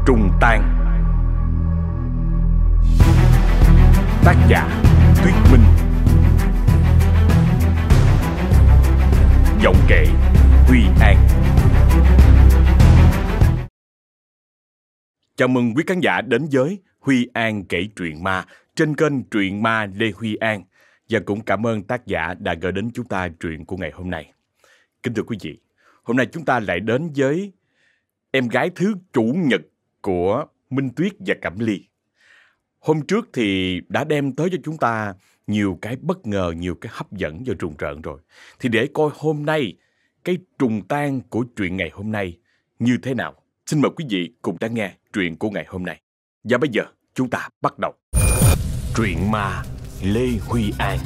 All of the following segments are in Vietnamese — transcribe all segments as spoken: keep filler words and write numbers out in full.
Trùng tang. Tác giả Tuyết Minh. Giọng kể Huy An. Chào mừng quý khán giả đến với Huy An kể truyện ma trên kênh Truyện Ma Lê Huy An. Và cũng cảm ơn tác giả đã gửi đến chúng ta truyện của ngày hôm nay. Kính thưa quý vị, hôm nay chúng ta lại đến với em gái thứ chủ nhật của Minh Tuyết và Cẩm Ly. Hôm trước thì đã đem tới cho chúng ta nhiều cái bất ngờ, nhiều cái hấp dẫn và rùng rợn rồi. Thì để coi hôm nay cái trùng tang của truyện ngày hôm nay như thế nào. Xin mời quý vị cùng lắng nghe truyện của ngày hôm nay. Và bây giờ chúng ta bắt đầu. Truyện ma Lê Huy An.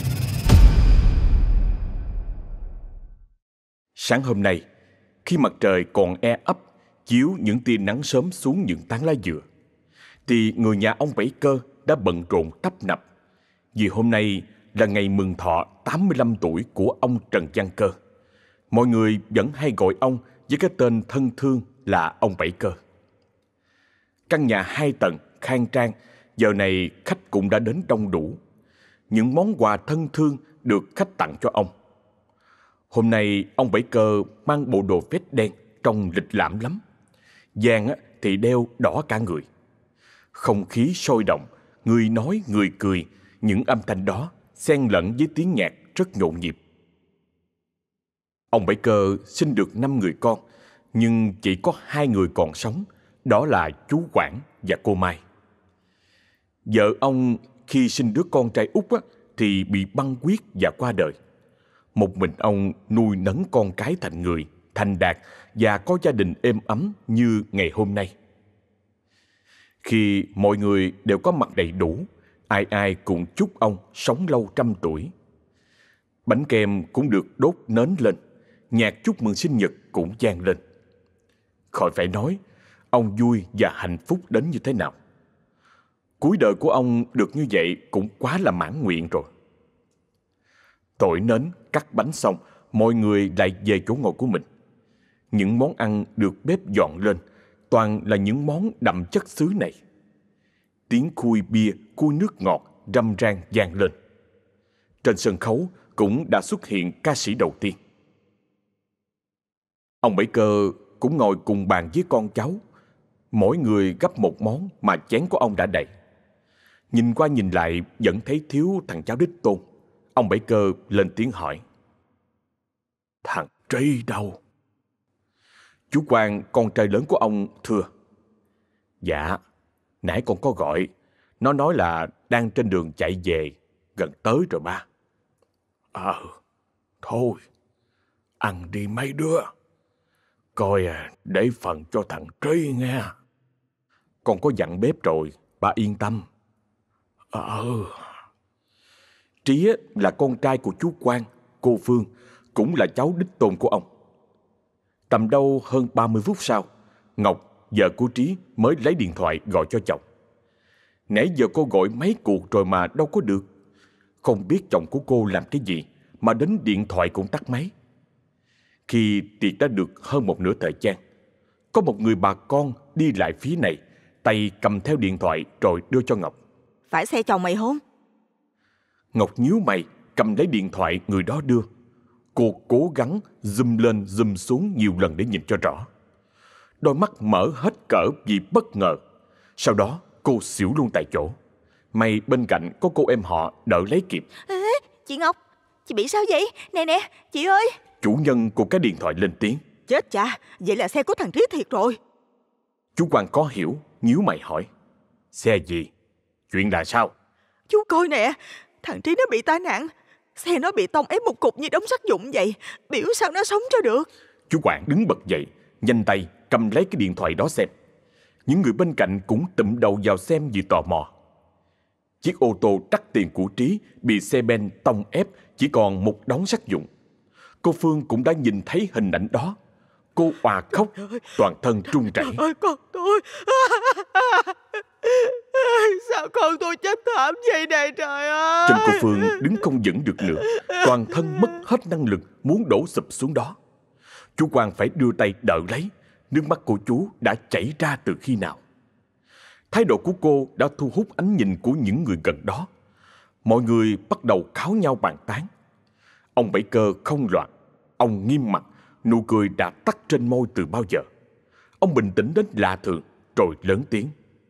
Sáng hôm nay, khi mặt trời còn e ấp chiếu những tia nắng sớm xuống những tán lá dừa, thì người nhà ông Bảy Cơ đã bận rộn tấp nập. Vì hôm nay là ngày mừng thọ tám mươi lăm tuổi của ông Trần Văn Cơ. Mọi người vẫn hay gọi ông với cái tên thân thương là ông Bảy Cơ. Căn nhà hai tầng khang trang, giờ này khách cũng đã đến đông đủ. Những món quà thân thương được khách tặng cho ông. Hôm nay ông Bảy Cơ mang bộ đồ vest đen trông lịch lãm lắm. Vàng thì đeo đỏ cả người. Không khí sôi động, người nói người cười, những âm thanh đó xen lẫn với tiếng nhạc rất nhộn nhịp. Ông Bảy Cơ sinh được năm người con, nhưng chỉ có hai người còn sống, đó là chú Quảng và cô Mai. Vợ ông khi sinh đứa con trai út á, thì bị băng huyết và qua đời. Một mình ông nuôi nấng con cái thành người, thành đạt và có gia đình êm ấm như ngày hôm nay. Khi mọi người đều có mặt đầy đủ, ai ai cũng chúc ông sống lâu trăm tuổi. Bánh kem cũng được đốt nến lên, nhạc chúc mừng sinh nhật cũng vang lên. Khỏi phải nói, ông vui và hạnh phúc đến như thế nào. Cuối đời của ông được như vậy cũng quá là mãn nguyện rồi. Thổi nến, cắt bánh xong, mọi người lại về chỗ ngồi của mình. Những món ăn được bếp dọn lên, toàn là những món đậm chất xứ này. Tiếng khui bia, khui nước ngọt, râm ran vang lên. Trên sân khấu cũng đã xuất hiện ca sĩ đầu tiên. Ông Bảy Cơ cũng ngồi cùng bàn với con cháu. Mỗi người gấp một món mà chén của ông đã đầy. Nhìn qua nhìn lại vẫn thấy thiếu thằng cháu đích tôn. Ông Bảy Cơ lên tiếng hỏi: "Thằng Trí đâu?" Chú Quang, con trai lớn của ông, thưa: "Dạ, nãy con có gọi. Nó nói là đang trên đường chạy về, gần tới rồi ba." "Ờ, thôi, ăn đi mấy đứa. Coi à, để phần cho thằng Trí nghe. Con có dặn bếp rồi, ba yên tâm." Ờ. Trí là con trai của chú Quang, cô Phương, cũng là cháu đích tôn của ông. Tầm đâu hơn ba mươi phút sau, Ngọc, vợ của Trí, mới lấy điện thoại gọi cho chồng. Nãy giờ cô gọi mấy cuộc rồi mà đâu có được. Không biết chồng của cô làm cái gì mà đến điện thoại cũng tắt máy. Khi tiệc đã được hơn một nửa thời gian, có một người bà con đi lại phía này, tay cầm theo điện thoại rồi đưa cho Ngọc. "Phải xe chồng mày không?" Ngọc nhíu mày, cầm lấy điện thoại người đó đưa. Cô cố gắng zoom lên zoom xuống nhiều lần để nhìn cho rõ. Đôi mắt mở hết cỡ vì bất ngờ. Sau đó cô xỉu luôn tại chỗ. May bên cạnh có cô em họ đỡ lấy kịp. Ê, chị Ngọc, chị bị sao vậy? Nè nè, chị ơi. Chủ nhân của cái điện thoại lên tiếng. Chết cha, vậy là xe của thằng Trí thiệt rồi. Chú Quang có hiểu, nhíu mày hỏi: "Xe gì? Chuyện là sao?" "Chú coi nè, thằng Trí nó bị tai nạn. Xe nó bị tông ép một cục như đống sắt vụn vậy. Biểu sao nó sống cho được." Chú Quang đứng bật dậy, nhanh tay cầm lấy cái điện thoại đó xem. Những người bên cạnh cũng tụm đầu vào xem vì tò mò. Chiếc ô tô đắt tiền của Trí bị xe ben tông ép chỉ còn một đống sắt vụn. Cô Phương cũng đã nhìn thấy hình ảnh đó. Cô òa khóc, toàn thân run rẩy. "Trời ơi, con tôi! Sao con tôi chết thảm vậy này trời ơi!" Chân cô Phương đứng không vững được nữa, toàn thân mất hết năng lực muốn đổ sụp xuống đó. Chú Quang phải đưa tay đỡ lấy, nước mắt cô chú đã chảy ra từ khi nào. Thái độ của cô đã thu hút ánh nhìn của những người gần đó. Mọi người bắt đầu kháo nhau bàn tán. Ông Bảy Cơ không loạn. Ông nghiêm mặt, nụ cười đã tắt trên môi từ bao giờ. Ông bình tĩnh đến lạ thường, rồi lớn tiếng: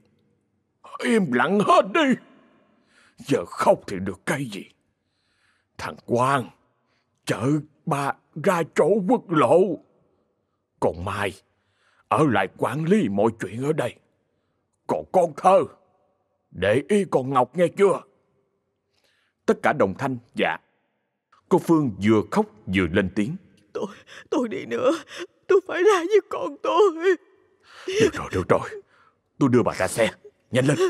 Im lặng hết đi. Giờ khóc thì được cái gì? Thằng Quang chở ba ra chỗ quốc lộ. Còn Mai ở lại quản lý mọi chuyện ở đây. Còn con Thơ, để ý con Ngọc nghe chưa? Tất cả đồng thanh dạ. Cô Phương vừa khóc vừa lên tiếng: Tôi, tôi đi nữa. Tôi phải ra với con tôi. Được rồi, được rồi. Tôi đưa bà ra xe. Nhanh lên.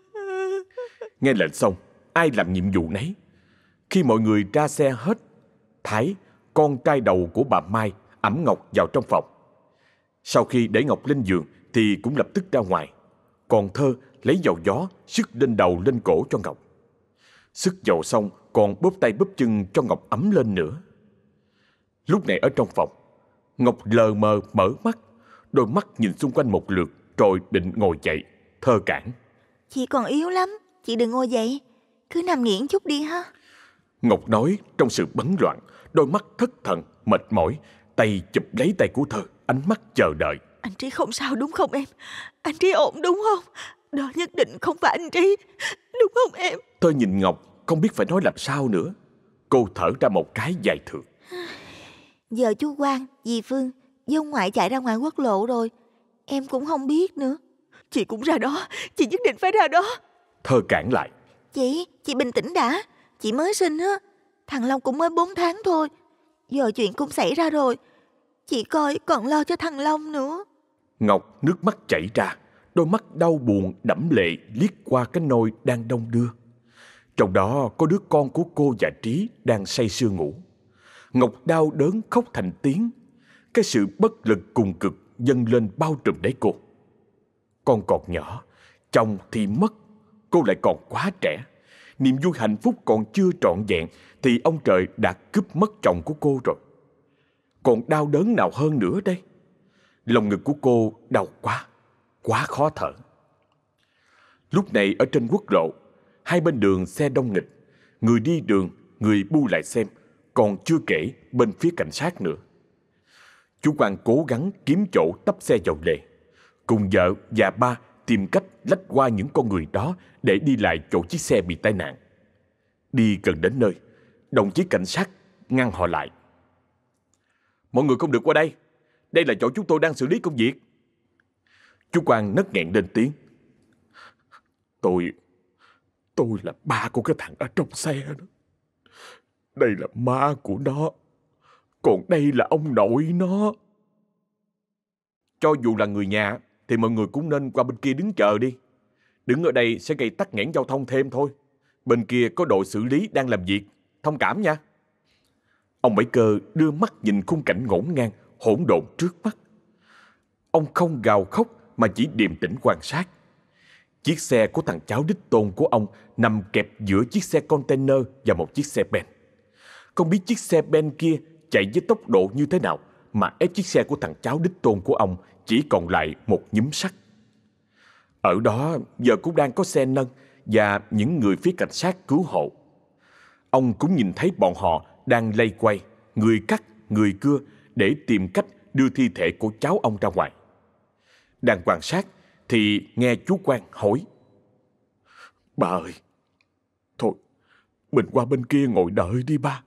Nghe lệnh xong, ai làm nhiệm vụ nấy. Khi mọi người ra xe hết, Thái, con trai đầu của bà Mai, ẵm Ngọc vào trong phòng. Sau khi để Ngọc lên giường thì cũng lập tức ra ngoài. Còn Thơ lấy dầu gió sức lên đầu lên cổ cho Ngọc. Sức dầu xong còn bóp tay bóp chân cho Ngọc ấm lên nữa. Lúc này ở trong phòng, Ngọc lờ mờ mở mắt, đôi mắt nhìn xung quanh một lượt rồi định ngồi dậy. Thơ cản: Chị còn yếu lắm, chị đừng ngồi dậy, cứ nằm nghỉ chút đi ha. Ngọc nói trong sự bấn loạn, đôi mắt thất thần, mệt mỏi, tay chụp lấy tay của Thơ, ánh mắt chờ đợi. Anh Trí không sao đúng không em? Anh Trí ổn đúng không? Đó nhất định không phải anh Trí, đúng không em? Thơ nhìn Ngọc không biết phải nói làm sao nữa. Cô thở ra một cái dài thượt. Giờ chú Quang, dì Phương với ông ngoại chạy ra ngoài quốc lộ rồi. Em cũng không biết nữa. Chị cũng ra đó, chị nhất định phải ra đó. Thơ cản lại: Chị, chị bình tĩnh đã. Chị mới sinh á, thằng Long cũng mới bốn tháng thôi. Giờ chuyện cũng xảy ra rồi, chị coi còn lo cho thằng Long nữa. Ngọc nước mắt chảy ra, đôi mắt đau buồn đẫm lệ liếc qua cái nôi đang đong đưa. Trong đó có đứa con của cô và Trí đang say sưa ngủ. Ngọc đau đớn khóc thành tiếng. Cái sự bất lực cùng cực dâng lên bao trùm lấy cô. Con còn nhỏ, chồng thì mất, cô lại còn quá trẻ. Niềm vui hạnh phúc còn chưa trọn vẹn thì ông trời đã cướp mất chồng của cô rồi. Còn đau đớn nào hơn nữa đây? Lòng ngực của cô đau quá, quá khó thở. Lúc này ở trên quốc lộ, hai bên đường xe đông nghịch, người đi đường, người bu lại xem, còn chưa kể bên phía cảnh sát nữa. Chú Quang cố gắng kiếm chỗ tấp xe vào lề, cùng vợ và ba tìm cách lách qua những con người đó để đi lại chỗ chiếc xe bị tai nạn. Đi gần đến nơi, đồng chí cảnh sát ngăn họ lại. Mọi người không được qua đây. Đây là chỗ chúng tôi đang xử lý công việc. Chú Quang nấc nghẹn lên tiếng: Tôi, tôi là ba của cái thằng ở trong xe đó. Đây là má của nó. Còn đây là ông nội nó. Cho dù là người nhà thì mọi người cũng nên qua bên kia đứng chờ đi. Đứng ở đây sẽ gây tắc nghẽn giao thông thêm thôi. Bên kia có đội xử lý đang làm việc. Thông cảm nha. Ông Bảy Cơ đưa mắt nhìn khung cảnh ngổn ngang, hỗn độn trước mắt. Ông không gào khóc mà chỉ điềm tĩnh quan sát. Chiếc xe của thằng cháu đích tôn của ông nằm kẹp giữa chiếc xe container và một chiếc xe ben. Không biết chiếc xe ben kia chạy với tốc độ như thế nào mà ép chiếc xe của thằng cháu đích tôn của ông chỉ còn lại một nhúm sắt. Ở đó giờ cũng đang có xe nâng và những người phía cảnh sát cứu hộ. Ông cũng nhìn thấy bọn họ đang lây quay, người cắt, người cưa để tìm cách đưa thi thể của cháu ông ra ngoài. Đang quan sát thì nghe chú Quang hỏi: Bà ơi, thôi mình qua bên kia ngồi đợi đi ba.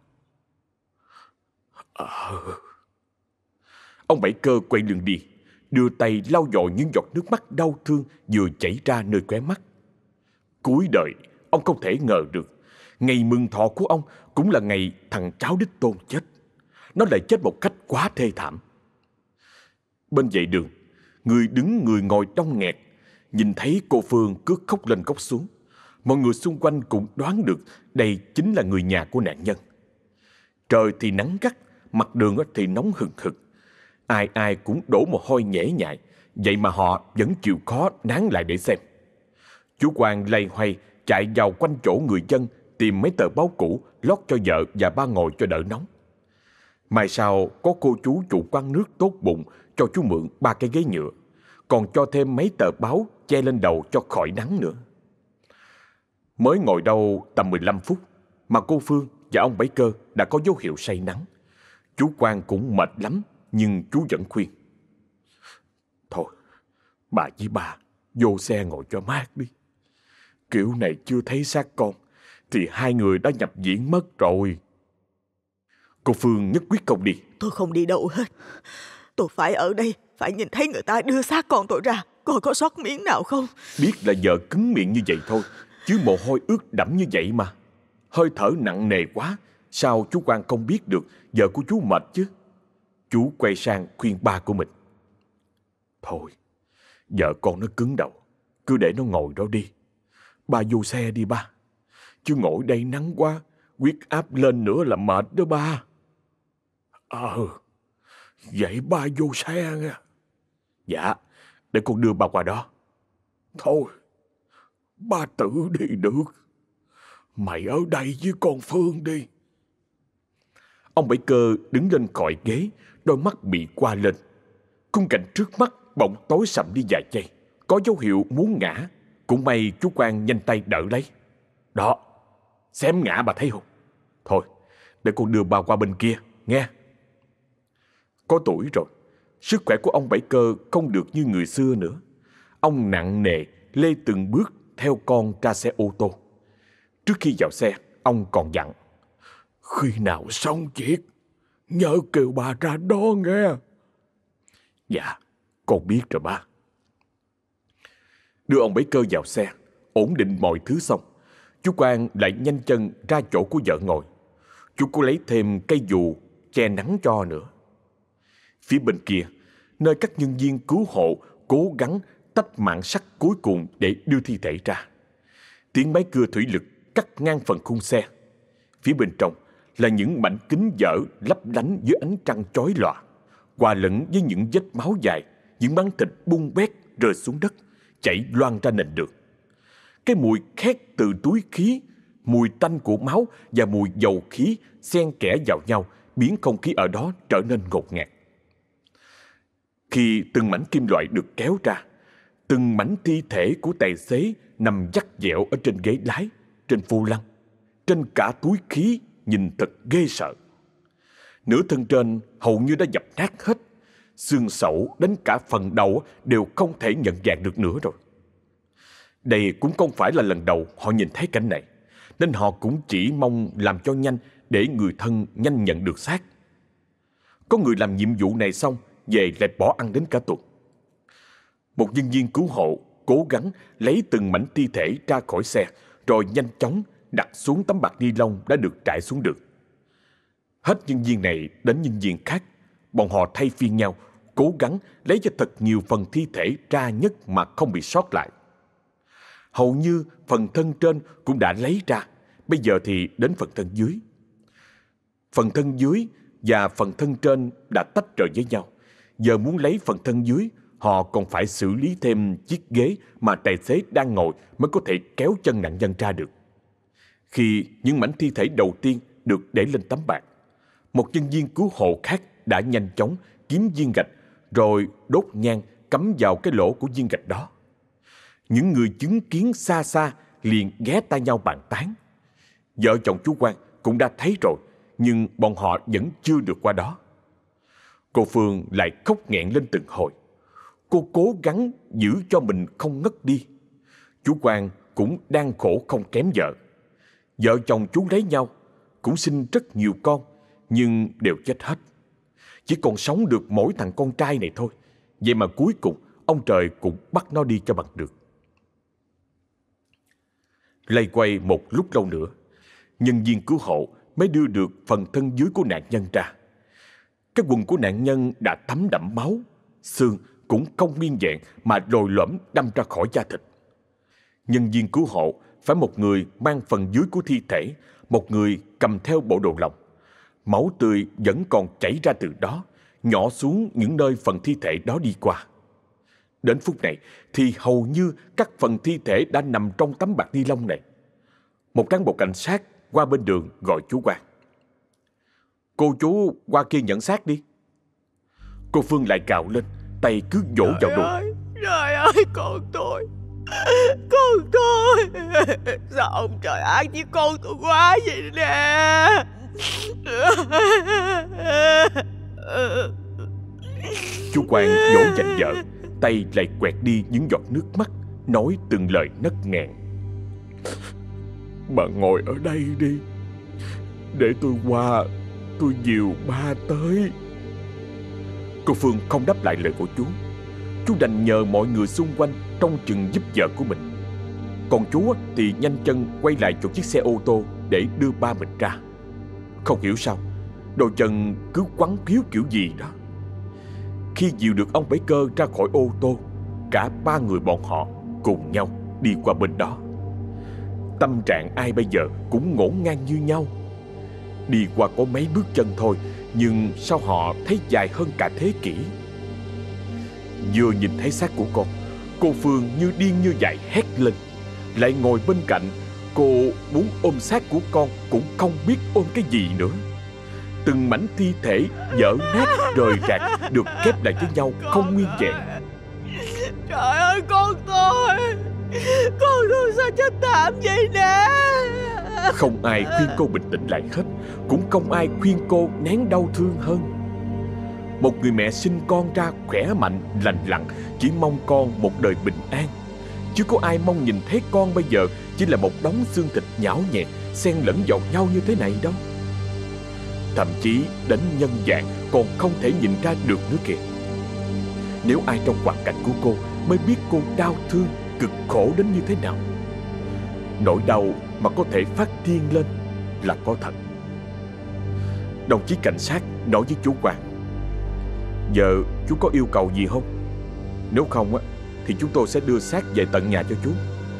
Ờ... Ông Bảy Cơ quay lưng đi, đưa tay lau dội những giọt nước mắt đau thương vừa chảy ra nơi khóe mắt. Cuối đời, ông không thể ngờ được ngày mừng thọ của ông cũng là ngày thằng cháu đích tôn chết. Nó lại chết một cách quá thê thảm. Bên vệ đường, người đứng người ngồi đông nghẹt. Nhìn thấy cô Phương cứ khóc lên khóc xuống. Mọi người xung quanh cũng đoán được đây chính là người nhà của nạn nhân. Trời thì nắng gắt, mặt đường thì nóng hừng hực. Ai ai cũng đổ mồ hôi nhễ nhại. Vậy mà họ vẫn chịu khó nán lại để xem. Chú Quang lay hoay chạy vào quanh chỗ người dân tìm mấy tờ báo cũ lót cho vợ và ba ngồi cho đỡ nóng. Mai sau có cô chú chủ quán nước tốt bụng cho chú mượn ba cái ghế nhựa, còn cho thêm mấy tờ báo che lên đầu cho khỏi nắng nữa. Mới ngồi đâu tầm mười lăm phút mà cô Phương và ông Bảy Cơ đã có dấu hiệu say nắng. Chú Quang cũng mệt lắm, nhưng chú vẫn khuyên: Thôi, bà với bà vô xe ngồi cho mát đi. Kiểu này chưa thấy xác con thì hai người đã nhập viện mất rồi. Cô Phương nhất quyết không đi. Tôi không đi đâu hết. Tôi phải ở đây, phải nhìn thấy người ta đưa xác con tôi ra, coi có sót miếng nào không. Biết là vợ cứng miệng như vậy thôi, chứ mồ hôi ướt đẫm như vậy mà. Hơi thở nặng nề quá, sao chú Quang không biết được vợ của chú mệt chứ? Chú quay sang khuyên ba của mình: Thôi, vợ con nó cứng đầu, cứ để nó ngồi đó đi. Ba vô xe đi ba, chứ ngồi đây nắng quá, huyết áp lên nữa là mệt đó ba. Ờ, vậy ba vô xe nha. Dạ, để con đưa ba qua đó. Thôi, ba tự đi được. Mày ở đây với con Phương đi. Ông Bảy Cơ đứng lên khỏi ghế, đôi mắt bị qua lên. Khung cảnh trước mắt bỗng tối sầm đi vài giây, có dấu hiệu muốn ngã. Cũng may chú Quang nhanh tay đỡ lấy. Đó, xem ngã bà thấy không? Thôi, để con đưa bà qua bên kia, nghe. Có tuổi rồi, sức khỏe của ông Bảy Cơ không được như người xưa nữa. Ông nặng nề lê từng bước theo con ra xe ô tô. Trước khi vào xe, ông còn dặn: Khi nào xong việc, nhớ kêu bà ra đó nghe. Dạ, con biết rồi ba. Đưa ông Bảy Cơ vào xe, ổn định mọi thứ xong, chú Quang lại nhanh chân ra chỗ của vợ ngồi. Chú có lấy thêm cây dù che nắng cho nữa. Phía bên kia, nơi các nhân viên cứu hộ cố gắng tách mảng sắt cuối cùng để đưa thi thể ra. Tiếng máy cưa thủy lực cắt ngang phần khung xe. Phía bên trong là những mảnh kính vỡ lấp lánh dưới ánh trăng chói lòa, hòa lẫn với những vết máu dài, những mảng thịt bung bét rơi xuống đất, chảy loang ra nền đường. Cái mùi khét từ túi khí, mùi tanh của máu và mùi dầu khí xen kẽ vào nhau, biến không khí ở đó trở nên ngột ngạt. Khi từng mảnh kim loại được kéo ra, từng mảnh thi thể của tài xế nằm vắt vẻo ở trên ghế lái, trên vô lăng, trên cả túi khí, nhìn thật ghê sợ. Nửa thân trên hầu như đã dập nát hết, xương sẩu đến cả phần đầu đều không thể nhận dạng được nữa rồi. Đây cũng không phải là lần đầu họ nhìn thấy cảnh này, nên họ cũng chỉ mong làm cho nhanh để người thân nhanh nhận được xác. Có người làm nhiệm vụ này xong về lại bỏ ăn đến cả tuần. Một nhân viên cứu hộ cố gắng lấy từng mảnh thi thể ra khỏi xe, rồi nhanh chóng đặt xuống tấm bạt ni lông đã được trải xuống đường. Hết nhân viên này đến nhân viên khác, bọn họ thay phiên nhau cố gắng lấy cho thật nhiều phần thi thể ra nhất mà không bị sót lại. Hầu như phần thân trên cũng đã lấy ra, bây giờ thì đến phần thân dưới. Phần thân dưới và phần thân trên đã tách rời với nhau. Giờ muốn lấy phần thân dưới, họ còn phải xử lý thêm chiếc ghế mà tài xế đang ngồi mới có thể kéo chân nạn nhân ra được. Khi những mảnh thi thể đầu tiên được để lên tấm bạt, một nhân viên cứu hộ khác đã nhanh chóng kiếm viên gạch rồi đốt nhang cắm vào cái lỗ của viên gạch đó. Những người chứng kiến xa xa liền ghé tai nhau bàn tán. Vợ chồng chú Quang cũng đã thấy rồi, nhưng bọn họ vẫn chưa được qua đó. Cô Phương lại khóc nghẹn lên từng hồi. Cô cố gắng giữ cho mình không ngất đi. Chú Quang cũng đang khổ không kém vợ. Vợ chồng chú lấy nhau, cũng sinh rất nhiều con, nhưng đều chết hết. Chỉ còn sống được mỗi thằng con trai này thôi. Vậy mà cuối cùng ông trời cũng bắt nó đi cho bằng được. Lây quay một lúc lâu nữa, nhân viên cứu hộ mới đưa được phần thân dưới của nạn nhân ra. Cái quần của nạn nhân đã thấm đẫm máu, xương cũng không nguyên vẹn mà lồi lõm đâm ra khỏi da thịt. Nhân viên cứu hộ phải một người mang phần dưới của thi thể, một người cầm theo bộ đồ lồng. Máu tươi vẫn còn chảy ra từ đó, nhỏ xuống những nơi phần thi thể đó đi qua. Đến phút này thì hầu như các phần thi thể đã nằm trong tấm bạt ni lông này. Một cán bộ cảnh sát qua bên đường gọi chú Quang. Cô chú qua kia nhận xác đi. Cô Phương lại cào lên, tay cứ vỗ vào đùi. Ơi, trời ơi, con tôi, con tôi, sao ông trời ác với con tôi quá vậy nè. Chú Quang dỗ dành vợ, tay lại quẹt đi những giọt nước mắt, nói từng lời nấc nghẹn. Bà ngồi ở đây đi, để tôi qua, tôi dìu ba tới. Cô Phương không đáp lại lời của chú. Chú đành nhờ mọi người xung quanh trông chừng giúp vợ của mình. Còn chú thì nhanh chân quay lại chỗ chiếc xe ô tô để đưa ba mình ra. Không hiểu sao đôi chân cứ quắn quýu kiểu gì đó. Khi dìu được ông Bảy Cơ ra khỏi ô tô, cả ba người bọn họ cùng nhau đi qua bên đó. Tâm trạng ai bây giờ cũng ngổn ngang như nhau. Đi qua có mấy bước chân thôi, nhưng sao họ thấy dài hơn cả thế kỷ. Vừa nhìn thấy xác của con, cô Phương như điên như dại hét lên. Lại ngồi bên cạnh, cô muốn ôm xác của con cũng không biết ôm cái gì nữa. Từng mảnh thi thể vỡ nát rời rạc được ghép lại với nhau không nguyên vẹn. Trời ơi, con tôi, con tôi sao chết thảm vậy nè. Không ai khuyên cô bình tĩnh lại hết, cũng không ai khuyên cô nén đau thương hơn. Một người mẹ sinh con ra khỏe mạnh, lành lặn, chỉ mong con một đời bình an. Chứ có ai mong nhìn thấy con bây giờ chỉ là một đống xương thịt nhão nhẹt, xen lẫn vào nhau như thế này đâu. Thậm chí đến nhân dạng còn không thể nhìn ra được nữa kìa. Nếu ai trong hoàn cảnh của cô mới biết cô đau thương, cực khổ đến như thế nào. Nỗi đau mà có thể phát điên lên là có thật. Đồng chí cảnh sát nói với chú Quang: giờ chú có yêu cầu gì không? Nếu không á thì chúng tôi sẽ đưa xác về tận nhà cho chú.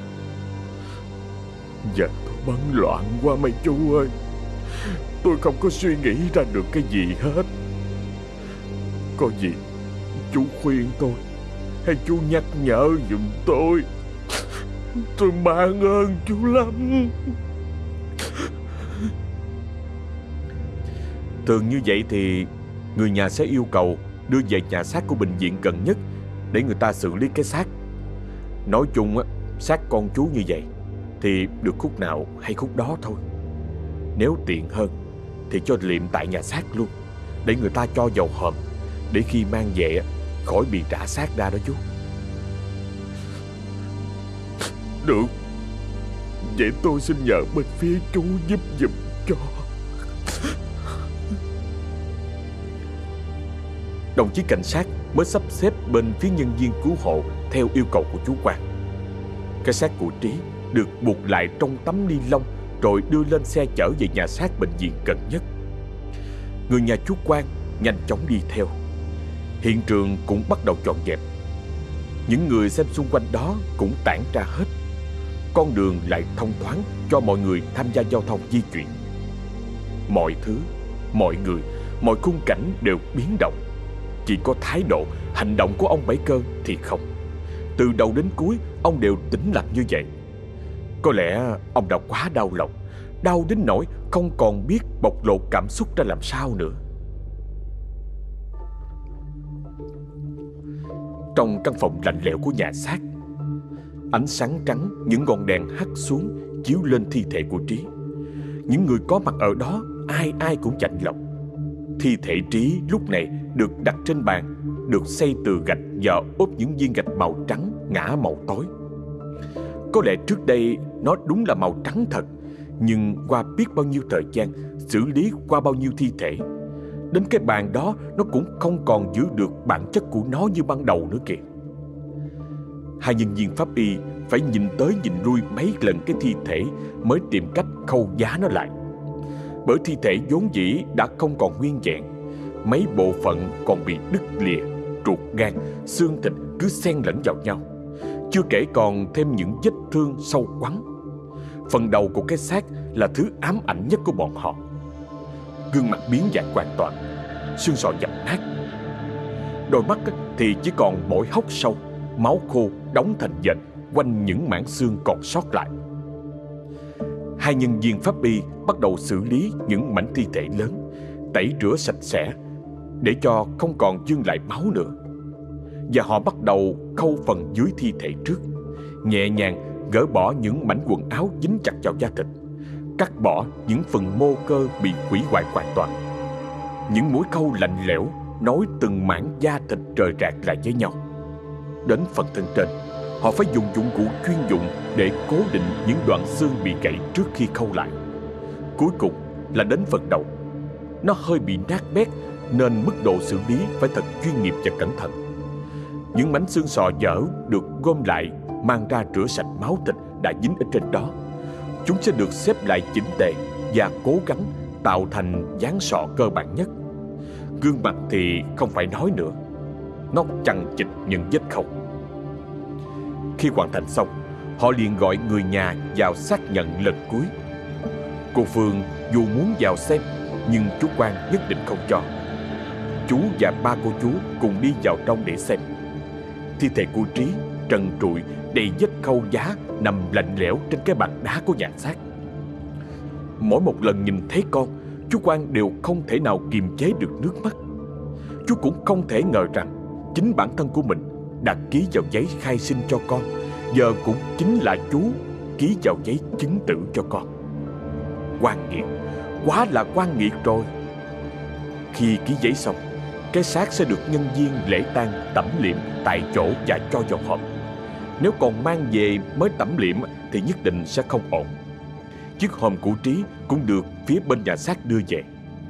Giờ tôi bấn loạn quá mấy chú ơi. Tôi không có suy nghĩ ra được cái gì hết. Có gì chú khuyên tôi, hay chú nhắc nhở giùm tôi. Tôi mang ơn chú lắm. Thường như vậy thì người nhà sẽ yêu cầu đưa về nhà xác của bệnh viện gần nhất để người ta xử lý cái xác. Nói chung á, xác con chú như vậy thì được khúc nào hay khúc đó thôi. Nếu tiện hơn thì cho liệm tại nhà xác luôn, để người ta cho vào hòm, để khi mang về khỏi bị trả xác ra đó chú. Được, vậy tôi xin nhờ bên phía chú giúp giùm cho. Đồng chí cảnh sát mới sắp xếp bên phía nhân viên cứu hộ theo yêu cầu của chú Quang. Cái xác của Trí được buộc lại trong tấm ni lông rồi đưa lên xe chở về nhà xác bệnh viện gần nhất. Người nhà chú Quang nhanh chóng đi theo. Hiện trường cũng bắt đầu dọn dẹp. Những người xem xung quanh đó cũng tản ra hết. Con đường lại thông thoáng cho mọi người tham gia giao thông di chuyển. Mọi thứ, mọi người, mọi khung cảnh đều biến động. Chỉ có thái độ, hành động của ông Bảy Cơ thì không. Từ đầu đến cuối, ông đều tĩnh lặng như vậy. Có lẽ ông đã quá đau lòng, đau đến nỗi không còn biết bộc lộ cảm xúc ra làm sao nữa. Trong căn phòng lạnh lẽo của nhà xác, ánh sáng trắng những ngọn đèn hắt xuống chiếu lên thi thể của Trí. Những người có mặt ở đó ai ai cũng chạnh lòng. Thi thể Trí lúc này được đặt trên bàn, được xây từ gạch và ốp những viên gạch màu trắng ngã màu tối. Có lẽ trước đây nó đúng là màu trắng thật, nhưng qua biết bao nhiêu thời gian, xử lý qua bao nhiêu thi thể, đến cái bàn đó nó cũng không còn giữ được bản chất của nó như ban đầu nữa kìa. Hai nhân viên pháp y phải nhìn tới nhìn lui mấy lần cái thi thể mới tìm cách khâu giá nó lại. Bởi thi thể vốn dĩ đã không còn nguyên vẹn, mấy bộ phận còn bị đứt lìa, ruột gan, xương thịt cứ xen lẫn vào nhau. Chưa kể còn thêm những vết thương sâu quắn. Phần đầu của cái xác là thứ ám ảnh nhất của bọn họ. Gương mặt biến dạng hoàn toàn, xương sọ dập nát. Đôi mắt thì chỉ còn mỗi hốc sâu, máu khô đóng thành dệt quanh những mảng xương còn sót lại. Hai nhân viên pháp y bắt đầu xử lý những mảnh thi thể lớn, tẩy rửa sạch sẽ, để cho không còn vương lại máu nữa. Và họ bắt đầu khâu phần dưới thi thể trước, nhẹ nhàng gỡ bỏ những mảnh quần áo dính chặt vào da thịt, cắt bỏ những phần mô cơ bị hủy hoại hoàn toàn. Những mũi khâu lạnh lẽo nối từng mảng da thịt rời rạc lại với nhau. Đến phần thân trên, họ phải dùng dụng cụ chuyên dụng để cố định những đoạn xương bị gãy trước khi khâu lại. Cuối cùng là đến phần đầu. Nó hơi bị nát bét nên mức độ xử lý phải thật chuyên nghiệp và cẩn thận. Những mảnh xương sọ dở được gom lại, mang ra rửa sạch máu thịt đã dính ở trên đó. Chúng sẽ được xếp lại chỉnh tề và cố gắng tạo thành dáng sọ cơ bản nhất. Gương mặt thì không phải nói nữa, nó chằng chịt những vết khâu. Khi hoàn thành xong, họ liền gọi người nhà vào xác nhận lần cuối. Cô Phương dù muốn vào xem, nhưng chú Quang nhất định không cho. Chú và ba cô chú cùng đi vào trong để xem. Thi thể của Trí trần trụi, đầy vết khâu giá, nằm lạnh lẽo trên cái bàn đá của nhà xác. Mỗi một lần nhìn thấy con, chú Quang đều không thể nào kiềm chế được nước mắt. Chú cũng không thể ngờ rằng chính bản thân của mình đã ký vào giấy khai sinh cho con, giờ cũng chính là chú ký vào giấy chứng tử cho con. Oan nghiệt, quá là oan nghiệt rồi. Khi ký giấy xong, cái xác sẽ được nhân viên lễ tang tẩm liệm tại chỗ và cho vào hòm. Nếu còn mang về mới tẩm liệm thì nhất định sẽ không ổn. Chiếc hòm của Trí cũng được phía bên nhà xác đưa về.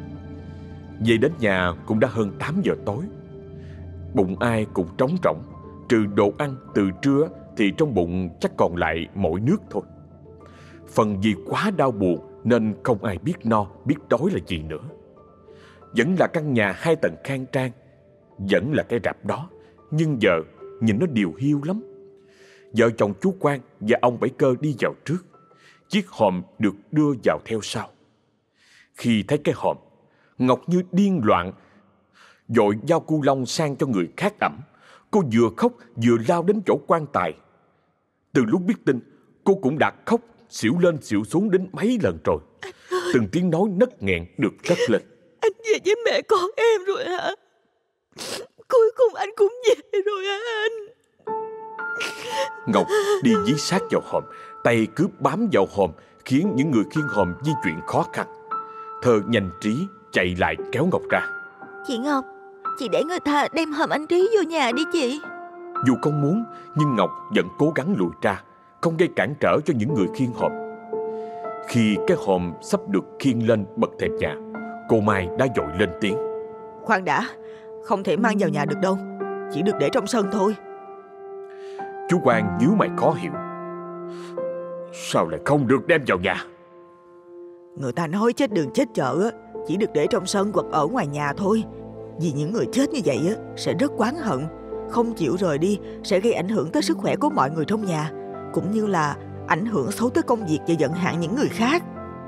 Về đến nhà cũng đã hơn tám giờ tối. Bụng ai cũng trống rỗng, trừ đồ ăn từ trưa thì trong bụng chắc còn lại mỗi nước thôi. Phần vì quá đau buồn nên không ai biết no, biết đói là gì nữa. Vẫn là căn nhà hai tầng khang trang, vẫn là cái rạp đó, nhưng giờ nhìn nó điều hiu lắm. Vợ chồng chú Quang và ông Bảy Cơ đi vào trước, chiếc hòm được đưa vào theo sau. Khi thấy cái hòm, Ngọc như điên loạn, vội giao cu lông sang cho người khác ẵm. Cô vừa khóc vừa lao đến chỗ quan tài. Từ lúc biết tin, cô cũng đã khóc xỉu lên xỉu xuống đến mấy lần rồi. Từng tiếng nói nấc nghẹn được cất lên. Anh về với mẹ con em rồi hả? Cuối cùng anh cũng về rồi hả anh? Ngọc đi dí sát vào hòm, tay cứ bám vào hòm, khiến những người khiêng hòm di chuyển khó khăn. Thơ nhanh trí chạy lại kéo Ngọc ra. Chị Ngọc, chị để người ta đem hòm anh Trí vô nhà đi chị. Dù không muốn, nhưng Ngọc vẫn cố gắng lùi ra, không gây cản trở cho những người khiêng hòm. Khi cái hòm sắp được khiêng lên bậc thềm nhà, cô Mai đã vội lên tiếng. Khoan đã, không thể mang vào nhà được đâu, chỉ được để trong sân thôi. Chú Quang nhíu mày khó hiểu. Sao lại không được đem vào nhà? Người ta nói chết đường chết chợ chỉ được để trong sân hoặc ở ngoài nhà thôi. Vì những người chết như vậy sẽ rất oán hận, không chịu rời đi sẽ gây ảnh hưởng tới sức khỏe của mọi người trong nhà, cũng như là ảnh hưởng xấu tới công việc và vận hạn những người khác.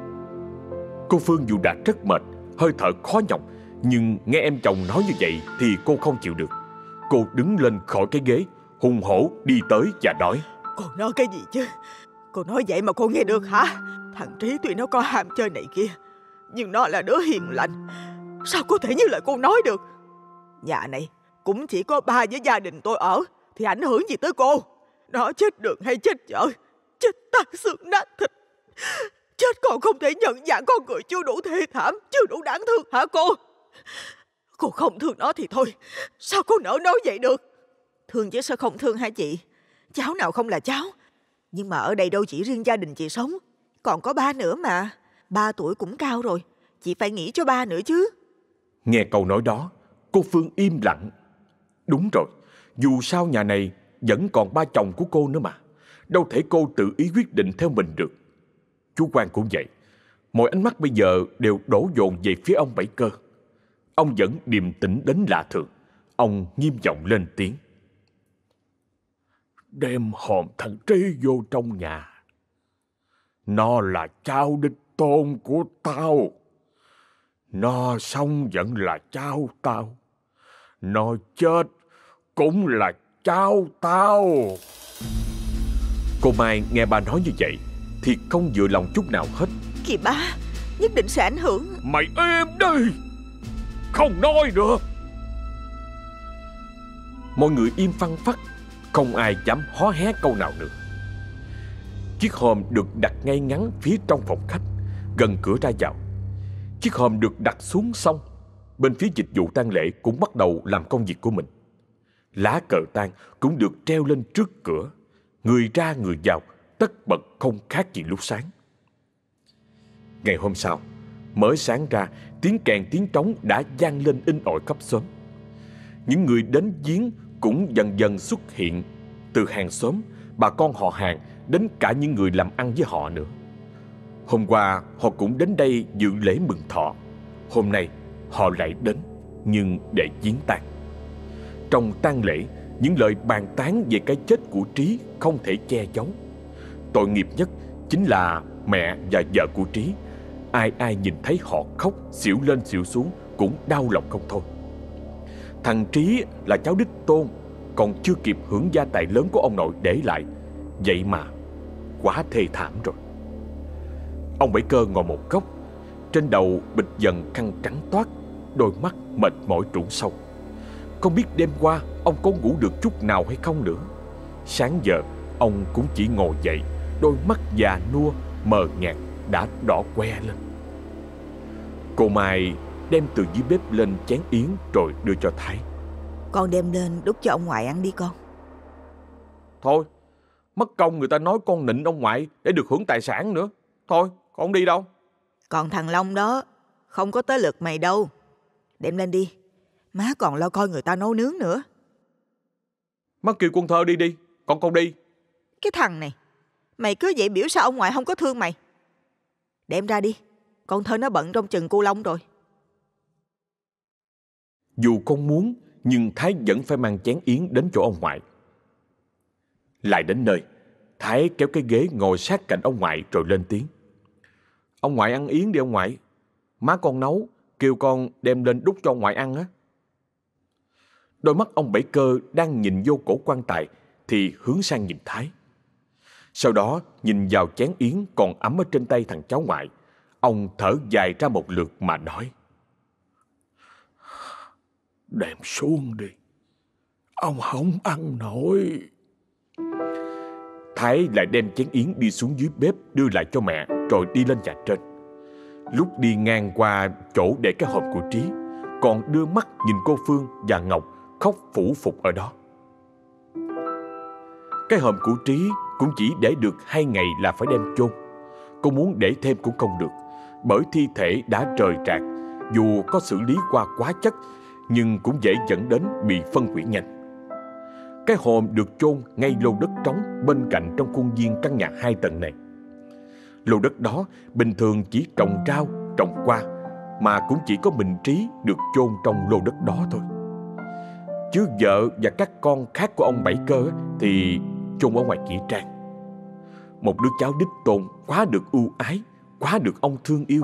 Cô Phương dù đã rất mệt, hơi thở khó nhọc, nhưng nghe em chồng nói như vậy thì cô không chịu được. Cô đứng lên khỏi cái ghế, hùng hổ đi tới và nói. Cô nói cái gì chứ? Cô nói vậy mà cô nghe được hả? Thằng Trí tuy nó có ham chơi này kia, nhưng nó là đứa hiền lành, sao có thể như lời cô nói được? Nhà này cũng chỉ có ba với gia đình tôi ở, thì ảnh hưởng gì tới cô? Nó chết đường hay chết chợ, chết tan xương nát thịt, chết còn không thể nhận dạng con người chưa đủ thê thảm, chưa đủ đáng thương hả cô? Cô không thương nó thì thôi, sao cô nỡ nói vậy được? Thương chứ sao không thương hả chị? Cháu nào không là cháu. Nhưng mà ở đây đâu chỉ riêng gia đình chị sống, còn có ba nữa mà. Ba tuổi cũng cao rồi, chị phải nghĩ cho ba nữa chứ. Nghe câu nói đó, cô Phương im lặng. Đúng rồi, dù sao nhà này vẫn còn ba chồng của cô nữa mà. Đâu thể cô tự ý quyết định theo mình được. Chú Quang cũng vậy. Mọi ánh mắt bây giờ đều đổ dồn về phía ông Bảy Cơ. Ông vẫn điềm tĩnh đến lạ thường. Ông nghiêm giọng lên tiếng. Đem hòm thằng Trí vô trong nhà. Nó là cháu đích tôn của tao. Nó sống vẫn là cháu tao. Nó chết cũng là cháu tao. Cô Mai nghe ba nói như vậy thì không vừa lòng chút nào hết. Kìa ba, nhất định sẽ ảnh hưởng. Mày im đi, không nói nữa. Mọi người im phăng phắc, không ai dám hó hé câu nào nữa. Chiếc hòm được đặt ngay ngắn phía trong phòng khách, gần cửa ra vào. Chiếc hòm được đặt xuống xong, bên phía dịch vụ tang lễ cũng bắt đầu làm công việc của mình. Lá cờ tang cũng được treo lên trước cửa, người ra người vào, tất bật không khác gì lúc sáng. Ngày hôm sau, mới sáng ra, tiếng kèn tiếng trống đã vang lên inh ỏi khắp xóm. Những người đến viếng cũng dần dần xuất hiện, từ hàng xóm, bà con họ hàng đến cả những người làm ăn với họ nữa. Hôm qua họ cũng đến đây dự lễ mừng thọ. Hôm nay họ lại đến, nhưng để viếng tang. Trong tang lễ, những lời bàn tán về cái chết của Trí không thể che giấu. Tội nghiệp nhất chính là mẹ và vợ của Trí. Ai ai nhìn thấy họ khóc, xỉu lên xỉu xuống cũng đau lòng không thôi. Thằng Trí là cháu đích tôn, còn chưa kịp hưởng gia tài lớn của ông nội để lại. Vậy mà quá thê thảm rồi. Ông Bảy Cơ ngồi một góc, trên đầu bịch dần khăn trắng toát, đôi mắt mệt mỏi trũng sâu. Không biết đêm qua ông có ngủ được chút nào hay không nữa. Sáng giờ ông cũng chỉ ngồi dậy, đôi mắt già nua mờ nhạt đã đỏ que lên. Cô Mai đem từ dưới bếp lên chén yến rồi đưa cho Thái. Con đem lên đút cho ông ngoại ăn đi con. Thôi, mất công người ta nói con nịnh ông ngoại để được hưởng tài sản nữa. Thôi, con không đi đâu. Còn thằng Long đó, không có tới lượt mày đâu. Đem lên đi, má còn lo coi người ta nấu nướng nữa. Má kêu con Thơ đi đi, con không đi. Cái thằng này, mày cứ vậy biểu sao ông ngoại không có thương mày. Đem ra đi, con Thơ nó bận trong chừng cu Long rồi. Dù không muốn, nhưng Thái vẫn phải mang chén yến đến chỗ ông ngoại. Lại đến nơi, Thái kéo cái ghế ngồi sát cạnh ông ngoại rồi lên tiếng. Ông ngoại ăn yến đi ông ngoại. Má con nấu, kêu con đem lên đút cho ông ngoại ăn á. Đôi mắt ông Bảy Cơ đang nhìn vô cổ quan tài thì hướng sang nhìn Thái. Sau đó nhìn vào chén yến còn ấm ở trên tay thằng cháu ngoại. Ông thở dài ra một lượt mà nói. Đem xuống đi, ông không ăn nổi. Thái lại đem chén yến đi xuống dưới bếp đưa lại cho mẹ rồi đi lên nhà trên. Lúc đi ngang qua chỗ để cái hòm của Trí, còn đưa mắt nhìn cô Phương và Ngọc khóc phủ phục ở đó. Cái hòm của Trí cũng chỉ để được hai ngày là phải đem chôn. Cô muốn để thêm cũng không được, bởi thi thể đã rời rạc. Dù có xử lý qua hóa chất, nhưng cũng dễ dẫn đến bị phân hủy nhanh. Cái hòm được chôn ngay lô đất trống bên cạnh trong khuôn viên căn nhà hai tầng này. Lô đất đó bình thường chỉ trồng rau, trồng hoa, mà cũng chỉ có mình Trí được chôn trong lô đất đó thôi. Chứ vợ và các con khác của ông Bảy Cơ thì chôn ở ngoài nghĩa trang. Một đứa cháu đích tôn quá được ưu ái, quá được ông thương yêu.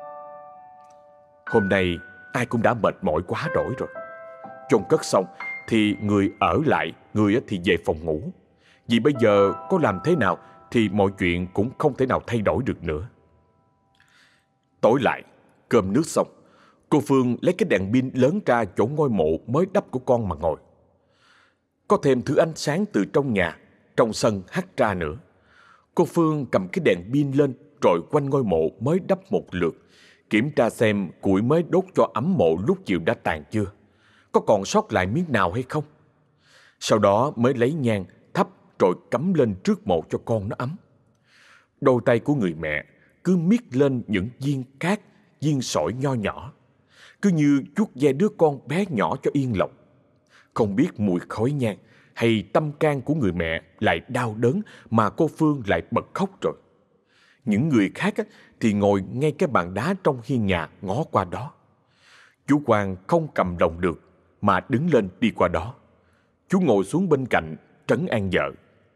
Hôm nay ai cũng đã mệt mỏi quá rồi rồi. Chôn cất xong thì người ở lại, người thì về phòng ngủ. Vì bây giờ có làm thế nào thì mọi chuyện cũng không thể nào thay đổi được nữa. Tối lại, cơm nước xong, cô Phương lấy cái đèn pin lớn ra chỗ ngôi mộ mới đắp của con mà ngồi. Có thêm thứ ánh sáng từ trong nhà, trong sân hắt ra nữa. Cô Phương cầm cái đèn pin lên rồi quanh ngôi mộ mới đắp một lượt, kiểm tra xem củi mới đốt cho ấm mộ lúc chiều đã tàn chưa, có còn sót lại miếng nào hay không. Sau đó mới lấy nhang thắp rồi cắm lên trước mộ cho con nó ấm. Đôi tay của người mẹ cứ miết lên những viên cát, viên sỏi nho nhỏ, cứ như chuốt ve đứa con bé nhỏ cho yên lòng. Không biết mùi khói nhang hay tâm can của người mẹ lại đau đớn mà cô Phương lại bật khóc rồi. Những người khác thì ngồi ngay cái bàn đá trong hiên nhà ngó qua đó. Chú Quang không cầm lòng được mà đứng lên đi qua đó. Chú ngồi xuống bên cạnh trấn an vợ.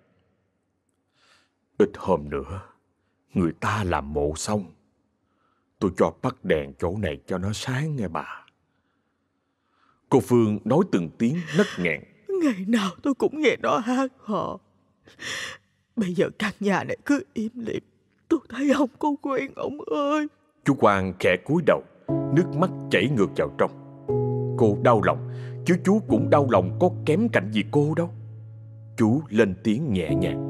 Ít hôm nữa người ta làm mộ xong, tôi cho tắt đèn chỗ này cho nó sáng nghe bà. Cô Phương nói từng tiếng nấc nghẹn. Ngày nào tôi cũng nghe nó hát hò. Bây giờ căn nhà này cứ im lìm, tôi thấy không có quen ông ơi. Chú Quang khẽ cúi đầu, nước mắt chảy ngược vào trong. Cô đau lòng chứ chú cũng đau lòng có kém cạnh gì cô đâu. Chú lên tiếng nhẹ nhàng: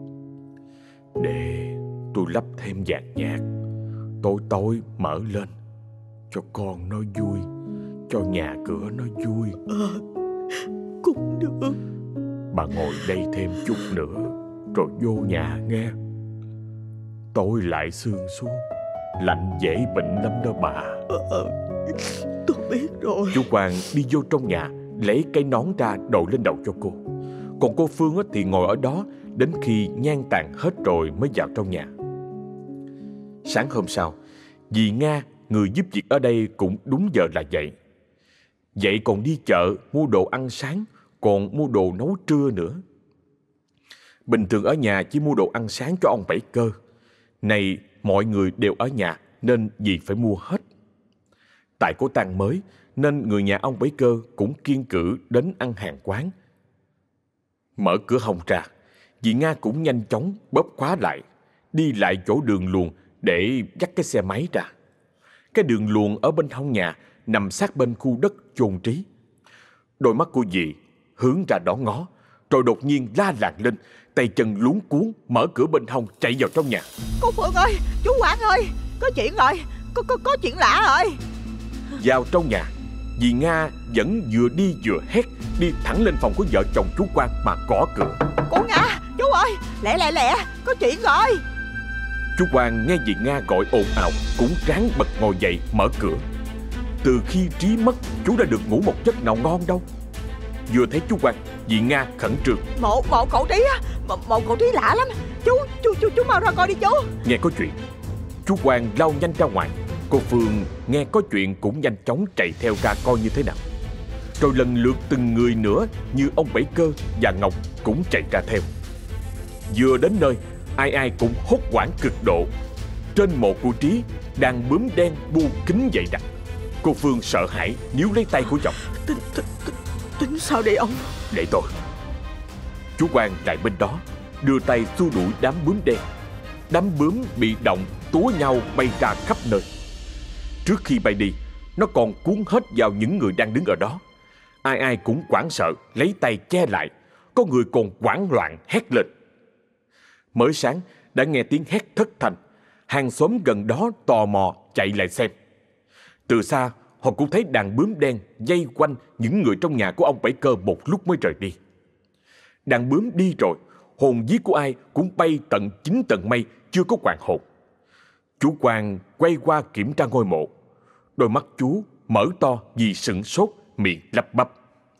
Để tôi lắp thêm dàn nhạc, tối tối mở lên, cho con nó vui, cho nhà cửa nó vui. Ờ, cũng được. Bà ngồi đây thêm chút nữa rồi vô nhà nghe. Tối lại sương xuống, lạnh dễ bệnh lắm đó bà. Ờ, tôi biết rồi. Chú Quang đi vô trong nhà, lấy cái nón ra đội lên đầu cho cô. Còn cô Phương thì ngồi ở đó đến khi nhang tàn hết rồi mới vào trong nhà. Sáng hôm sau, dì Nga, người giúp việc ở đây, cũng đúng giờ là dậy. Dậy còn đi chợ mua đồ ăn sáng, còn mua đồ nấu trưa nữa. Bình thường ở nhà chỉ mua đồ ăn sáng cho ông Bảy Cơ. Này mọi người đều ở nhà nên dì phải mua hết. Tại có tang mới nên người nhà ông Bảy Cơ cũng kiêng cữ đến ăn hàng quán. Mở cửa hông ra, dì Nga cũng nhanh chóng bóp khóa lại, đi lại chỗ đường luồn để dắt cái xe máy ra. Cái đường luồn ở bên hông nhà nằm sát bên khu đất chôn Trí. Đôi mắt của dì hướng ra đó ngó, rồi đột nhiên la làng lên, tay chân luống cuống mở cửa bên hông chạy vào trong nhà. Cô Phượng ơi, chú Quảng ơi, có chuyện rồi, có, có, có chuyện lạ rồi. Vào trong nhà, dì Nga vẫn vừa đi vừa hét, đi thẳng lên phòng của vợ chồng chú Quang mà gõ cửa. Cô Nga, chú ơi, lẹ lẹ lẹ, có chuyện rồi. Chú Quang nghe dì Nga gọi ồn ào cũng ráng bật ngồi dậy mở cửa. Từ khi Trí mất, chú đã được ngủ một giấc nào ngon đâu. Vừa thấy chú Quang, dì Nga khẩn trương: Mộ, mộ cậu Trí á, mộ, mộ cậu Trí lạ lắm. Chú, chú, chú, chú mau ra coi đi chú. Nghe có chuyện, chú Quang lao nhanh ra ngoài. Cô Phương nghe có chuyện cũng nhanh chóng chạy theo ra coi như thế nào. Rồi lần lượt từng người nữa như ông Bảy Cơ và Ngọc cũng chạy ra theo. Vừa đến nơi, ai ai cũng hốt hoảng cực độ. Trên mộ của Trí, đàn bướm đen bu kín dày đặc. Cô Phương sợ hãi níu lấy tay của chồng. Tính, tính, tính, tính sao đây ông? Để tôi. Chú Quang lại bên đó, đưa tay xua đuổi đám bướm đen. Đám bướm bị động túa nhau bay ra khắp nơi. Trước khi bay đi, nó còn cuốn hết vào những người đang đứng ở đó. Ai ai cũng hoảng sợ lấy tay che lại. Có người còn hoảng loạn hét lên. Mới sáng đã nghe tiếng hét thất thanh. Hàng xóm gần đó tò mò chạy lại xem. Từ xa họ cũng thấy đàn bướm đen dây quanh những người trong nhà của ông Bảy Cơ một lúc mới rời đi. Đàn bướm đi rồi, hồn vía của ai cũng bay tận chín tầng mây, chưa có hoàn hồn. Chú Quang quay qua kiểm tra ngôi mộ. Đôi mắt chú mở to vì sửng sốt, miệng lắp bắp: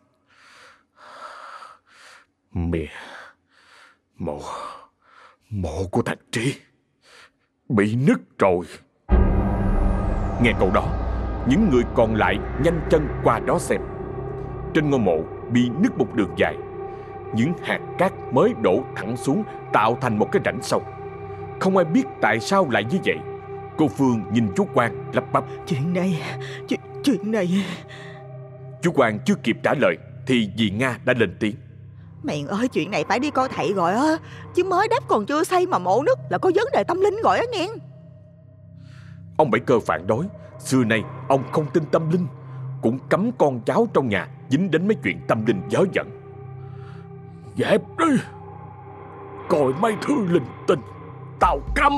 Mẹ, mộ, mộ của thằng Trí bị nứt rồi. Nghe câu đó, những người còn lại nhanh chân qua đó xem. Trên ngôi mộ bị nứt một đường dài. Những hạt cát mới đổ thẳng xuống tạo thành một cái rãnh sâu. Không ai biết tại sao lại như vậy. Cô Phương nhìn chú Quang lắp bắp: Chuyện này, chuyện, chuyện này. Chú Quang chưa kịp trả lời thì dì Nga đã lên tiếng: Mẹ ơi, chuyện này phải đi coi thầy gọi á. Chứ mới đắp còn chưa xây mà mộ nứt là có vấn đề tâm linh gọi á nghe. Ông Bảy Cơ phản đối. Xưa nay ông không tin tâm linh, cũng cấm con cháu trong nhà dính đến mấy chuyện tâm linh dớ dẫn. Dẹp đi, coi mấy thứ linh tinh, tao câm.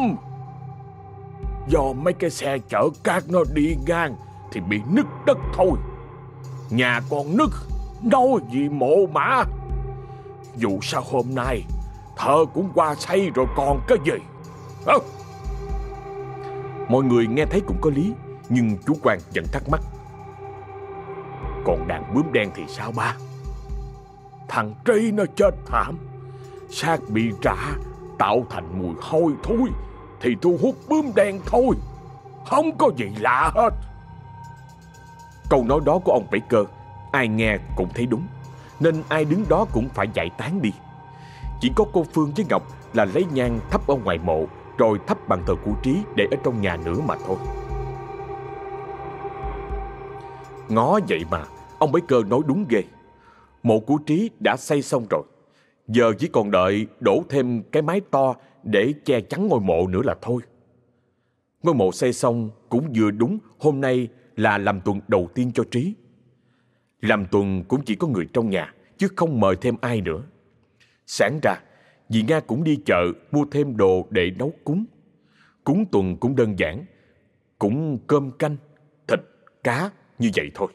Do mấy cái xe chở cát nó đi ngang thì bị nứt đất thôi. Nhà còn nứt, nói gì mộ mã. Dù sao hôm nay thợ cũng qua xây rồi còn cái gì. à? Mọi người nghe thấy cũng có lý, nhưng chú Quang vẫn thắc mắc: Còn đàn bướm đen thì sao ba? Thằng Trí nó chết thảm, xác bị rã tạo thành mùi hôi thối thì thu hút bướm đen thôi, không có gì lạ hết. Câu nói đó của ông Bảy Cơ ai nghe cũng thấy đúng, nên ai đứng đó cũng phải giải tán đi. Chỉ có cô Phương với Ngọc là lấy nhang thắp ở ngoài mộ, rồi thắp bàn thờ của Trí để ở trong nhà nữa mà thôi. Ngó vậy mà ông Bảy Cơ nói đúng ghê. Mộ của Trí đã xây xong rồi, giờ chỉ còn đợi đổ thêm cái mái to để che chắn ngôi mộ nữa là thôi. Ngôi mộ xây xong cũng vừa đúng hôm nay là làm tuần đầu tiên cho Trí. Làm tuần cũng chỉ có người trong nhà, chứ không mời thêm ai nữa. Sáng ra, dì Nga cũng đi chợ mua thêm đồ để nấu cúng. Cúng tuần cũng đơn giản, cũng cơm canh, thịt, cá như vậy thôi.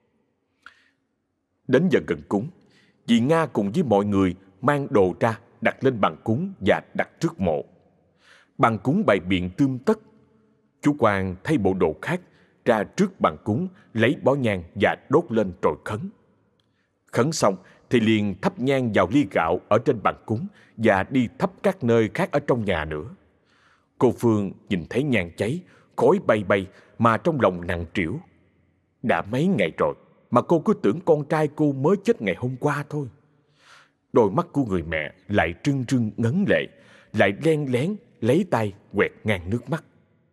Đến giờ gần cúng, dì Nga cùng với mọi người mang đồ ra đặt lên bàn cúng và đặt trước mộ. Bàn cúng bày biện tươm tất. Chú Quang thay bộ đồ khác ra trước bàn cúng, lấy bó nhang và đốt lên rồi khấn. Khấn xong thì liền thắp nhang vào ly gạo ở trên bàn cúng và đi thắp các nơi khác ở trong nhà nữa. Cô Phương nhìn thấy nhang cháy, khói bay bay mà trong lòng nặng trĩu. Đã mấy ngày rồi mà cô cứ tưởng con trai cô mới chết ngày hôm qua thôi. Đôi mắt của người mẹ lại trưng trưng ngấn lệ, lại len lén lấy tay quẹt ngang nước mắt.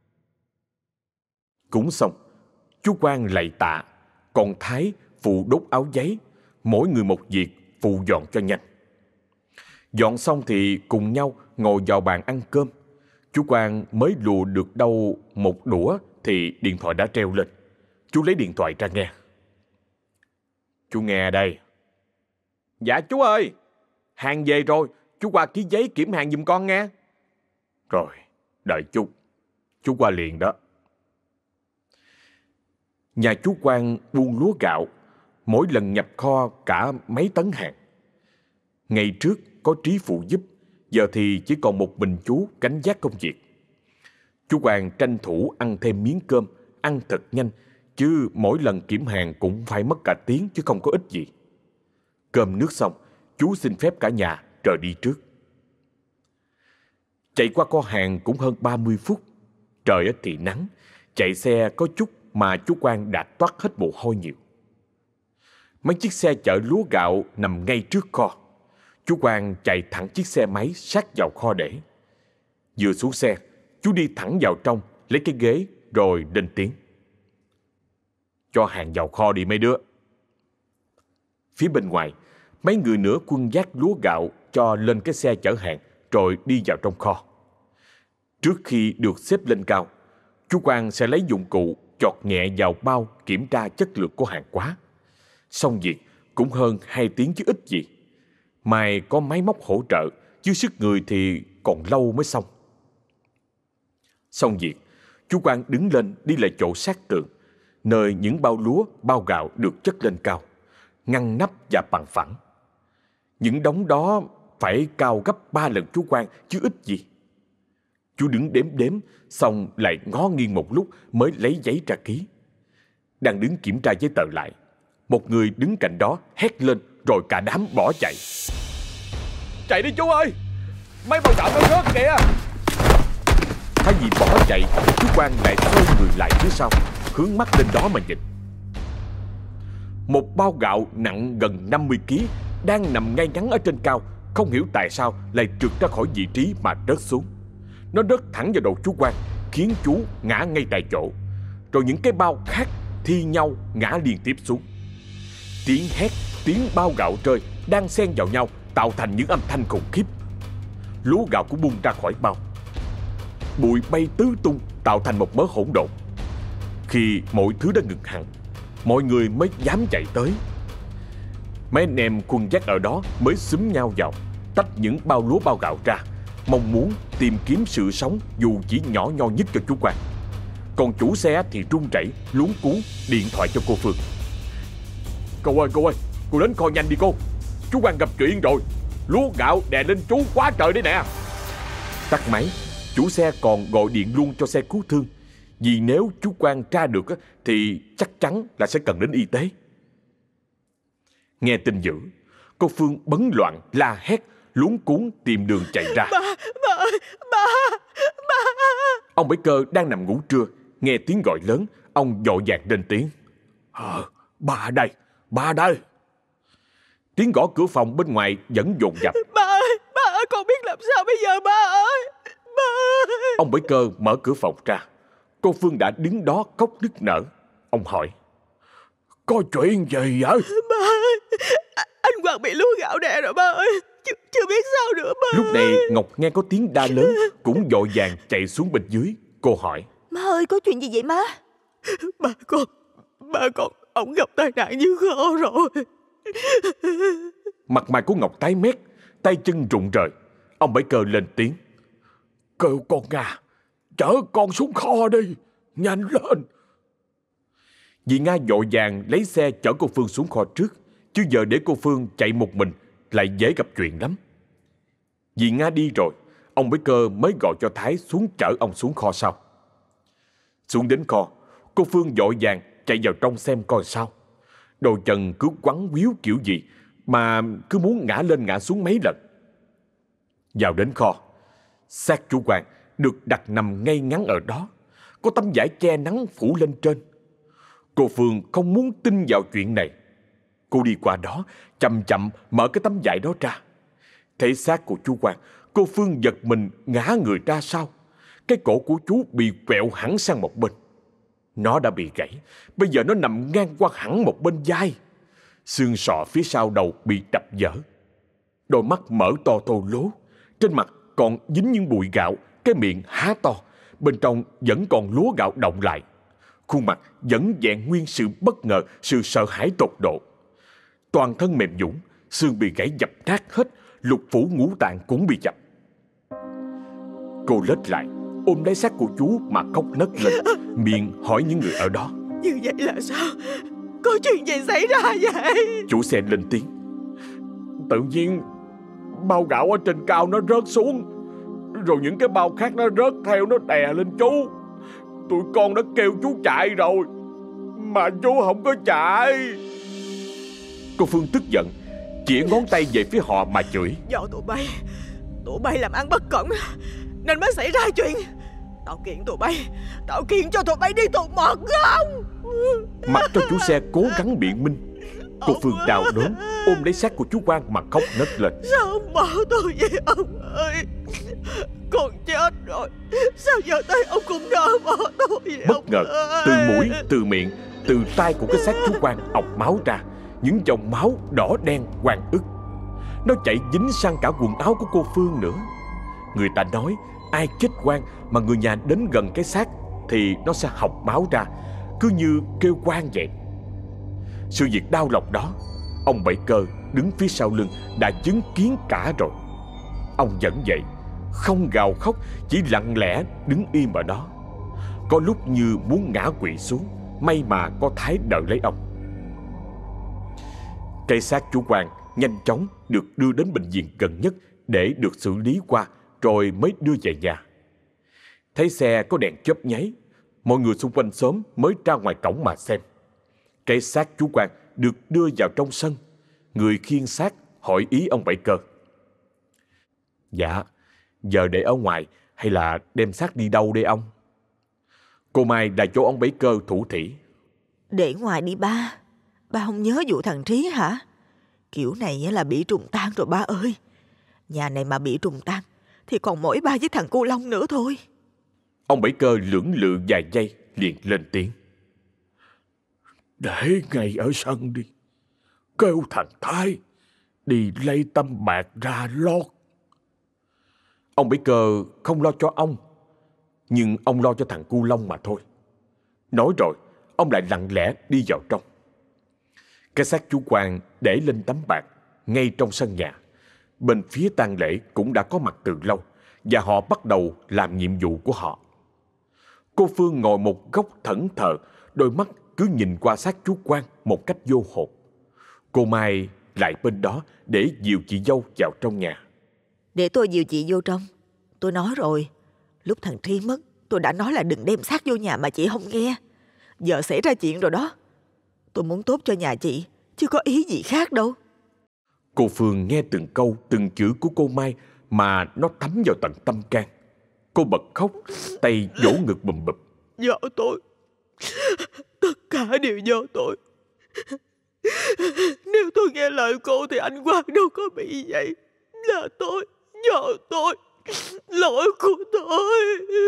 Cúng xong, chú Quang lạy tạ, còn Thái phụ đốt áo giấy, mỗi người một việc phụ dọn cho nhanh. Dọn xong thì cùng nhau ngồi vào bàn ăn cơm. Chú Quang mới lùa được đâu một đũa thì điện thoại đã treo lên. Chú lấy điện thoại ra nghe. Chú nghe đây. Dạ chú ơi, hàng về rồi, chú qua ký giấy kiểm hàng giùm con nghe. Rồi, đợi chút, chú qua liền đó. Nhà chú Quang buôn lúa gạo, mỗi lần nhập kho cả mấy tấn hàng. Ngày trước có Trí phụ giúp, giờ thì chỉ còn một mình chú gánh vác công việc. Chú Quang tranh thủ ăn thêm miếng cơm, ăn thật nhanh, chứ mỗi lần kiểm hàng cũng phải mất cả tiếng chứ không có ích gì. Cơm nước xong, chú xin phép cả nhà rời đi trước. Chạy qua kho hàng cũng hơn ba mươi phút. Trời thì nắng, chạy xe có chút mà chú Quang đã toát hết mồ hôi nhiều. Mấy chiếc xe chở lúa gạo nằm ngay trước kho. Chú Quang chạy thẳng chiếc xe máy sát vào kho để. Vừa xuống xe, chú đi thẳng vào trong, lấy cái ghế rồi lên tiếng. Cho hàng vào kho đi mấy đứa. Phía bên ngoài, mấy người nửa quân vác lúa gạo cho lên cái xe chở hàng rồi đi vào trong kho. Trước khi được xếp lên cao, chú Quang sẽ lấy dụng cụ chọt nhẹ vào bao kiểm tra chất lượng của hàng hóa. Xong việc cũng hơn hai tiếng chứ ít gì. May có máy móc hỗ trợ, chứ sức người thì còn lâu mới xong. Xong việc, chú Quang đứng lên đi lại chỗ sát tường, nơi những bao lúa, bao gạo được chất lên cao, ngăn nắp và bằng phẳng. Những đống đó phải cao gấp ba lần chú Quang chứ ít gì. Chú đứng đếm đếm, xong lại ngó nghiêng một lúc mới lấy giấy ra ký. Đang đứng kiểm tra giấy tờ lại, một người đứng cạnh đó hét lên rồi cả đám bỏ chạy. Chạy đi chú ơi, mấy bao gạo nó rớt kìa. Thay vì bỏ chạy, chú Quang lại xoay người lại phía sau, hướng mắt lên đó mà nhìn. Một bao gạo nặng gần năm mươi ki lô gam đang nằm ngay ngắn ở trên cao, không hiểu tại sao lại trượt ra khỏi vị trí mà rớt xuống. Nó rớt thẳng vào đầu chú Quang, khiến chú ngã ngay tại chỗ. Rồi những cái bao khác thi nhau ngã liên tiếp xuống. Tiếng hét, tiếng bao gạo rơi đang xen vào nhau tạo thành những âm thanh khủng khiếp. Lúa gạo cũng bung ra khỏi bao. Bụi bay tứ tung tạo thành một mớ hỗn độn. Khi mọi thứ đã ngừng hẳn, mọi người mới dám chạy tới. Mấy anh em quân vác ở đó mới xúm nhau vào, tách những bao lúa bao gạo ra, mong muốn tìm kiếm sự sống dù chỉ nhỏ nho nhất cho chú Quang. Còn chủ xe thì run rẩy, luống cuống điện thoại cho cô Phương. Cô ơi, cô ơi, cô đến kho nhanh đi cô. Chú Quang gặp chuyện rồi, lúa gạo đè lên chú quá trời đấy nè. Tắt máy, chủ xe còn gọi điện luôn cho xe cứu thương, vì nếu chú Quang tra được thì chắc chắn là sẽ cần đến y tế. Nghe tin dữ, cô Phương bấn loạn la hét, luống cuống tìm đường chạy ra. Ba, ba ơi, ba, ba. Ông Bảy Cơ đang nằm ngủ trưa, nghe tiếng gọi lớn, ông vội vàng lên tiếng. Ờ, ba đây, ba đây. Tiếng gõ cửa phòng bên ngoài vẫn dồn dập. Ba ơi, ba ơi, con biết làm sao bây giờ ba ơi, ba ơi. Ông Bảy Cơ mở cửa phòng ra. Cô Phương đã đứng đó khóc nức nở. Ông hỏi. Có chuyện gì vậy? Ba ơi, anh Quang bị lúa gạo đè rồi ba ơi. Chưa, chưa biết sao nữa ba. Lúc này Ngọc nghe có tiếng đa lớn, cũng vội vàng chạy xuống bên dưới. Cô hỏi. Má ơi, có chuyện gì vậy má? Ba con, ba con ông gặp tai nạn như Kho rồi. Mặt mày của Ngọc tái mét, tay chân rụng rời. Ông Bảy Cơ lên tiếng: Kêu con Nga chở con xuống kho đi, nhanh lên. Dì Nga vội vàng lấy xe chở cô Phương xuống kho trước, chứ giờ để cô Phương chạy một mình lại dễ gặp chuyện lắm. Dì Nga đi rồi, ông Bảy Cơ mới gọi cho Thái xuống chở ông xuống kho sau. Xuống đến kho, cô Phương vội vàng chạy vào trong xem coi sao. Đôi chân cứ quắn quýu kiểu gì mà cứ muốn ngã lên ngã xuống mấy lần. Vào đến kho, xác chủ quan được đặt nằm ngay ngắn ở đó, có tấm vải che nắng phủ lên trên. Cô Phương không muốn tin vào chuyện này. Cô đi qua đó, chậm chậm mở cái tấm vải đó ra. Thấy xác của chú Quang, cô Phương giật mình ngã người ra sau. Cái cổ của chú bị quẹo hẳn sang một bên. Nó đã bị gãy, bây giờ nó nằm ngang qua hẳn một bên vai. Xương sọ phía sau đầu bị đập vỡ. Đôi mắt mở to thô lố, trên mặt còn dính những bụi gạo, cái miệng há to, bên trong vẫn còn lúa gạo đọng lại. Khuôn mặt vẫn vẹn nguyên sự bất ngờ, sự sợ hãi tột độ. Toàn thân mềm nhũn, xương bị gãy dập nát hết, lục phủ ngũ tạng cũng bị dập. Cô lết lại, ôm lấy xác của chú mà khóc nấc lên, miệng hỏi những người ở đó: Như vậy là sao? Có chuyện gì xảy ra vậy? Chủ xe lên tiếng: Tự nhiên bao gạo ở trên cao nó rớt xuống, rồi những cái bao khác nó rớt theo, nó đè lên chú. Tụi con đã kêu chú chạy rồi, mà chú không có chạy. Cô Phương tức giận, chĩa ngón tay về phía họ mà chửi: Do tụi bay Tụi bay làm ăn bất cẩn nên mới xảy ra chuyện. Tao kiện tụi bay Tao kiện cho tụi bay đi tù mật không? Mặc cho chủ xe cố gắng biện minh, cô Phương đau đớn ôm lấy xác của chú Quang mà khóc nấc lên: Sao ông bỏ tôi vậy ông ơi? Con chết rồi, sao giờ tay ông cũng đỡ bỏ tôi vậy? Bất ngờ, từ mũi, từ miệng, từ tay của cái xác chú Quang ọc máu ra, những dòng máu đỏ đen oan ức. Nó chảy dính sang cả quần áo của cô Phương nữa. Người ta nói ai chết oan mà người nhà đến gần cái xác thì nó sẽ học máu ra, cứ như kêu quan vậy. Sự việc đau lòng đó, ông Bảy Cơ đứng phía sau lưng đã chứng kiến cả rồi. Ông vẫn vậy, không gào khóc, chỉ lặng lẽ đứng im ở đó. Có lúc như muốn ngã quỵ xuống, may mà có Thái đỡ lấy ông. Cây xác chú Quang nhanh chóng được đưa đến bệnh viện gần nhất để được xử lý qua, rồi mới đưa về nhà. Thấy xe có đèn chớp nháy, mọi người xung quanh xóm mới ra ngoài cổng mà xem. Cái xác chú Quang được đưa vào trong sân. Người khiêng xác hỏi ý ông Bảy Cơ: Dạ, giờ để ở ngoài hay là đem xác đi đâu đây ông? Cô Mai là chỗ ông Bảy Cơ thủ thỉ: Để ngoài đi ba. Ba không nhớ vụ thằng Trí hả? Kiểu này là bị trùng tan rồi ba ơi. Nhà này mà bị trùng tan thì còn mỗi ba với thằng Cô Long nữa thôi. Ông Bảy Cơ lưỡng lự vài giây liền lên tiếng: Để ngay ở sân đi. Kêu thằng Thái đi lấy tấm bạc ra lót. Ông Bảy Cơ không lo cho ông, nhưng ông lo cho thằng Cu Long mà thôi. Nói rồi, ông lại lặng lẽ đi vào trong. Cái xác chú Quang để lên tấm bạc ngay trong sân nhà. Bên phía tang lễ cũng đã có mặt từ lâu, và họ bắt đầu làm nhiệm vụ của họ. Cô Phương ngồi một góc thẫn thờ, đôi mắt cứ nhìn qua xác chú Quang một cách vô hồn. Cô Mai lại bên đó để dìu chị dâu vào trong nhà. Để tôi dìu chị vô trong. Tôi nói rồi, lúc thằng Trí mất, tôi đã nói là đừng đem xác vô nhà mà chị không nghe. Giờ xảy ra chuyện rồi đó. Tôi muốn tốt cho nhà chị, chứ có ý gì khác đâu. Cô Phương nghe từng câu, từng chữ của cô Mai mà nó thấm vào tận tâm can. Cô bật khóc, tay vỗ ngực bùm bụp. Do tôi. Tất cả đều do tôi. Nếu tôi nghe lời cô thì anh Quang đâu có bị vậy. Là tôi, do tôi, lỗi của tôi.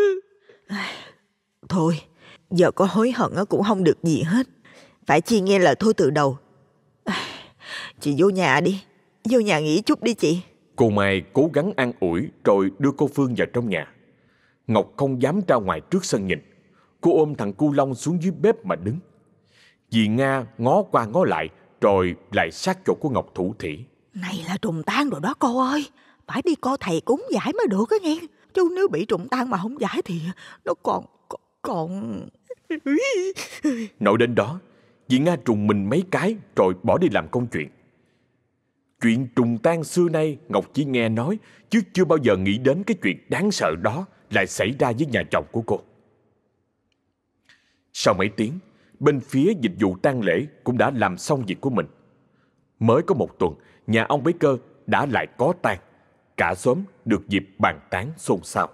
Thôi, giờ có hối hận cũng không được gì hết. Phải chi nghe lời thôi từ đầu. Chị vô nhà đi, vô nhà nghỉ chút đi chị. Cô Mai cố gắng an ủi rồi đưa cô Phương vào trong nhà. Ngọc không dám ra ngoài trước sân nhìn. Cô ôm thằng Cu Long xuống dưới bếp mà đứng. Dì Nga ngó qua ngó lại, rồi lại sát chỗ của Ngọc thủ thỉ. Này là trùng tang rồi đó cô ơi. Phải đi coi thầy cúng giải mới được á nghe. Chứ nếu bị trùng tang mà không giải thì nó còn... còn... Nói đến đó, dì Nga trùng mình mấy cái rồi bỏ đi làm công chuyện. Chuyện trùng tang xưa nay Ngọc chỉ nghe nói, chứ chưa bao giờ nghĩ đến cái chuyện đáng sợ đó lại xảy ra với nhà chồng của cô. Sau mấy tiếng, bên phía dịch vụ tang lễ cũng đã làm xong việc của mình. Mới có một tuần, nhà ông Baker đã lại có tang. Cả xóm được dịp bàn tán xôn xao.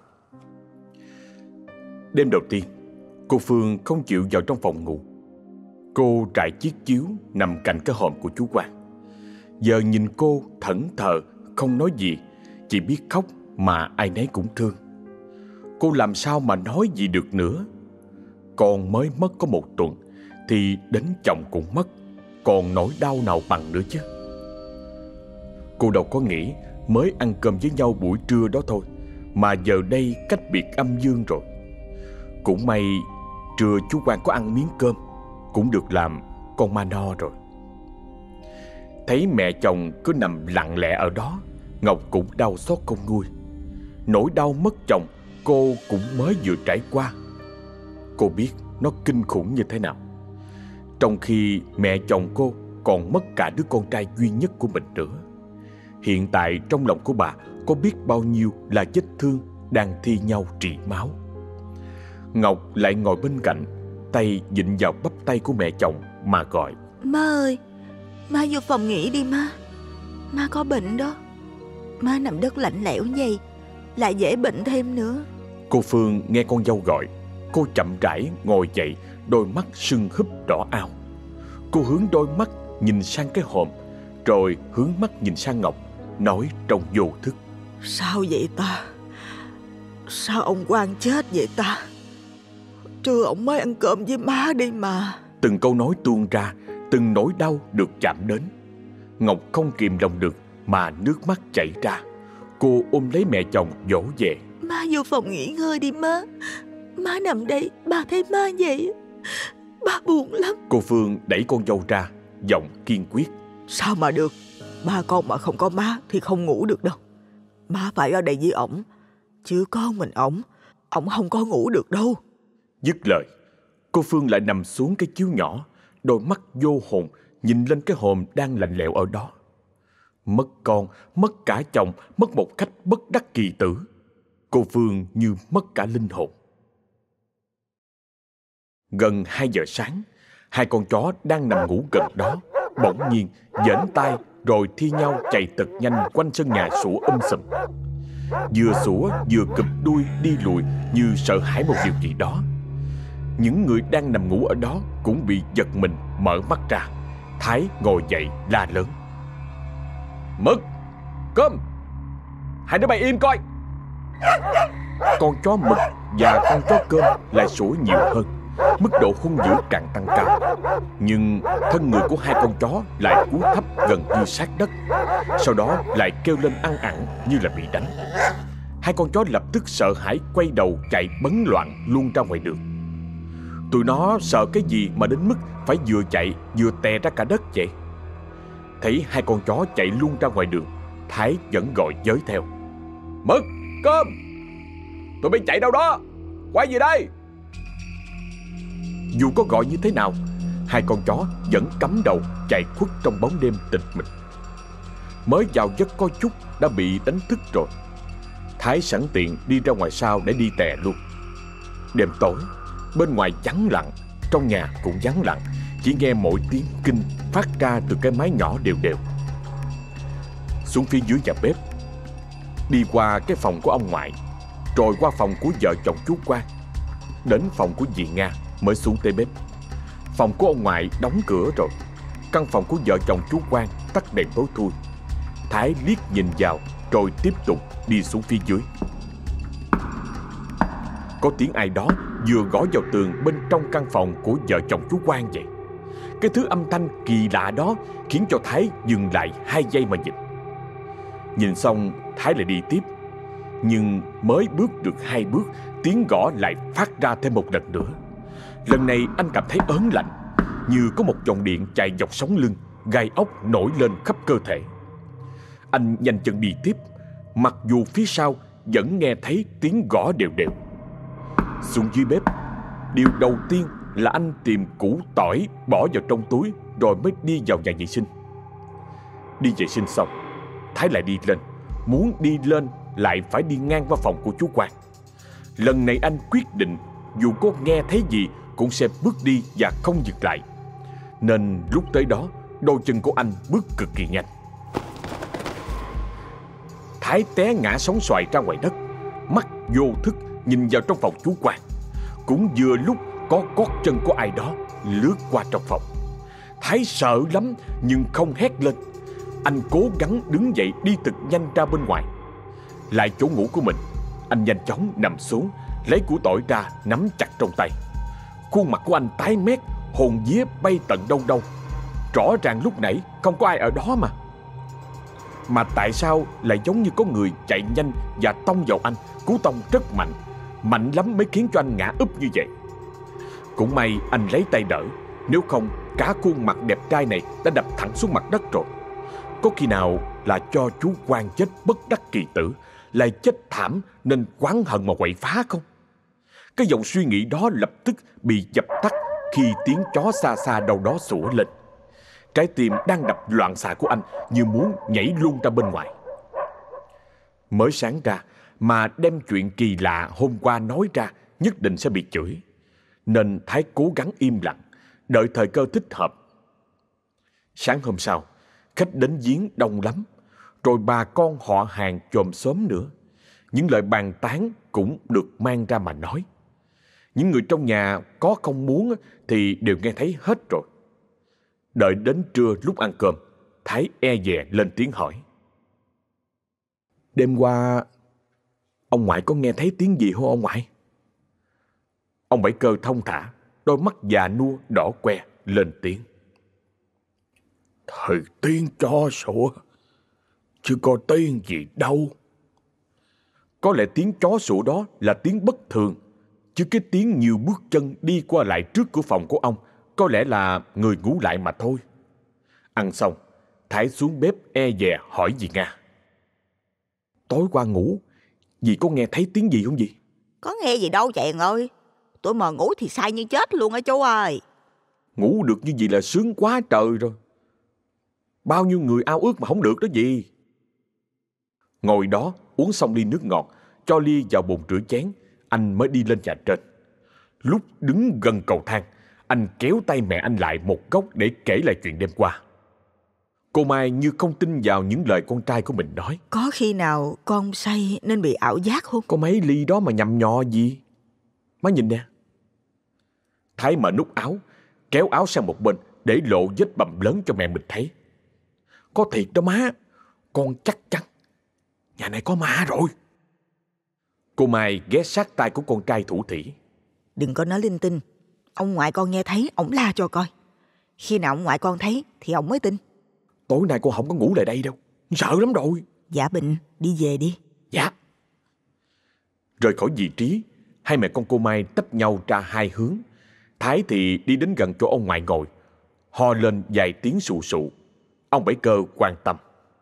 Đêm đầu tiên, cô Phương không chịu vào trong phòng ngủ. Cô trải chiếc chiếu nằm cạnh cái hòm của chú Quang. Giờ nhìn cô thẫn thờ, không nói gì, chỉ biết khóc mà ai nấy cũng thương. Cô làm sao mà nói gì được nữa. Con mới mất có một tuần thì đến chồng cũng mất, còn nỗi đau nào bằng nữa chứ. Cô đâu có nghĩ mới ăn cơm với nhau buổi trưa đó thôi mà giờ đây cách biệt âm dương rồi. Cũng may trưa chú Quang có ăn miếng cơm, cũng được làm con ma no rồi. Thấy mẹ chồng cứ nằm lặng lẽ ở đó, Ngọc cũng đau xót không nguôi. Nỗi đau mất chồng cô cũng mới vừa trải qua. Cô biết nó kinh khủng như thế nào. Trong khi mẹ chồng cô còn mất cả đứa con trai duy nhất của mình nữa. Hiện tại trong lòng của bà có biết bao nhiêu là vết thương đang thi nhau rỉ máu. Ngọc lại ngồi bên cạnh, tay vịn vào bắp tay của mẹ chồng mà gọi. Má ơi, má vô phòng nghỉ đi má. Má có bệnh đó. Má nằm đất lạnh lẽo vậy, lại dễ bệnh thêm nữa. Cô Phương nghe con dâu gọi, cô chậm rãi ngồi dậy, đôi mắt sưng húp đỏ ao. Cô hướng đôi mắt nhìn sang cái hòm, rồi hướng mắt nhìn sang Ngọc, nói trong vô thức. Sao vậy ta? Sao ông Quang chết vậy ta? Trưa ông mới ăn cơm với má đi mà. Từng câu nói tuôn ra, từng nỗi đau được chạm đến. Ngọc không kìm lòng được mà nước mắt chảy ra. Cô ôm lấy mẹ chồng dỗ về. Má vô phòng nghỉ ngơi đi má. Má nằm đây, ba thấy má vậy, ba buồn lắm. Cô Phương đẩy con dâu ra, giọng kiên quyết. Sao mà được? Ba con mà không có má thì không ngủ được đâu. Má phải ở đây với ổng, chứ có mình ổng, ổng không có ngủ được đâu. Dứt lời, cô Phương lại nằm xuống cái chiếu nhỏ, đôi mắt vô hồn nhìn lên cái hòm đang lạnh lẽo ở đó. Mất con, mất cả chồng, mất một cách bất đắc kỳ tử. Cô Phương như mất cả linh hồn. Gần hai giờ sáng, hai con chó đang nằm ngủ gần đó bỗng nhiên giãn tay rồi thi nhau chạy thật nhanh quanh sân nhà sủa um sùm. Vừa sủa vừa cụp đuôi đi lùi như sợ hãi một điều gì đó. Những người đang nằm ngủ ở đó cũng bị giật mình mở mắt ra. Thái ngồi dậy la lớn. Mực, Cơm, hai đứa bay im coi. Con chó Mực và con chó Cơm lại sủa nhiều hơn. Mức độ hung dữ càng tăng cao. Nhưng thân người của hai con chó lại cúi thấp gần như sát đất. Sau đó lại kêu lên ăn ẳng như là bị đánh. Hai con chó lập tức sợ hãi quay đầu chạy bấn loạn luôn ra ngoài đường. Tụi nó sợ cái gì mà đến mức phải vừa chạy vừa tè ra cả đất vậy. Thấy hai con chó chạy luôn ra ngoài đường, Thái vẫn gọi giới theo. Mực, Cơm, tụi bay chạy đâu đó, quay về đây. Dù có gọi như thế nào, hai con chó vẫn cắm đầu chạy khuất trong bóng đêm tịch mịch. Mới vào giấc có chút đã bị đánh thức rồi. Thái sẵn tiện đi ra ngoài sau để đi tè luôn. Đêm tối, bên ngoài vắng lặng, trong nhà cũng vắng lặng, chỉ nghe mỗi tiếng kinh phát ra từ cái mái nhỏ đều đều. Xuống phía dưới nhà bếp, đi qua cái phòng của ông ngoại, rồi qua phòng của vợ chồng chú Quang, đến phòng của dì Nga mới xuống tới bếp. Phòng của ông ngoại đóng cửa rồi. Căn phòng của vợ chồng chú Quang tắt đèn tối thui. Thái liếc nhìn vào rồi tiếp tục đi xuống phía dưới. Có tiếng ai đó vừa gõ vào tường bên trong căn phòng của vợ chồng chú Quang vậy. Cái thứ âm thanh kỳ lạ đó khiến cho Thái dừng lại hai giây mà nhìn. Nhìn xong Thái lại đi tiếp. Nhưng mới bước được hai bước, tiếng gõ lại phát ra thêm một lần nữa. Lần này anh cảm thấy ớn lạnh. như có một dòng điện chạy dọc sống lưng, gai ốc nổi lên khắp cơ thể. Anh nhanh chân đi tiếp, mặc dù phía sau vẫn nghe thấy tiếng gõ đều đều. Xuống dưới bếp, điều đầu tiên là anh tìm củ tỏi bỏ vào trong túi, rồi mới đi vào nhà vệ sinh. Đi vệ sinh xong, Thái lại đi lên. Muốn đi lên lại phải đi ngang qua phòng của chú Quang. Lần này anh quyết định dù có nghe thấy gì cũng sẽ bước đi và không dừng lại. Nên lúc tới đó, đôi chân của anh bước cực kỳ nhanh. Thái té ngã sóng xoài ra ngoài đất, mắt vô thức nhìn vào trong phòng chú Quang. Cũng vừa lúc có gót chân của ai đó lướt qua trong phòng. Thái sợ lắm nhưng không hét lên. Anh cố gắng đứng dậy đi thật nhanh ra bên ngoài. Lại chỗ ngủ của mình, anh nhanh chóng nằm xuống, lấy củ tỏi ra nắm chặt trong tay. Khuôn mặt của anh tái mét, hồn vía bay tận đâu đâu. Rõ ràng lúc nãy không có ai ở đó mà. Mà tại sao lại giống như có người chạy nhanh và tông vào anh. Cú tông rất mạnh, mạnh lắm mới khiến cho anh ngã úp như vậy. Cũng may anh lấy tay đỡ, nếu không cả khuôn mặt đẹp trai này đã đập thẳng xuống mặt đất rồi. Có khi nào là cho chú Quang chết bất đắc kỳ tử, lại chết thảm nên oán hận mà quậy phá không? Cái dòng suy nghĩ đó lập tức bị dập tắt khi tiếng chó xa xa đâu đó sủa lên. Trái tim đang đập loạn xạ của anh như muốn nhảy luôn ra bên ngoài. Mới sáng ra mà đem chuyện kỳ lạ hôm qua nói ra nhất định sẽ bị chửi. Nên Thái cố gắng im lặng, đợi thời cơ thích hợp. Sáng hôm sau, khách đến viếng đông lắm, rồi bà con họ hàng chòm xóm nữa. Những lời bàn tán cũng được mang ra mà nói. Những người trong nhà có không muốn thì đều nghe thấy hết rồi. Đợi đến trưa lúc ăn cơm, Thái e dè lên tiếng hỏi: "Đêm qua ông ngoại có nghe thấy tiếng gì hông ông ngoại?" Ông Bảy Cơ thông thả, đôi mắt già nua đỏ que lên tiếng: "Thời tiếng chó sủa, chứ có tiếng gì đâu." Có lẽ tiếng chó sủa đó là tiếng bất thường, chứ cái tiếng nhiều bước chân đi qua lại trước cửa phòng của ông có lẽ là người ngủ lại mà thôi. Ăn xong, Thái xuống bếp e dè hỏi dì Nga: "Tối qua ngủ, dì có nghe thấy tiếng gì không dì?" "Có nghe gì đâu chàng ơi. Tôi mà ngủ thì say như chết luôn á chú ơi." "Ngủ được như vậy là sướng quá trời rồi. Bao nhiêu người ao ước mà không được đó dì." Ngồi đó uống xong ly nước ngọt, cho ly vào bồn rửa chén, anh mới đi lên nhà trên. Lúc đứng gần cầu thang, anh kéo tay mẹ anh lại một góc để kể lại chuyện đêm qua. Cô Mai như không tin vào những lời con trai của mình nói: "Có khi nào con say nên bị ảo giác không?" "Có mấy ly đó mà nhầm nhò gì. Má nhìn nè." Thái mở nút áo, kéo áo sang một bên để lộ vết bầm lớn cho mẹ mình thấy. "Có thiệt đó má, con chắc chắn. Nhà này có ma rồi." Cô Mai ghé sát tai của con trai thủ thỉ: "Đừng có nói linh tinh. Ông ngoại con nghe thấy, ổng la cho coi. Khi nào ông ngoại con thấy thì ổng mới tin." "Tối nay con không có ngủ lại đây đâu, sợ lắm rồi." "Dạ Bình, đi về đi." "Dạ." Rời khỏi vị trí, hai mẹ con cô Mai tách nhau ra hai hướng. Thái thì đi đến gần chỗ ông ngoại ngồi, ho lên vài tiếng sụ sụ. Ông Bảy Cơ quan tâm: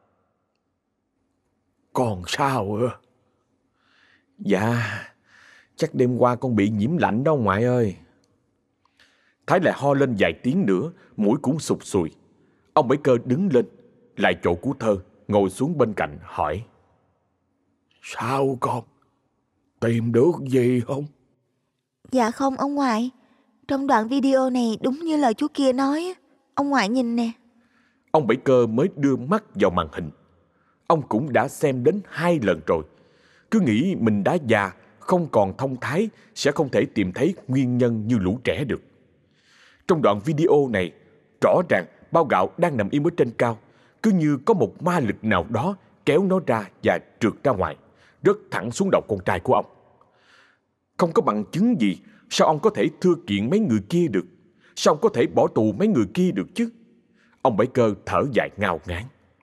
"Con sao ạ?" "Dạ, chắc đêm qua con bị nhiễm lạnh đó ông ngoại ơi." Thái lại ho lên vài tiếng nữa, mũi cũng sụt sùi. Ông Bảy Cơ đứng lên, lại chỗ của Thơ, ngồi xuống bên cạnh hỏi: "Sao con? Tìm được gì không?" "Dạ không ông ngoại. Trong đoạn video này đúng như lời chú kia nói. Ông ngoại nhìn nè." Ông Bảy Cơ mới đưa mắt vào màn hình. Ông cũng đã xem đến hai lần rồi. Cứ nghĩ mình đã già, không còn thông thái, sẽ không thể tìm thấy nguyên nhân như lũ trẻ được. Trong đoạn video này, rõ ràng bao gạo đang nằm im ở trên cao, cứ như có một ma lực nào đó kéo nó ra và trượt ra ngoài, rớt thẳng xuống đầu con trai của ông. Không có bằng chứng gì, sao ông có thể thưa kiện mấy người kia được? Sao ông có thể bỏ tù mấy người kia được chứ? Ông Bảy Cơ thở dài ngao ngán: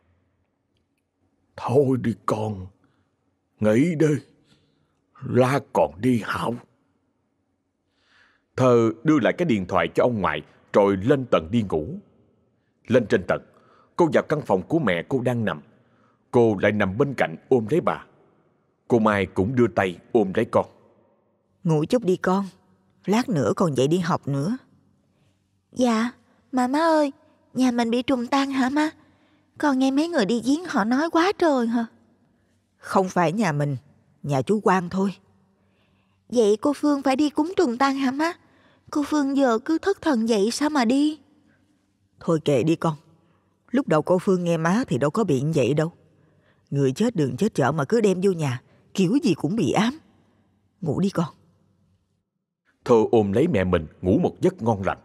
"Thôi đi con, nghỉ đi, La còn đi học." Thơ đưa lại cái điện thoại cho ông ngoại, rồi lên tầng đi ngủ. Lên trên tầng, cô vào căn phòng của mẹ cô đang nằm. Cô lại nằm bên cạnh ôm lấy bà. Cô Mai cũng đưa tay ôm lấy con. Ngủ chút đi con, lát nữa còn dậy đi học nữa. Dạ, mà má ơi, nhà mình bị trùng tan hả má? Con nghe mấy người đi giếng họ nói quá trời hả? Không phải nhà mình, nhà chú Quang thôi. Vậy cô Phương phải đi cúng trùng tan hả má? Cô Phương giờ cứ thất thần vậy sao mà đi? Thôi kệ đi con. Lúc đầu cô Phương nghe má thì đâu có bị như vậy đâu. Người chết đường chết chợ mà cứ đem vô nhà, kiểu gì cũng bị ám. Ngủ đi con. Thơ ôm lấy mẹ mình ngủ một giấc ngon lành.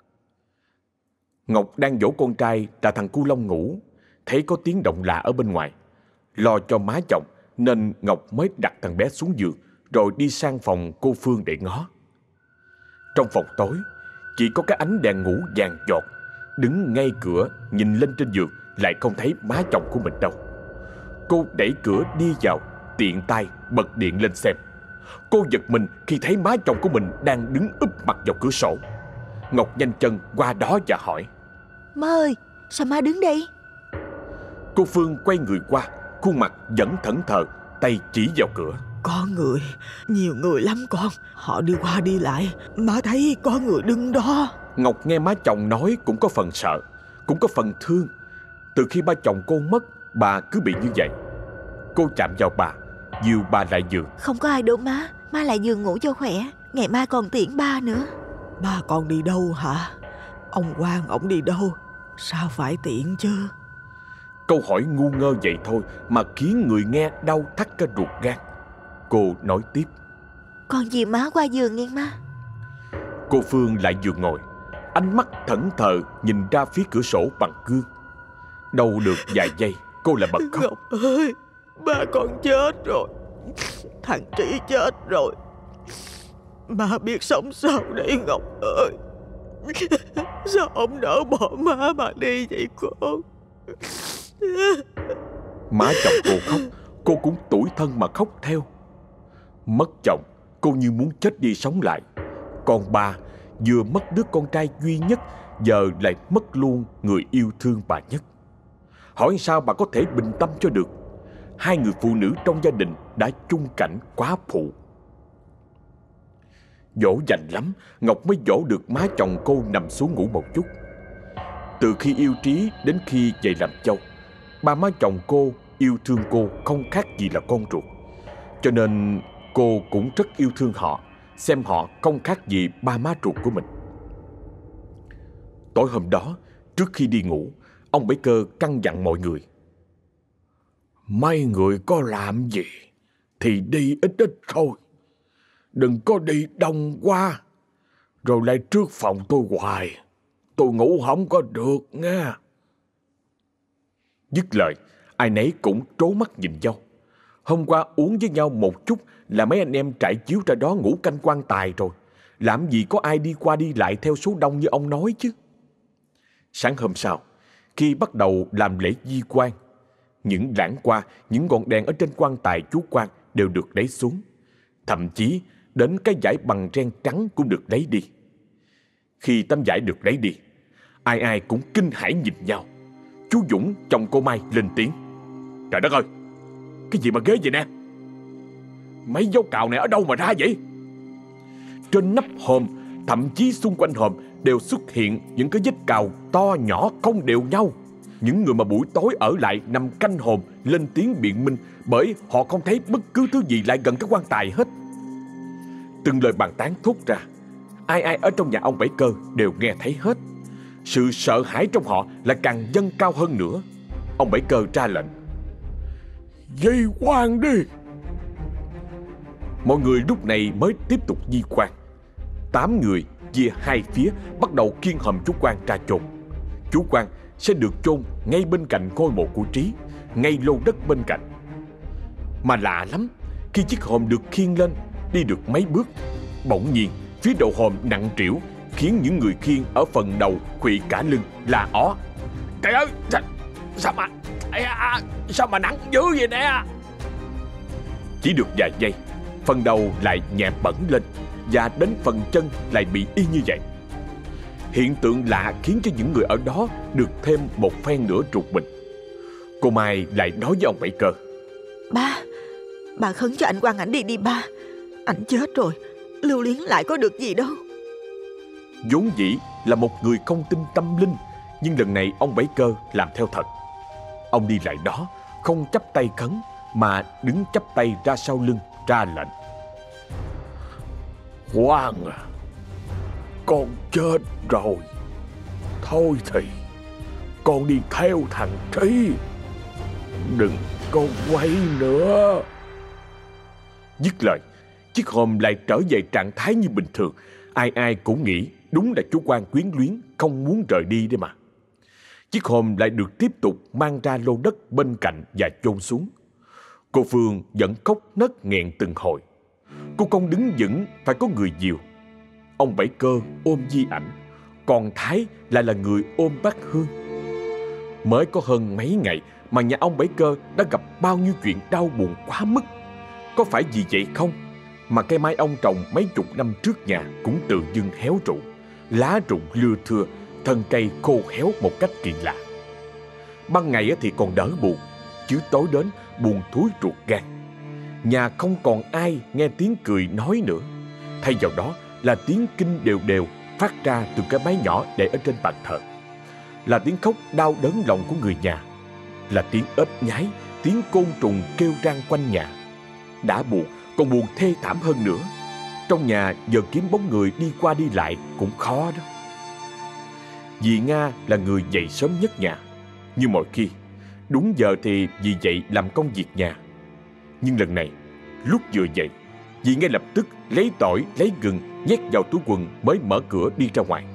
Ngọc đang dỗ con trai là thằng Cu Long ngủ, thấy có tiếng động lạ ở bên ngoài. Lo cho má chồng nên Ngọc mới đặt thằng bé xuống giường rồi đi sang phòng cô Phương để ngó. Trong phòng tối, chỉ có cái ánh đèn ngủ vàng chót. Đứng ngay cửa nhìn lên trên giường lại không thấy má chồng của mình đâu. Cô đẩy cửa đi vào, tiện tay bật điện lên xem. Cô giật mình khi thấy má chồng của mình đang đứng úp mặt vào cửa sổ. Ngọc nhanh chân qua đó và hỏi: Má ơi, sao má đứng đây? Cô Phương quay người qua, khuôn mặt vẫn thẫn thờ, tay chỉ vào cửa. Có người, nhiều người lắm con. Họ đi qua đi lại, má thấy có người đứng đó. Ngọc nghe má chồng nói cũng có phần sợ, cũng có phần thương. Từ khi ba chồng cô mất, bà cứ bị như vậy. Cô chạm vào bà, dìu bà lại giường. Không có ai đâu má, má lại giường ngủ cho khỏe. Ngày mai còn tiễn ba nữa. Ba con đi đâu hả? Ông Quang ổng đi đâu? Sao phải tiện chứ? Câu hỏi ngu ngơ vậy thôi mà khiến người nghe đau thắt cả ruột gan. Cô nói tiếp: Con dìu má qua giường nghe má. Cô Phương lại giường ngồi, ánh mắt thẫn thờ nhìn ra phía cửa sổ bằng gương. Đâu được vài giây cô lại bật khóc. Ngọc ơi, ba con chết rồi. Thằng Trí chết rồi. Má biết sống sao đây Ngọc ơi. Sao ông nỡ bỏ má mà đi vậy con? Má chồng cô khóc, cô cũng tủi thân mà khóc theo. Mất chồng, cô như muốn chết đi sống lại. Còn bà vừa mất đứa con trai duy nhất, giờ lại mất luôn người yêu thương bà nhất. Hỏi sao bà có thể bình tâm cho được? Hai người phụ nữ trong gia đình đã chung cảnh quá phụ. Dỗ dành lắm, Ngọc mới dỗ được má chồng cô nằm xuống ngủ một chút. Từ khi yêu Trí đến khi về làm dâu, ba má chồng cô yêu thương cô không khác gì là con ruột. Cho nên cô cũng rất yêu thương họ, xem họ không khác gì ba má ruột của mình. Tối hôm đó, trước khi đi ngủ, ông Bảy Cơ căn dặn mọi người: Mấy người có làm gì thì đi ít ít thôi. Đừng có đi đông quá, rồi lại trước phòng tôi hoài. Tôi ngủ không có được nha. Dứt lời, ai nấy cũng trố mắt nhìn nhau. Hôm qua uống với nhau một chút là mấy anh em trải chiếu ra đó ngủ canh quan tài rồi. Làm gì có ai đi qua đi lại theo số đông như ông nói chứ. Sáng hôm sau, khi bắt đầu làm lễ di quan, những lảng qua, những ngọn đèn ở trên quan tài chú Quang đều được lấy xuống. Thậm chí đến cái dải bằng ren trắng cũng được lấy đi. Khi tấm vải được lấy đi, ai ai cũng kinh hãi nhìn nhau. Chú Dũng, chồng cô Mai, lên tiếng: Trời đất ơi, cái gì mà ghê vậy nè? Mấy dấu cào này ở đâu mà ra vậy? Trên nắp hòm, thậm chí xung quanh hòm đều xuất hiện những cái vết cào to nhỏ không đều nhau. Những người mà buổi tối ở lại nằm canh hòm lên tiếng biện minh bởi họ không thấy bất cứ thứ gì lại gần cái quan tài hết. Từng lời bàn tán thốt ra, ai ai ở trong nhà ông Bảy Cơ đều nghe thấy hết. Sự sợ hãi trong họ lại càng dâng cao hơn nữa. Ông Bảy Cơ ra lệnh: Di quan đi. Mọi người lúc này mới tiếp tục di quan. Tám người chia hai phía bắt đầu khiêng hòm chú Quang ra chôn. Chú Quang sẽ được chôn ngay bên cạnh ngôi mộ của Trí, ngay lô đất bên cạnh. Mà lạ lắm, khi chiếc hòm được khiêng lên, đi được mấy bước, bỗng nhiên phía đầu hòm nặng trĩu, khiến những người khiêng ở phần đầu khuỵu cả lưng la ó: Trời ơi, sao, sao mà à, sao mà nặng dữ vậy nè? Chỉ được vài giây, phần đầu lại nhẹ bẫng lên, và đến phần chân lại bị y như vậy. Hiện tượng lạ khiến cho những người ở đó được thêm một phen nữa trục mình. Cô Mai lại nói với ông Bảy Cơ: Ba, ba khấn cho anh Quang ảnh đi đi ba. Ảnh chết rồi, lưu luyến lại có được gì đâu. Vốn dĩ là một người không tin tâm linh, nhưng lần này ông Bảy Cơ làm theo thật. Ông đi lại đó, không chắp tay khấn, mà đứng chắp tay ra sau lưng, ra lệnh: Quang à, con chết rồi. Thôi thì con đi theo thằng Trí, đừng có quay nữa. Dứt lời, chiếc hòm lại trở về trạng thái như bình thường. Ai ai cũng nghĩ đúng là chú Quang quyến luyến, không muốn rời đi đấy mà. Chiếc hòm lại được tiếp tục mang ra lô đất bên cạnh và chôn xuống. Cô Phương vẫn khóc nấc nghẹn từng hồi. Cô không đứng vững, phải có người dìu. Ông Bảy Cơ ôm di ảnh, còn Thái lại là người ôm bát hương. Mới có hơn mấy ngày mà nhà ông Bảy Cơ đã gặp bao nhiêu chuyện đau buồn quá mức. Có phải vì vậy không mà cây mai ông trồng mấy chục năm trước nhà cũng tự dưng héo rụng, lá rụng lưa thưa, thân cây khô héo một cách kỳ lạ. Ban ngày thì còn đỡ buồn, chứ tối đến buồn thúi ruột gan. Nhà không còn ai nghe tiếng cười nói nữa, thay vào đó là tiếng kinh đều đều phát ra từ cái máy nhỏ để ở trên bàn thờ. Là tiếng khóc đau đớn lòng của người nhà, là tiếng ếch nhái, tiếng côn trùng kêu rang quanh nhà. Đã buồn, còn buồn thê thảm hơn nữa. Trong nhà giờ kiếm bóng người đi qua đi lại cũng khó đó. Dì Nga là người dậy sớm nhất nhà. Như mọi khi, đúng giờ thì dì dậy làm công việc nhà. Nhưng lần này, lúc vừa dậy, dì ngay lập tức lấy tỏi, lấy gừng nhét vào túi quần mới mở cửa đi ra ngoài.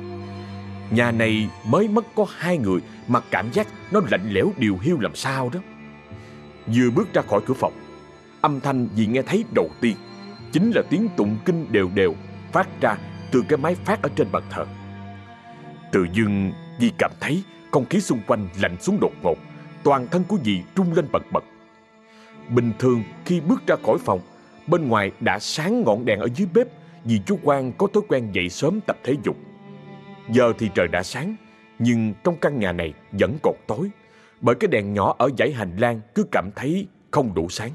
Nhà này mới mất có hai người mà cảm giác nó lạnh lẽo điều hiu làm sao đó. Vừa bước ra khỏi cửa phòng, âm thanh dì nghe thấy đầu tiên chính là tiếng tụng kinh đều đều phát ra từ cái máy phát ở trên bàn thờ. Tự dưng dì cảm thấy không khí xung quanh lạnh xuống đột ngột, toàn thân của dì rung lên bần bật. Bình thường khi bước ra khỏi phòng, bên ngoài đã sáng ngọn đèn ở dưới bếp vì chú Quang có thói quen dậy sớm tập thể dục. Giờ thì trời đã sáng, nhưng trong căn nhà này vẫn còn tối, bởi cái đèn nhỏ ở dãy hành lang cứ cảm thấy không đủ sáng.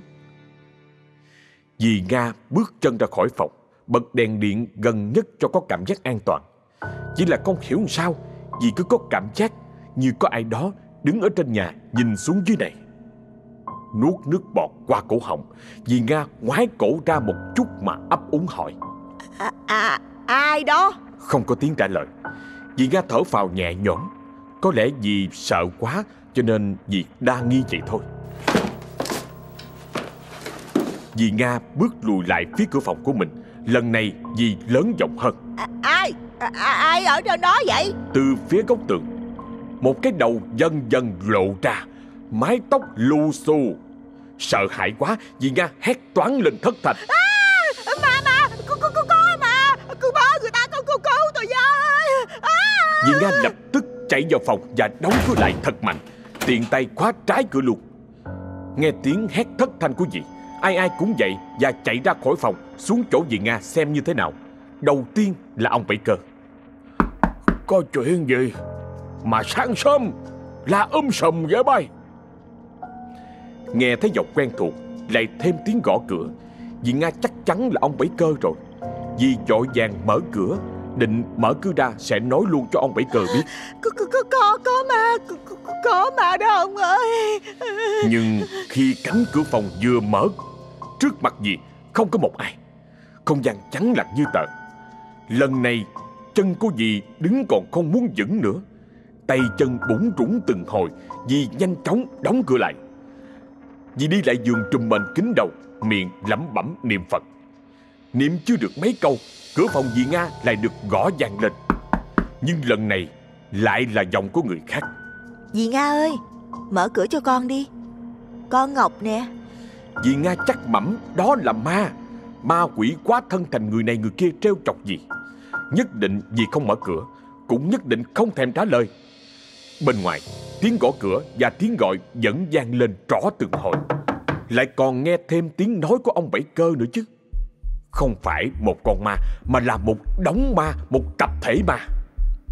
Dì Nga bước chân ra khỏi phòng, bật đèn điện gần nhất cho có cảm giác an toàn. Chỉ là không hiểu sao, dì cứ có cảm giác như có ai đó đứng ở trên nhà nhìn xuống dưới này. Nuốt nước bọt qua cổ họng, dì Nga ngoái cổ ra một chút mà ấp úng hỏi: À, à, ai đó? Không có tiếng trả lời. Dì Nga thở phào nhẹ nhõm. Có lẽ dì sợ quá cho nên dì đa nghi vậy thôi. Dì Nga bước lùi lại phía cửa phòng của mình. Lần này dì lớn giọng hơn: À, ai? À, ai ở trên đó vậy? Từ phía góc tường, một cái đầu dần dần lộ ra, mái tóc lù xù. Sợ hãi quá, dì Nga hét toáng lên thất thanh: À, mà mà, cô cô cô cô mà, cô bớ người ta, cô cô cứu tôi với. À. Dì Nga lập tức chạy vào phòng và đóng cửa lại thật mạnh, tiện tay khóa trái cửa luôn. Nghe tiếng hét thất thanh của dì, ai ai cũng dậy và chạy ra khỏi phòng xuống chỗ dì Nga xem như thế nào. Đầu tiên là ông Bảy Cơ. Có chuyện gì mà sáng sớm là um sùm vậy bay? Nghe thấy giọng quen thuộc, lại thêm tiếng gõ cửa, dì Nga chắc chắn là ông Bảy Cơ rồi. Dì vội vàng mở cửa, định mở cửa ra sẽ nói luôn cho ông Bảy Cơ biết. Có, có, có, có, có ma, có, có, có ma đó ông ơi. Nhưng khi cánh cửa phòng vừa mở, trước mặt dì không có một ai. Không gian trắng lặng như tờ. Lần này chân của dì đứng còn không muốn vững nữa. Tay chân bủn rủn từng hồi, dì nhanh chóng đóng cửa lại. Dì đi lại giường trùm mền kín đầu, miệng lẩm bẩm niệm Phật. Niệm chưa được mấy câu, cửa phòng dì Nga lại được gõ vang lên. Nhưng lần này lại là giọng của người khác. Dì Nga ơi, mở cửa cho con đi. Con Ngọc nè. Dì Nga chắc mẩm đó là ma. Ma quỷ quá thân thành người này người kia trêu chọc dì. Nhất định dì không mở cửa, cũng nhất định không thèm trả lời. Bên ngoài, tiếng gõ cửa và tiếng gọi vẫn vang lên rõ từng hồi. Lại còn nghe thêm tiếng nói của ông Bảy Cơ nữa chứ. Không phải một con ma, mà là một đống ma, một tập thể ma.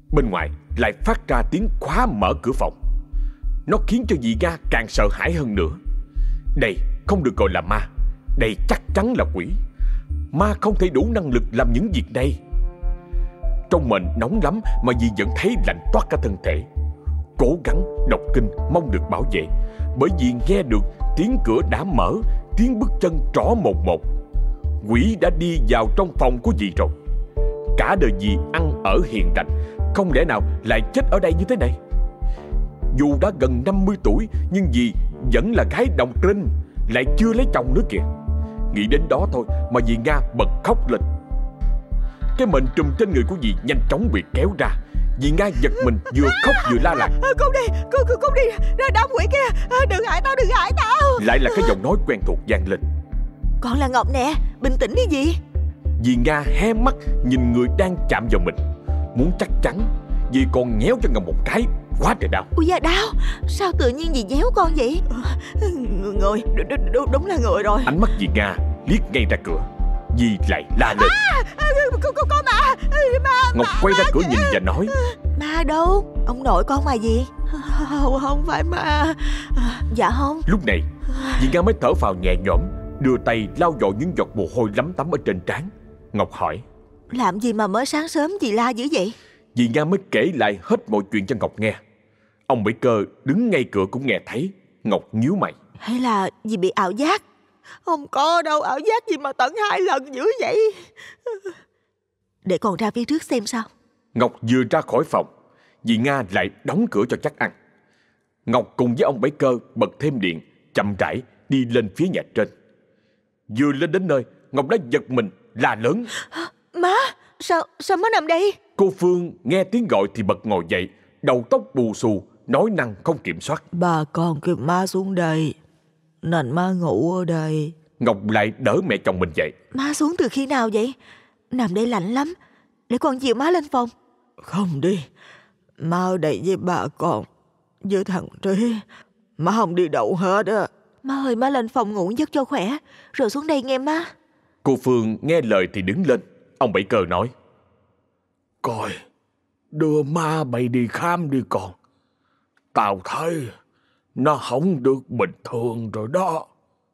Bên ngoài lại phát ra tiếng khóa mở cửa phòng. Nó khiến cho dì Nga càng sợ hãi hơn nữa. Đây không được gọi là ma, đây chắc chắn là quỷ. Ma không thể đủ năng lực làm những việc này. Trong mền nóng lắm mà dì vẫn thấy lạnh toát cả thân thể. Cố gắng đọc kinh mong được bảo vệ, bởi vì nghe được tiếng cửa đã mở, tiếng bước chân rõ mồn một. Quỷ đã đi vào trong phòng của dì rồi. Cả đời dì ăn ở hiền lành, không lẽ nào lại chết ở đây như thế này? Dù đã gần năm mươi tuổi nhưng dì vẫn là gái đồng trinh, lại chưa lấy chồng nữa kìa. Nghĩ đến đó thôi mà dì Nga bật khóc lên. Cái mền trùm trên người của dì nhanh chóng bị kéo ra. Dì Nga giật mình, vừa khóc vừa la làng: Con đi, con, con, con đi, ra đám quỷ kia, đừng hại tao, đừng hại tao. Lại là cái giọng nói quen thuộc vang lên: Con là Ngọc nè, bình tĩnh đi dì. Dì Nga hé mắt nhìn người đang chạm vào mình, muốn chắc chắn. Dì còn nhéo cho Ngọc một cái, quá trời đau. Ui da, đau. Sao tự nhiên dì nhéo con vậy? Người, đúng, đúng là người rồi. Ánh mắt dì Nga liếc ngay ra cửa. Dì lại la lên: À, có, có, có ma, ma. Ngọc quay ra cửa nhìn và nói: Ma đâu? Ông nội con mà gì? Không, không phải ma. Dạ không. Lúc này dì Nga mới thở phào nhẹ nhõm, đưa tay lau dội những giọt mồ hôi lấm tấm ở trên trán. Ngọc hỏi: Làm gì mà mới sáng sớm dì la dữ vậy? Dì Nga mới kể lại hết mọi chuyện cho Ngọc nghe. Ông Bảy Cơ đứng ngay cửa cũng nghe thấy. Ngọc nhíu mày: Hay là dì bị ảo giác? Không có đâu, ảo giác gì mà tận hai lần dữ vậy. Để con ra phía trước xem sao. Ngọc vừa ra khỏi phòng, dì Nga lại đóng cửa cho chắc ăn. Ngọc cùng với ông Bảy Cơ bật thêm điện, chậm rãi đi lên phía nhà trên. Vừa lên đến nơi, Ngọc đã giật mình la lớn: Má, sao, sao má nằm đây? Cô Phương nghe tiếng gọi thì bật ngồi dậy, đầu tóc bù xù, nói năng không kiểm soát: Bà con kêu má xuống đây, nên má ngủ ở đây. Ngọc lại đỡ mẹ chồng mình dậy: Má xuống từ khi nào vậy? Nằm đây lạnh lắm, để con dìu má lên phòng. Không đi, má ở đây với bà con, với thằng Trí. Má không đi đâu hết á. Má ơi, má lên phòng ngủ giấc cho khỏe, rồi xuống đây nghe má. Cô Phương nghe lời thì đứng lên. Ông Bảy Cơ nói: Coi, đưa ma mày đi khám đi con. Tao thấy nó không được bình thường rồi đó.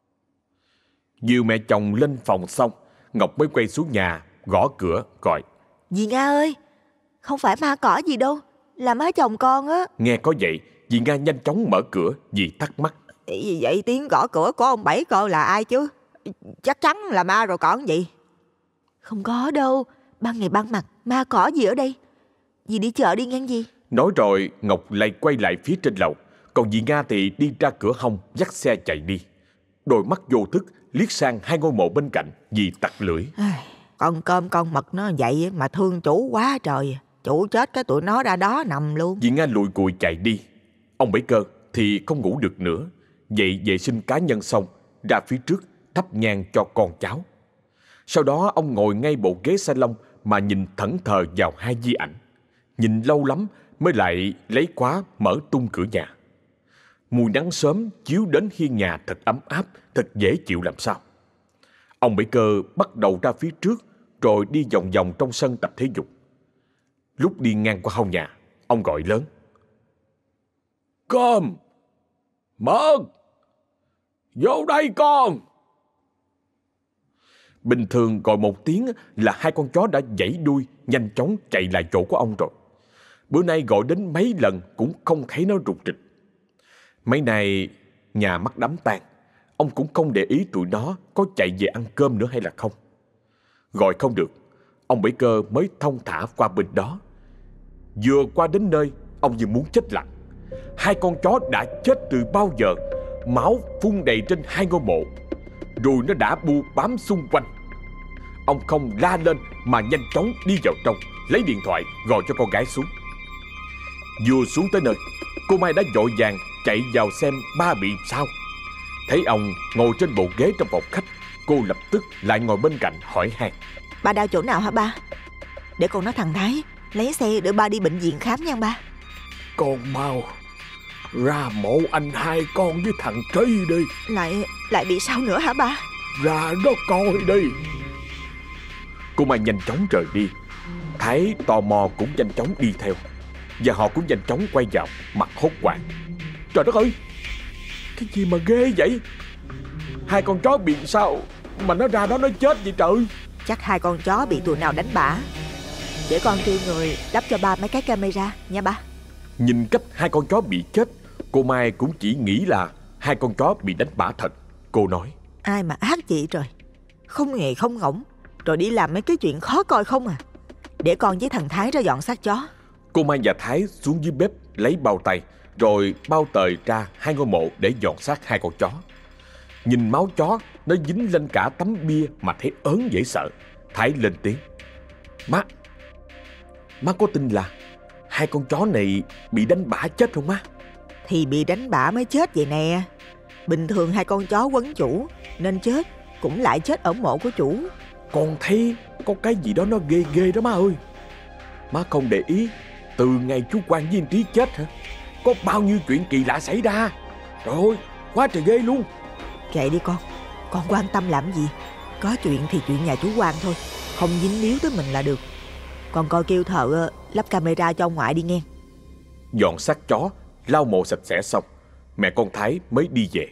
Dìu mẹ chồng lên phòng xong, Ngọc mới quay xuống nhà, gõ cửa gọi: Dì Nga ơi, không phải ma cỏ gì đâu, là má chồng con á. Nghe có vậy, dì Nga nhanh chóng mở cửa. Dì thắc mắc: Vì vậy tiếng gõ cửa của ông Bảy Cơ là ai chứ? Chắc chắn là ma rồi còn gì. Không có đâu, ban ngày ban mặt, ma cỏ gì ở đây. Dì đi chợ đi ngang gì. Nói rồi Ngọc lại quay lại phía trên lầu. Còn dì Nga thì đi ra cửa hông, dắt xe chạy đi. Đôi mắt vô thức liếc sang hai ngôi mộ bên cạnh. Dì tặc lưỡi: Con cơm con mật nó vậy mà thương chủ quá trời. Chủ chết cái tụi nó ra đó nằm luôn. Dì Nga lùi cùi chạy đi. Ông Bảy Cơ thì không ngủ được nữa. Dậy vệ sinh cá nhân xong, ra phía trước thắp nhang cho con cháu. Sau đó ông ngồi ngay bộ ghế salon mà nhìn thẫn thờ vào hai di ảnh. Nhìn lâu lắm mới lại lấy khóa mở tung cửa nhà. Mùi nắng sớm chiếu đến hiên nhà thật ấm áp, thật dễ chịu làm sao. Ông Bảy Cơ bắt đầu ra phía trước, rồi đi vòng vòng trong sân tập thể dục. Lúc đi ngang qua hông nhà, ông gọi lớn: Cơm, mật, vô đây con. Bình thường gọi một tiếng là hai con chó đã giãy đuôi nhanh chóng chạy lại chỗ của ông rồi. Bữa nay gọi đến mấy lần cũng không thấy nó rụt rịch. Mấy nay nhà mắt đám tang, ông cũng không để ý tụi nó có chạy về ăn cơm nữa hay là không. Gọi không được, ông Bảy Cơ mới thong thả qua bên đó. Vừa qua đến nơi, ông như muốn chết lặng. Hai con chó đã chết từ bao giờ, máu phun đầy trên hai ngôi mộ, rồi nó đã bu bám xung quanh. Ông không la lên mà nhanh chóng đi vào trong, lấy điện thoại gọi cho con gái xuống. Vừa xuống tới nơi, cô Mai đã vội vàng chạy vào xem ba bị sao. Thấy ông ngồi trên bộ ghế trong phòng khách, cô lập tức lại ngồi bên cạnh hỏi han: Ba đau chỗ nào hả ba? Để con nói thằng Thái lấy xe đưa ba đi bệnh viện khám nha ba. Con mau ra mộ anh hai con với thằng Trí đi. Lại lại bị sao nữa hả ba? Ra đó coi đi. Cô Mai nhanh chóng rời đi. Thái tò mò cũng nhanh chóng đi theo, và họ cũng nhanh chóng quay vào, mặt hốt hoảng. Trời đất ơi, cái gì mà ghê vậy? Hai con chó bị sao mà nó ra đó nó chết vậy trời? Chắc hai con chó bị tụi nào đánh bả. Để con kêu người lắp cho ba mấy cái camera nha ba. Nhìn cách hai con chó bị chết, cô Mai cũng chỉ nghĩ là hai con chó bị đánh bả thật. Cô nói: Ai mà ác chị trời, không nghề không ngỗng, rồi đi làm mấy cái chuyện khó coi không à. Để con với thằng Thái ra dọn xác chó. Cô Mai và Thái xuống dưới bếp lấy bao tay, rồi bao tời ra hai ngôi mộ để dọn xác hai con chó. Nhìn máu chó nó dính lên cả tấm bia mà thấy ớn dễ sợ. Thái lên tiếng: Má, má có tin là hai con chó này bị đánh bả chết không má? Thì bị đánh bả mới chết vậy nè. Bình thường hai con chó quấn chủ, nên chết cũng lại chết ở mộ của chủ. Con thấy có cái gì đó nó ghê ghê đó má ơi. Má không để ý, từ ngày chú Quang với anh Trí chết hả, có bao nhiêu chuyện kỳ lạ xảy ra. Trời ơi, quá trời ghê luôn. Kệ đi con, con quan tâm làm gì. Có chuyện thì chuyện nhà chú Quang thôi, không dính líu tới mình là được. Con coi kêu thợ lắp camera cho ông ngoại đi nghe. Dọn xác chó, lau mộ sạch sẽ xong, mẹ con Thái mới đi về.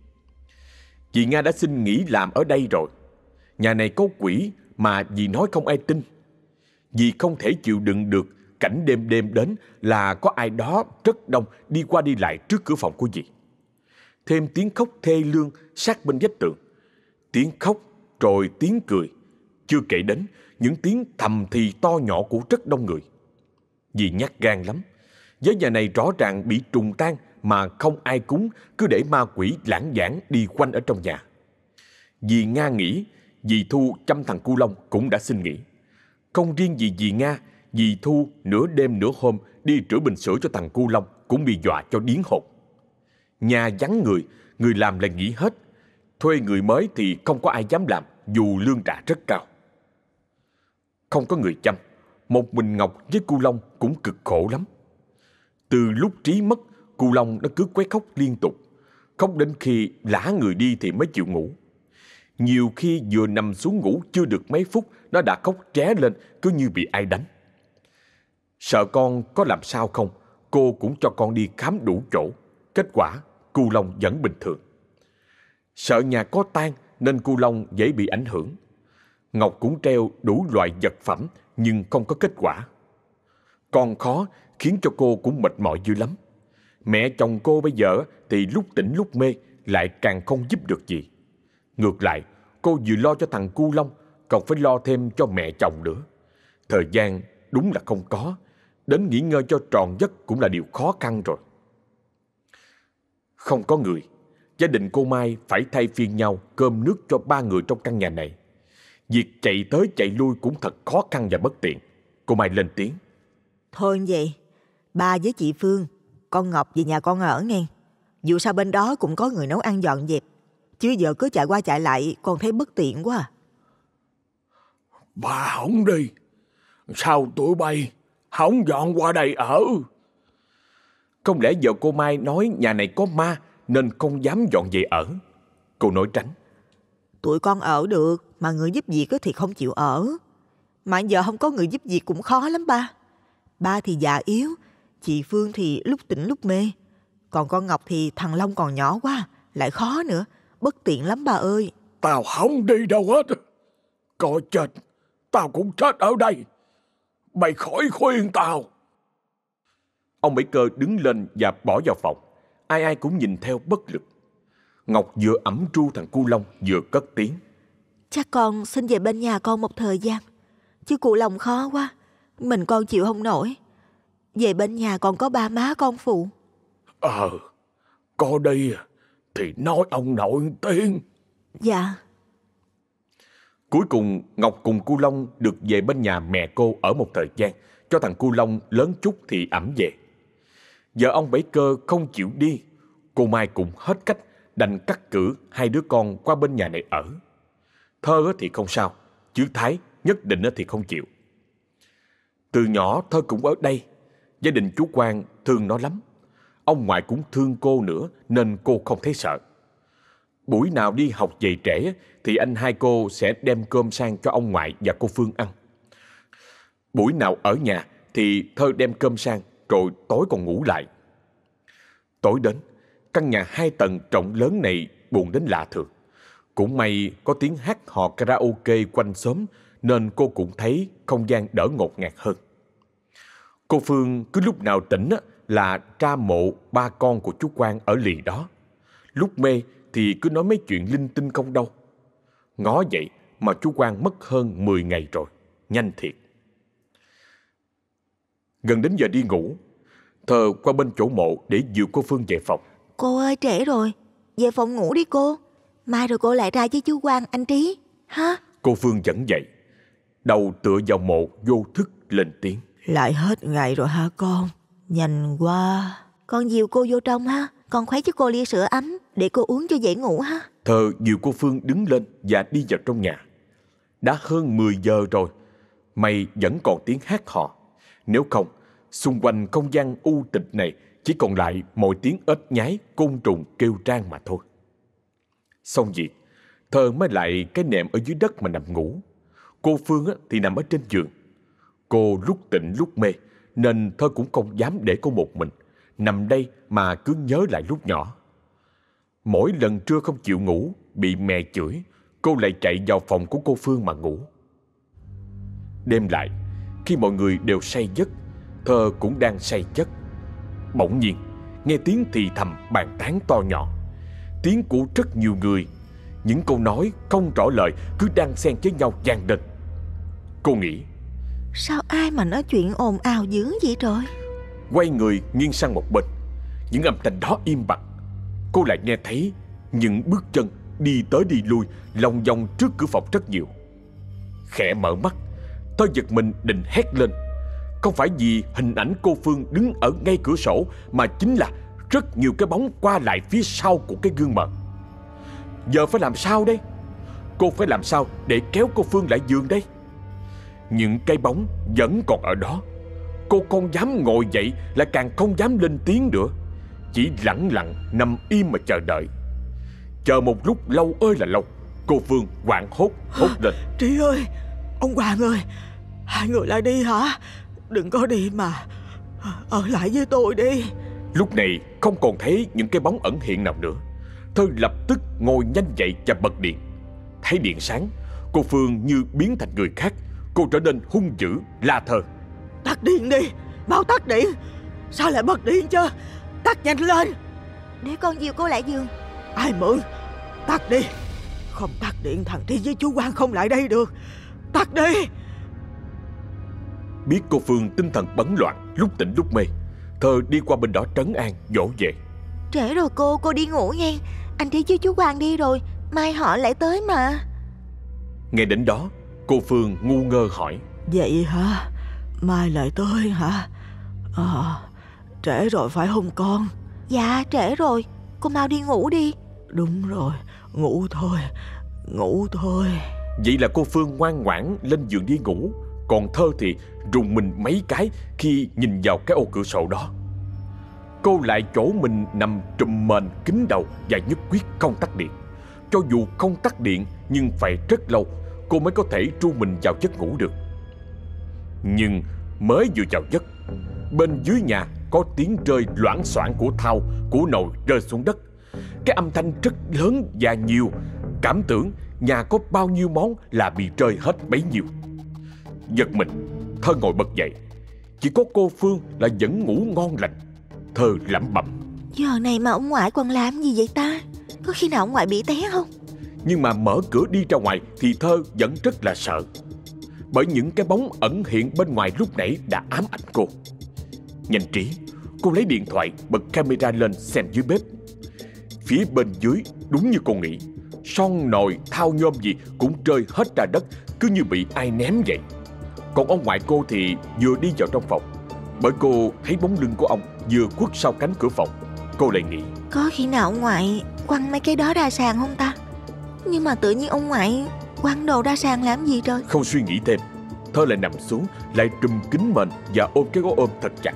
Chị Nga đã xin nghỉ làm ở đây rồi. Nhà này có quỷ mà dì nói không ai tin. Dì không thể chịu đựng được cảnh đêm đêm đến là có ai đó rất đông đi qua đi lại trước cửa phòng của dì. Thêm tiếng khóc thê lương sát bên vách tường. Tiếng khóc rồi tiếng cười, chưa kể đến những tiếng thầm thì to nhỏ của rất đông người. Dì nhát gan lắm. Với nhà này rõ ràng bị trùng tan mà không ai cúng, cứ để ma quỷ lãng vảng đi quanh ở trong nhà. Dì Nga nghĩ, dì Thu chăm thằng Cu Long cũng đã xin nghỉ. Không riêng gì dì Nga, dì Thu nửa đêm nửa hôm đi rửa bình sữa cho thằng Cu Long cũng bị dọa cho điếng hồn. Nhà vắng người, người làm lại nghỉ hết. Thuê người mới thì không có ai dám làm, dù lương trả rất cao. Không có người chăm, một mình Ngọc với Cu Long cũng cực khổ lắm. Từ lúc Trí mất, Cu Long nó cứ quấy khóc liên tục. Khóc đến khi lả người đi thì mới chịu ngủ. Nhiều khi vừa nằm xuống ngủ chưa được mấy phút, nó đã khóc tré lên, cứ như bị ai đánh. Sợ con có làm sao không, cô cũng cho con đi khám đủ chỗ. Kết quả, Cu Long vẫn bình thường. Sợ nhà có tang nên Cu Long dễ bị ảnh hưởng. Ngọc cũng treo đủ loại vật phẩm nhưng không có kết quả. Con khó khiến cho cô cũng mệt mỏi dữ lắm. Mẹ chồng cô bây giờ thì lúc tỉnh lúc mê, lại càng không giúp được gì. Ngược lại, cô vừa lo cho thằng Cu Long, còn phải lo thêm cho mẹ chồng nữa. Thời gian đúng là không có, đến nghỉ ngơi cho tròn giấc cũng là điều khó khăn rồi. Không có người, gia đình cô Mai phải thay phiên nhau cơm nước cho ba người trong căn nhà này. Việc chạy tới chạy lui cũng thật khó khăn và bất tiện. Cô Mai lên tiếng: Thôi vậy, ba với chị Phương, con Ngọc về nhà con ở nghe. Dù sao bên đó cũng có người nấu ăn dọn dẹp, chứ giờ cứ chạy qua chạy lại con thấy bất tiện quá à. Bà không đi, sao tụi bay không dọn qua đây ở? Không lẽ giờ cô Mai nói nhà này có ma nên không dám dọn về ở? Cô nói tránh: Tụi con ở được, mà người giúp việc thì không chịu ở. Mà giờ không có người giúp việc cũng khó lắm ba. Ba thì già yếu, chị Phương thì lúc tỉnh lúc mê. Còn con Ngọc thì thằng Long còn nhỏ quá, lại khó nữa, bất tiện lắm ba ơi. Tao không đi đâu hết. Có chết, tao cũng chết ở đây. Mày khỏi khuyên tao. Ông Bảy Cơ đứng lên và bỏ vào phòng. Ai ai cũng nhìn theo bất lực. Ngọc vừa ẵm tru thằng Cu Long vừa cất tiếng: Chắc con xin về bên nhà con một thời gian, chứ Cu Long khó quá, mình con chịu không nổi. Về bên nhà còn có ba má con phụ. Ờ, có đi thì nói ông nội tiếng. Dạ. Cuối cùng Ngọc cùng Cu Long được về bên nhà mẹ cô ở một thời gian, cho thằng Cu Long lớn chút thì ẵm về. Giờ ông Bảy Cơ không chịu đi, cô Mai cũng hết cách đành cắt cử hai đứa con qua bên nhà này ở. Thơ thì không sao, chứ Thái nhất định thì không chịu. Từ nhỏ Thơ cũng ở đây. Gia đình chú Quang thương nó lắm. Ông ngoại cũng thương cô nữa nên cô không thấy sợ. Buổi nào đi học về trễ thì anh hai cô sẽ đem cơm sang cho ông ngoại và cô Phương ăn. Buổi nào ở nhà thì Thơ đem cơm sang, rồi tối còn ngủ lại. Tối đến, căn nhà hai tầng rộng lớn này buồn đến lạ thường. Cũng may có tiếng hát hò karaoke quanh xóm, nên cô cũng thấy không gian đỡ ngột ngạt hơn. Cô Phương cứ lúc nào tỉnh là tra mộ ba con của chú Quang ở lì đó. Lúc mê thì cứ nói mấy chuyện linh tinh không đâu. Ngó vậy mà chú Quang mất hơn mười ngày rồi, nhanh thiệt. Gần đến giờ đi ngủ, Thơ qua bên chỗ mộ để dìu cô Phương về phòng. Cô ơi, trễ rồi, về phòng ngủ đi cô. Mai rồi cô lại ra với chú Quang, anh Trí, ha? Cô Phương vẫn dậy, đầu tựa vào mộ vô thức lên tiếng. Lại hết ngày rồi hả con? Nhanh quá. Con dìu cô vô trong ha. Con khuấy cho cô ly sữa ấm để cô uống cho dễ ngủ ha. Thơ dìu cô Phương đứng lên và đi vào trong nhà. Đã hơn mười giờ rồi, may vẫn còn tiếng hát hò. Nếu không, xung quanh không gian u tịch này chỉ còn lại mọi tiếng ếch nhái, côn trùng kêu rang mà thôi. Xong việc, Thơ mới lại cái nệm ở dưới đất mà nằm ngủ. Cô Phương thì nằm ở trên giường. Cô lúc tỉnh lúc mê, nên Thơ cũng không dám để cô một mình nằm đây mà cứ nhớ lại lúc nhỏ. Mỗi lần trưa không chịu ngủ, bị mẹ chửi, cô lại chạy vào phòng của cô Phương mà ngủ. Đêm lại, khi mọi người đều say giấc, Thơ cũng đang say giấc. Bỗng nhiên, nghe tiếng thì thầm bàn tán to nhỏ, tiếng của rất nhiều người. Những câu nói không rõ lời cứ đan xen với nhau vang lên. Cô nghĩ, sao ai mà nói chuyện ồn ào dữ vậy trời? Quay người nghiêng sang một bên, những âm thanh đó im bặt. Cô lại nghe thấy những bước chân đi tới đi lui lòng vòng trước cửa phòng rất nhiều. Khẽ mở mắt, Thơ giật mình định hét lên. Không phải vì hình ảnh cô Phương đứng ở ngay cửa sổ, mà chính là rất nhiều cái bóng qua lại phía sau của cái gương mờ. Giờ phải làm sao đây? Cô phải làm sao để kéo cô Phương lại giường đây? Những cái bóng vẫn còn ở đó. Cô không dám ngồi dậy, lại càng không dám lên tiếng nữa. Chỉ lặng lặng nằm im mà chờ đợi. Chờ một lúc lâu ơi là lâu, cô Phương hoảng hốt hốt lên. Trí ơi, ông Hoàng ơi, hai người lại đi hả? Đừng có đi mà, ở lại với tôi đi. Lúc này không còn thấy những cái bóng ẩn hiện nào nữa. Thơ lập tức ngồi nhanh dậy và bật điện. Thấy điện sáng, cô Phương như biến thành người khác. Cô trở nên hung dữ, la Thơ. Tắt điện đi, mau tắt điện. Sao lại bật điện chứ? Tắt nhanh lên. Để con dìu cô lại giường. Ai mượn? Tắt đi. Không tắt điện thằng Tri với chú Quang không lại đây được. Tắt đi. Biết cô Phương tinh thần bấn loạn, lúc tỉnh lúc mê, Thơ đi qua bên đó trấn an, dỗ về. Trễ rồi cô, cô đi ngủ nghe. Anh Trí với chú Quang đi rồi, mai họ lại tới mà. Nghe đến đó, cô Phương ngu ngơ hỏi. Vậy hả? Mai lại tới hả? À, trễ rồi phải không con? Dạ trễ rồi, cô mau đi ngủ đi. Đúng rồi, ngủ thôi, ngủ thôi. Vậy là cô Phương ngoan ngoãn lên giường đi ngủ. Còn Thơ thì rùng mình mấy cái khi nhìn vào cái ô cửa sổ đó. Cô lại chỗ mình nằm trùm mền kín đầu và nhất quyết không tắt điện. Cho dù không tắt điện nhưng phải rất lâu cô mới có thể tru mình vào giấc ngủ được. Nhưng mới vừa vào giấc, bên dưới nhà có tiếng rơi loảng xoảng của thau, của nồi rơi xuống đất. Cái âm thanh rất lớn và nhiều, cảm tưởng nhà có bao nhiêu món là bị rơi hết bấy nhiêu. Giật mình, Thơ ngồi bật dậy. Chỉ có cô Phương là vẫn ngủ ngon lành. Thơ lẩm bẩm. Giờ này mà ông ngoại còn làm gì vậy ta? Có khi nào ông ngoại bị té không? Nhưng mà mở cửa đi ra ngoài thì Thơ vẫn rất là sợ, bởi những cái bóng ẩn hiện bên ngoài lúc nãy đã ám ảnh cô. Nhanh trí, cô lấy điện thoại bật camera lên xem dưới bếp. Phía bên dưới đúng như cô nghĩ, son nồi thau nhôm gì cũng rơi hết ra đất, cứ như bị ai ném vậy. Còn ông ngoại cô thì vừa đi vào trong phòng, bởi cô thấy bóng lưng của ông vừa khuất sau cánh cửa phòng. Cô lại nghĩ, có khi nào ông ngoại quăng mấy cái đó ra sàn không ta? Nhưng mà tự nhiên ông ngoại quăng đồ ra sàn làm gì trời? Không suy nghĩ thêm, Thơ lại nằm xuống, lại trùm kín mền và ôm cái gối ôm thật chặt.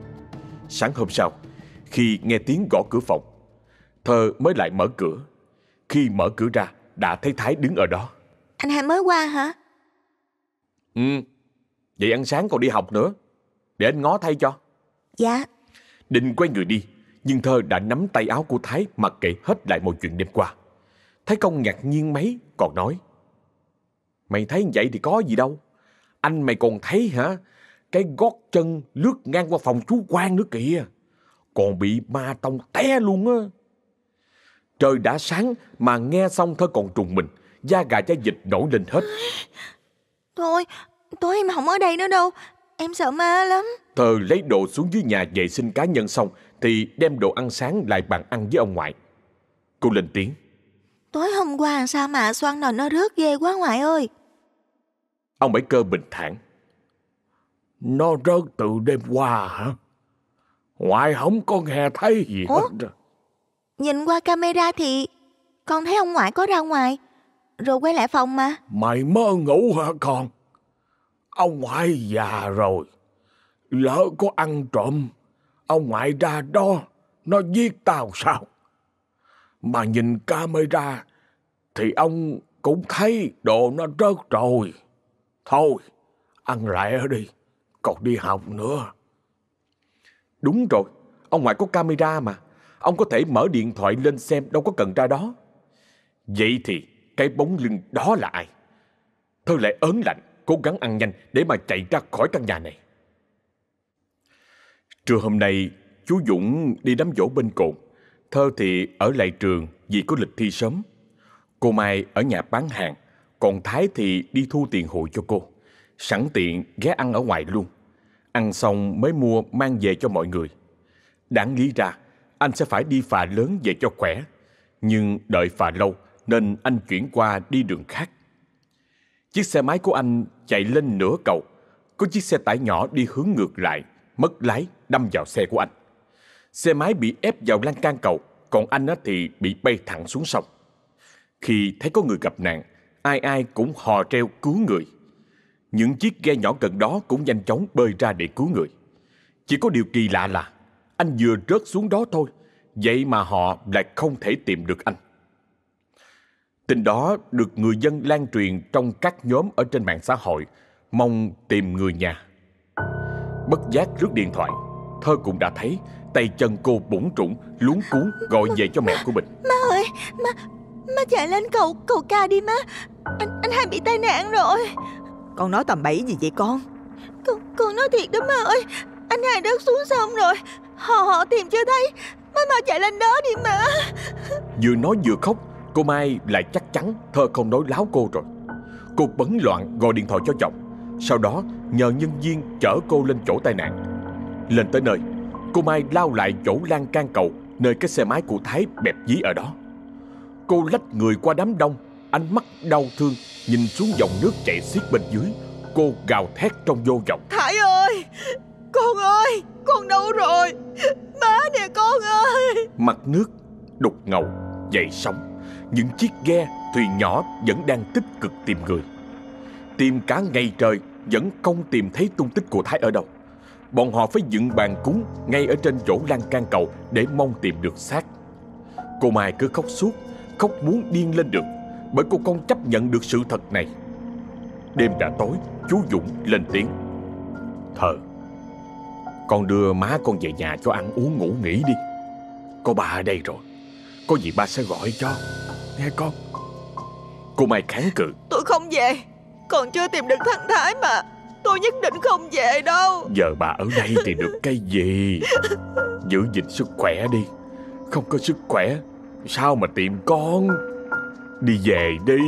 Sáng hôm sau, khi nghe tiếng gõ cửa phòng, Thơ mới lại mở cửa. Khi mở cửa ra, đã thấy Thái đứng ở đó. Anh hai mới qua hả? Ừ, Vậy ăn sáng còn đi học nữa, để anh ngó thay cho. Dạ. Định quay người đi, nhưng Thơ đã nắm tay áo của Thái mặc kệ hết lại mọi chuyện đêm qua. Thái Công ngạc nhiên mấy, còn nói: Mày thấy vậy thì có gì đâu. Anh mày còn thấy hả? Cái gót chân lướt ngang qua phòng chú Quang nữa kìa. Còn bị ma tông té luôn á. Trời đã sáng mà nghe xong Thơ còn trùng mình, da gà da vịt nổi lên hết. Thôi, tối em không ở đây nữa đâu. Em sợ ma lắm. Thơ lấy đồ xuống dưới nhà vệ sinh cá nhân xong thì đem đồ ăn sáng lại bàn ăn với ông ngoại. Cô lên tiếng: Tối hôm qua sao mà xoăn nồi nó rớt ghê quá ngoại ơi. Ông Bảy Cơ bình thản: Nó rớt từ đêm qua hả? Ngoại không có nghe thấy gì Ủa? hết. Nhìn qua camera thì con thấy ông ngoại có ra ngoài rồi quay lại phòng mà. Mày mơ ngủ hả con? Ông ngoại già rồi, lỡ có ăn trộm, ông ngoại ra đó nó giết tao sao? Mà nhìn camera thì ông cũng thấy đồ nó rớt rồi. Thôi, ăn lẹ đi, còn đi học nữa. Đúng rồi, ông ngoại có camera mà. Ông có thể mở điện thoại lên xem, đâu có cần ra đó. Vậy thì cái bóng lưng đó là ai? Thơ lại ớn lạnh, cố gắng ăn nhanh để mà chạy ra khỏi căn nhà này. Trưa hôm nay, chú Dũng đi đám giỗ bên cồn. Thơ thì ở lại trường vì có lịch thi sớm. Cô Mai ở nhà bán hàng, còn Thái thì đi thu tiền hội cho cô. Sẵn tiện ghé ăn ở ngoài luôn. Ăn xong mới mua mang về cho mọi người. Đáng lý ra, anh sẽ phải đi phà lớn về cho khỏe. Nhưng đợi phà lâu nên anh chuyển qua đi đường khác. Chiếc xe máy của anh chạy lên nửa cầu. Có chiếc xe tải nhỏ đi hướng ngược lại, mất lái đâm vào xe của anh. Xe máy bị ép vào lan can cầu, còn anh thì bị bay thẳng xuống sông. Khi thấy có người gặp nạn, ai ai cũng hò reo cứu người. Những chiếc ghe nhỏ gần đó cũng nhanh chóng bơi ra để cứu người. Chỉ có điều kỳ lạ là anh vừa rớt xuống đó thôi, vậy mà họ lại không thể tìm được anh. Tin đó được người dân lan truyền trong các nhóm ở trên mạng xã hội, mong tìm người nhà. Bất giác lướt điện thoại, Thơ cũng đã thấy tay chân cô bủn rủn, luống cuống gọi về cho mẹ của mình. Má ơi, má, má chạy lên cầu, cầu ca đi má. Anh, anh hai bị tai nạn rồi. Con nói tầm bậy gì vậy con? Con, con nói thiệt đó má ơi. Anh hai rớt xuống sông rồi. Họ họ tìm chưa thấy. Má mau chạy lên đó đi má. Vừa nói vừa khóc, cô Mai lại chắc chắn Thơ không nói láo cô rồi. Cô bấn loạn gọi điện thoại cho chồng, sau đó nhờ nhân viên chở cô lên chỗ tai nạn. Lên tới nơi, cô Mai lao lại chỗ lan can cầu nơi cái xe máy của Thái bẹp dí ở đó. Cô lách người qua đám đông, ánh mắt đau thương nhìn xuống dòng nước chảy xiết bên dưới. Cô gào thét trong vô vọng: Thái ơi, con ơi, con đâu rồi? Má nè con ơi. Mặt nước đục ngầu dậy sóng. Những chiếc ghe, thuyền nhỏ vẫn đang tích cực tìm người. Tìm cả ngày trời vẫn không tìm thấy tung tích của Thái ở đâu. Bọn họ phải dựng bàn cúng ngay ở trên chỗ lan can cầu để mong tìm được xác. Cô Mai cứ khóc suốt, khóc muốn điên lên được, bởi cô không chấp nhận được sự thật này. Đêm đã tối, chú Dũng lên tiếng: Thơ, con đưa má con về nhà cho ăn uống ngủ nghỉ đi. Có ba ở đây rồi, có gì ba sẽ gọi cho, nghe con. Cô Mai kháng cự: Tôi không về, còn chưa tìm được thằng Thái mà. Tôi nhất định không về đâu. Giờ bà ở đây thì được cái gì? Giữ gìn sức khỏe đi. Không có sức khỏe sao mà tìm con? Đi về đi.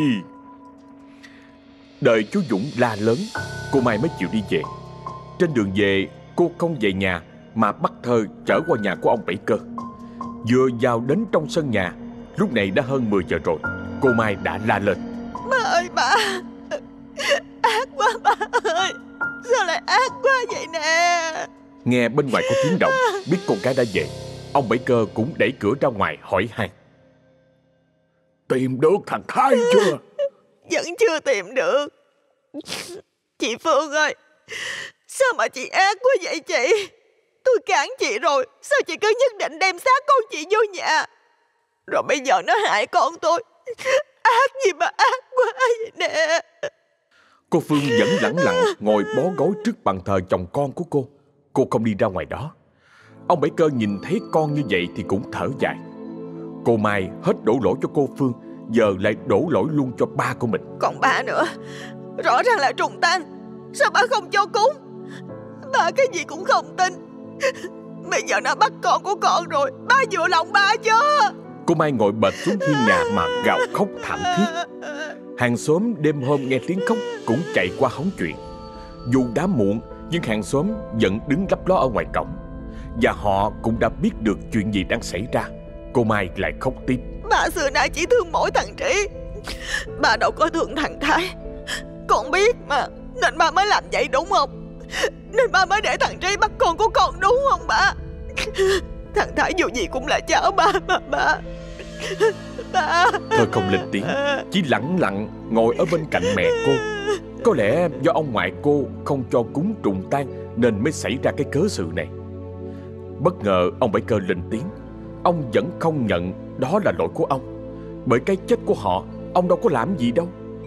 Đợi chú Dũng la lớn, cô Mai mới chịu đi về. Trên đường về, cô không về nhà mà bắt Thơ chở qua nhà của ông Bảy Cơ. Vừa vào đến trong sân nhà, lúc này đã hơn mười giờ rồi, cô Mai đã la lên: Má ơi ba, ác quá ba ơi. Sao lại ác quá vậy nè? Nghe bên ngoài có tiếng động, biết con gái đã về, ông Bảy Cơ cũng đẩy cửa ra ngoài hỏi han: Tìm được thằng Thái chưa? Vẫn chưa tìm được. Chị Phương ơi, sao mà chị ác quá vậy chị? Tôi cản chị rồi, sao chị cứ nhất định đem xác con chị vô nhà? Rồi bây giờ nó hại con tôi. Ác gì mà ác quá vậy nè. Cô Phương vẫn lẳng lặng ngồi bó gối trước bàn thờ chồng con của cô. Cô không đi ra ngoài đó. Ông Bảy Cơ nhìn thấy con như vậy thì cũng thở dài. Cô Mai hết đổ lỗi cho cô Phương, giờ lại đổ lỗi luôn cho ba của mình. Còn ba nữa, rõ ràng là trùng tang, sao ba không cho cúng? Ba cái gì cũng không tin. Bây giờ nó bắt con của con rồi, ba vừa lòng ba chưa? Cô Mai ngồi bệt xuống hiên nhà mà gào khóc thảm thiết. Hàng xóm đêm hôm nghe tiếng khóc cũng chạy qua hóng chuyện. Dù đã muộn nhưng hàng xóm vẫn đứng lấp ló ở ngoài cổng, và họ cũng đã biết được chuyện gì đang xảy ra. Cô Mai lại khóc tiếp. Ba xưa nay chỉ thương mỗi thằng Trí, ba đâu có thương thằng Thái. Con biết mà, nên ba mới làm vậy đúng không? Nên ba mới để thằng Trí bắt con của con đúng không ba? Thằng Thái dù gì cũng là cháu ba mà ba. Ba. Thơ không lên tiếng, chỉ lẳng lặng ngồi ở bên cạnh mẹ cô. Có lẽ do ông ngoại cô không cho cúng trùng tang nên mới xảy ra cái cớ sự này. Bất ngờ ông Bảy Cơ lên tiếng. Ông vẫn không nhận đó là lỗi của ông, bởi cái chết của họ ông đâu có làm gì đâu.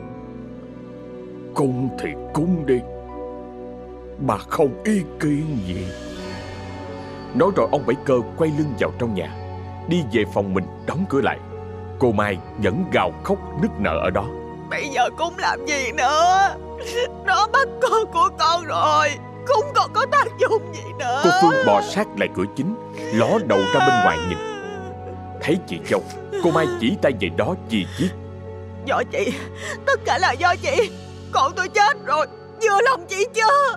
Cúng thì cúng đi, bà không ý kiến gì. Nói rồi ông Bảy Cơ quay lưng vào trong nhà, đi về phòng mình đóng cửa lại. Cô Mai vẫn gào khóc nức nở ở đó. Bây giờ cúng làm gì nữa? Nó bắt con của con rồi, cúng còn có tác dụng gì nữa? Cô Phương bò sát lại cửa chính, ló đầu ra bên ngoài nhìn. Thấy chị dâu, cô Mai chỉ tay về đó chì chiết. Do chị, tất cả là do chị. Con tôi chết rồi, vừa lòng chị chưa?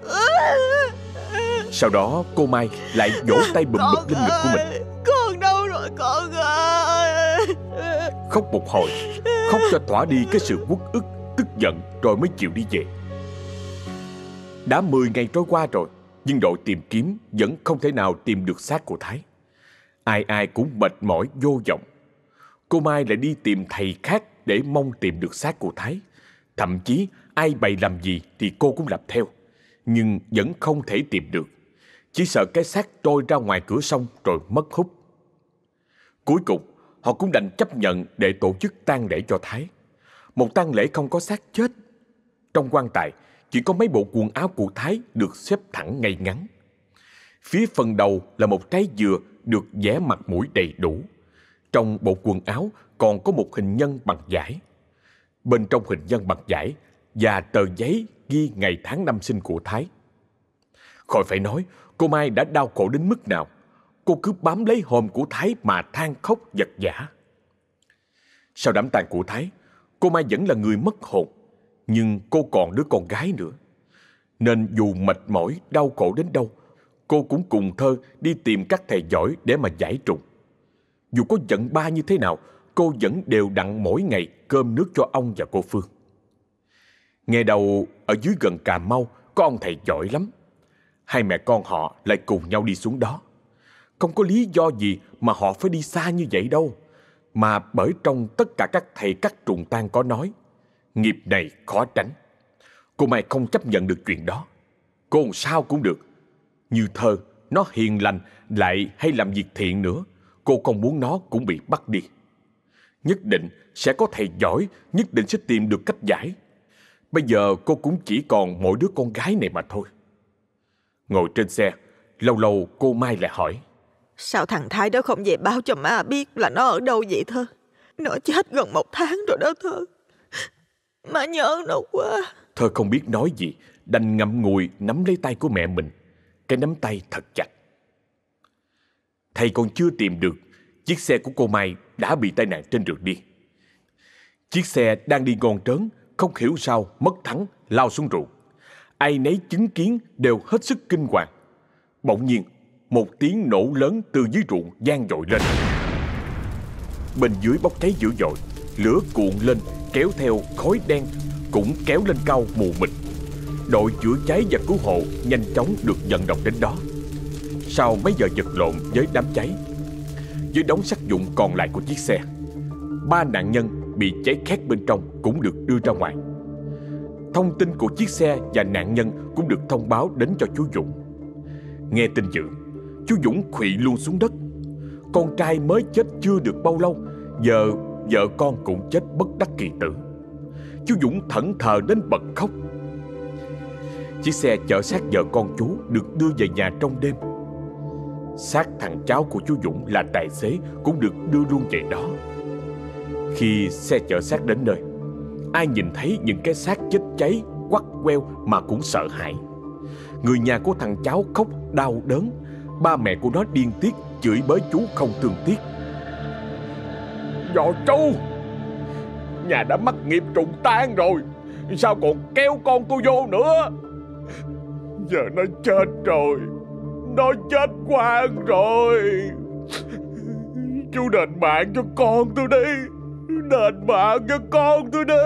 Sau đó cô Mai lại vỗ tay bùm bụp lên ngực của mình. Con đâu rồi con ơi? Khóc một hồi, khóc cho thỏa đi cái sự uất ức, tức giận, rồi mới chịu đi về. Đã mười ngày trôi qua rồi, nhưng đội tìm kiếm vẫn không thể nào tìm được xác của Thái. Ai ai cũng mệt mỏi vô vọng. Cô Mai lại đi tìm thầy khác để mong tìm được xác của Thái. Thậm chí ai bày làm gì thì cô cũng làm theo, nhưng vẫn không thể tìm được. Chỉ sợ cái xác trôi ra ngoài cửa sông rồi mất hút. Cuối cùng họ cũng đành chấp nhận để tổ chức tang lễ cho Thái. Một tang lễ không có xác chết. Trong quan tài chỉ có mấy bộ quần áo của Thái được xếp thẳng ngay ngắn. Phía phần đầu là một trái dừa được vẽ mặt mũi đầy đủ. Trong bộ quần áo còn có một hình nhân bằng vải. Bên trong hình nhân bằng vải và tờ giấy ghi ngày tháng năm sinh của Thái. Khỏi phải nói, cô Mai đã đau khổ đến mức nào. Cô cứ bám lấy hòm của Thái mà than khóc vật vã. Sau đám tang của Thái, cô Mai vẫn là người mất hồn. Nhưng cô còn đứa con gái nữa. Nên dù mệt mỏi, đau khổ đến đâu, cô cũng cùng Thơ đi tìm các thầy giỏi để mà giải trùng. Dù có giận ba như thế nào, cô vẫn đều đặn mỗi ngày cơm nước cho ông và cô Phương. Nghe đầu ở dưới gần Cà Mau có ông thầy giỏi lắm. Hai mẹ con họ lại cùng nhau đi xuống đó. Không có lý do gì mà họ phải đi xa như vậy đâu. Mà bởi trong tất cả các thầy cắt trùng tang có nói, nghiệp này khó tránh. Cô Mai không chấp nhận được chuyện đó. Cô làm sao cũng được. Như Thơ, nó hiền lành lại hay làm việc thiện nữa. Cô không muốn nó cũng bị bắt đi. Nhất định sẽ có thầy giỏi, nhất định sẽ tìm được cách giải. Bây giờ cô cũng chỉ còn mỗi đứa con gái này mà thôi. Ngồi trên xe, lâu lâu cô Mai lại hỏi. Sao thằng Thái đó không về báo cho má biết là nó ở đâu vậy Thơ? Nó chết gần một tháng rồi đó Thơ. Má nhớ nó quá. Thơ không biết nói gì, đành ngậm ngùi nắm lấy tay của mẹ mình. Cái nắm tay thật chặt. Thầy còn chưa tìm được, chiếc xe của cô Mai đã bị tai nạn trên đường đi. Chiếc xe đang đi ngon trớn, không hiểu sao mất thắng, lao xuống ruộng. Ai nấy chứng kiến đều hết sức kinh hoàng. Bỗng nhiên, một tiếng nổ lớn từ dưới ruộng vang dội lên. Bên dưới bốc cháy dữ dội, lửa cuộn lên kéo theo khói đen cũng kéo lên cao mù mịt. Đội chữa cháy và cứu hộ nhanh chóng được vận động đến đó. Sau mấy giờ vật lộn với đám cháy, với đống sắt vụn còn lại của chiếc xe, ba nạn nhân bị cháy khét bên trong cũng được đưa ra ngoài. Thông tin của chiếc xe và nạn nhân cũng được thông báo đến cho chú Dũng. Nghe tin dữ, chú Dũng khuỵu luôn xuống đất. Con trai mới chết chưa được bao lâu, giờ vợ con cũng chết bất đắc kỳ tử. Chú Dũng thẫn thờ đến bật khóc. Chiếc xe chở xác vợ con chú được đưa về nhà trong đêm. Xác thằng cháu của chú Dũng là tài xế cũng được đưa luôn về đó. Khi xe chở xác đến nơi, ai nhìn thấy những cái xác chết cháy quắt queo mà cũng sợ hãi. Người nhà của thằng cháu khóc đau đớn. Ba mẹ của nó điên tiết chửi bới chú không thương tiếc. Do chú, nhà đã mắc nghiệp trùng tan rồi, sao còn kéo con tôi vô nữa? Giờ nó chết rồi, nó chết quang rồi. Chú đền mạng cho con tôi đi, đền mạng cho con tôi đi.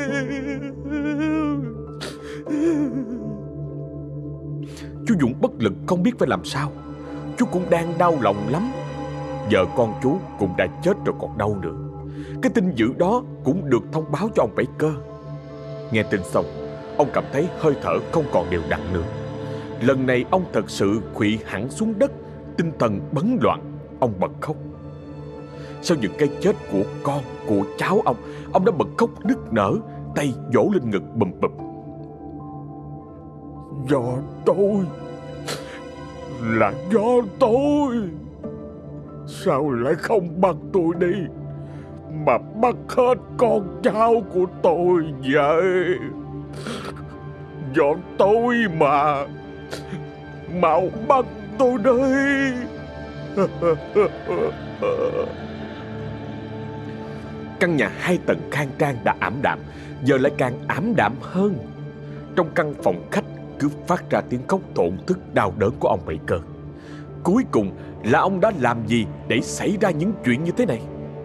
Chú Dũng bất lực không biết phải làm sao. Chú cũng đang đau lòng lắm. Vợ con chú cũng đã chết rồi còn đâu nữa. Cái tin dữ đó cũng được thông báo cho ông Bảy Cơ. Nghe tin xong, ông cảm thấy hơi thở không còn đều đặn nữa. Lần này ông thật sự khuỵu hẳn xuống đất, tinh thần bấn loạn. Ông bật khóc. Sau những cái chết của con, của cháu ông, ông đã bật khóc nức nở, tay vỗ lên ngực bùm bùm. Do tôi, là do tôi. Sao lại không bắt tôi đi, mà bắt hết con cháu của tôi vậy? Do tôi mà. Mau bắt tôi đi. Căn nhà hai tầng khang trang đã ảm đạm, giờ lại càng ảm đạm hơn. Trong căn phòng khách cứ phát ra tiếng khóc thổn thức đau đớn của ông Bảy Cơ. Cuối cùng là ông đã làm gì để xảy ra những chuyện như thế này?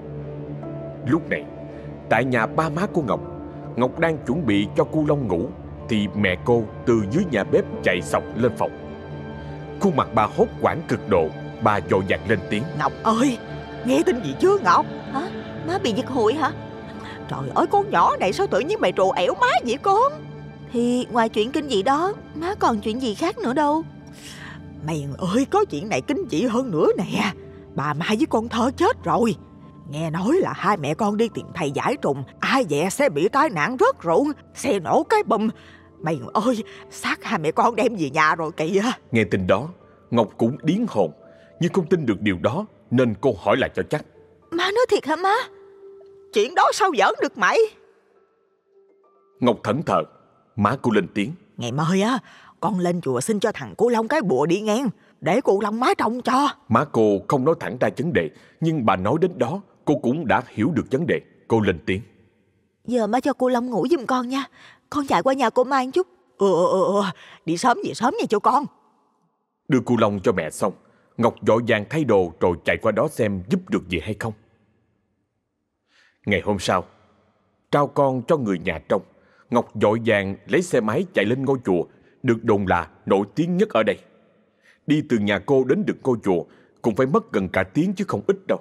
Lúc này, tại nhà ba má của Ngọc, Ngọc đang chuẩn bị cho cu Long ngủ, thì mẹ cô từ dưới nhà bếp chạy xộc lên phòng. Khuôn mặt bà hốt hoảng cực độ. Bà vội vàng lên tiếng. Ngọc ơi, nghe tin gì chưa Ngọc? Hả? Má bị giật hụi hả? Trời ơi, con nhỏ này sao tự nhiên mày trồ ẻo má vậy con? Thì ngoài chuyện kinh dị đó, má còn chuyện gì khác nữa đâu. Mày ơi, có chuyện này kinh dị hơn nữa nè. Bà Mai với con Thơ chết rồi. Nghe nói là hai mẹ con đi tìm thầy giải trùng, ai dè xe bị tai nạn rớt ruộng, xe nổ cái bùm. Mày ơi, xác hai mẹ con đem về nhà rồi kìa. Nghe tin đó, Ngọc cũng điếng hồn, nhưng không tin được điều đó nên cô hỏi lại cho chắc. Má nói thiệt hả má? Chuyện đó sao giỡn được mày? Ngọc thẫn thờ. Má cô lên tiếng. Ngày mai á, con lên chùa xin cho thằng Cô Long cái bùa đi ngang, để cô Long má trông cho. Má cô không nói thẳng ra vấn đề, nhưng bà nói đến đó cô cũng đã hiểu được vấn đề. Cô lên tiếng. Giờ má cho cô Long ngủ giùm con nha. Con chạy qua nhà cô Mai một chút. Ừ, ừ, ừ, đi sớm về sớm nha cho con. Đưa cu Long cho mẹ xong, Ngọc vội vàng thay đồ rồi chạy qua đó xem giúp được gì hay không. Ngày hôm sau, trao con cho người nhà trông, Ngọc vội vàng lấy xe máy chạy lên ngôi chùa được đồn là nổi tiếng nhất ở đây. Đi từ nhà cô đến được ngôi chùa cũng phải mất gần cả tiếng chứ không ít đâu.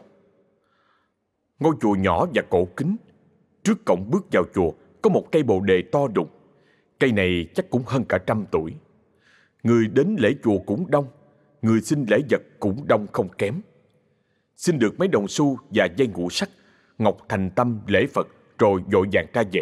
Ngôi chùa nhỏ và cổ kính. Trước cổng bước vào chùa có một cây bồ đề to đùng. Cây này chắc cũng hơn cả trăm tuổi. Người đến lễ chùa cũng đông, người xin lễ vật cũng đông không kém. Xin được mấy đồng xu và dây ngũ sắc, Ngọc thành tâm lễ Phật rồi vội vàng ra về.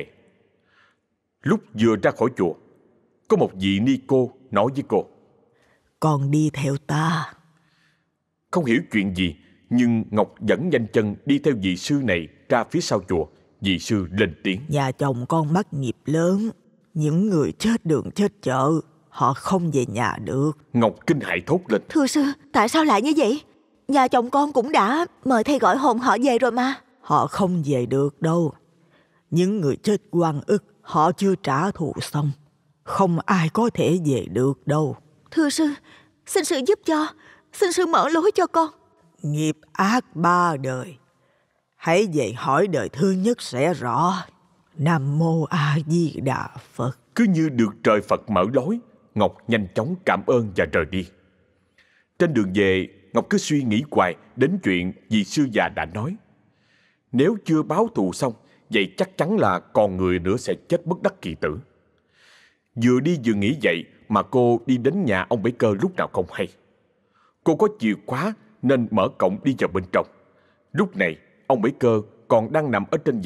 Lúc vừa ra khỏi chùa, có một vị ni cô nói với cô. Con đi theo ta. Không hiểu chuyện gì, nhưng Ngọc vẫn nhanh chân đi theo vị sư này ra phía sau chùa. Vị sư lên tiếng. Nhà chồng con mắc nghiệp lớn, những người chết đường chết chợ, họ không về nhà được. Ngọc kinh hãi thốt lên. Thưa sư, tại sao lại như vậy? Nhà chồng con cũng đã mời thầy gọi hồn họ về rồi mà. Họ không về được đâu. Những người chết oan ức, họ chưa trả thù xong, không ai có thể về được đâu. Thưa sư, xin sư giúp cho, xin sư mở lối cho con. Nghiệp ác ba đời, hãy về hỏi đời thứ nhất sẽ rõ. Nam Mô A Di Đà Phật. Cứ như được trời Phật mở lối, Ngọc nhanh chóng cảm ơn và rời đi. Trên đường về, Ngọc cứ suy nghĩ hoài đến chuyện vị sư già đã nói. Nếu chưa báo thù xong, vậy chắc chắn là còn người nữa sẽ chết bất đắc kỳ tử. Vừa đi vừa nghĩ vậy mà cô đi đến nhà ông Bảy Cơ lúc nào không hay. Cô có chìa khóa nên mở cổng đi vào bên trong. Lúc này, ông Bảy Cơ còn đang nằm ở trên võng,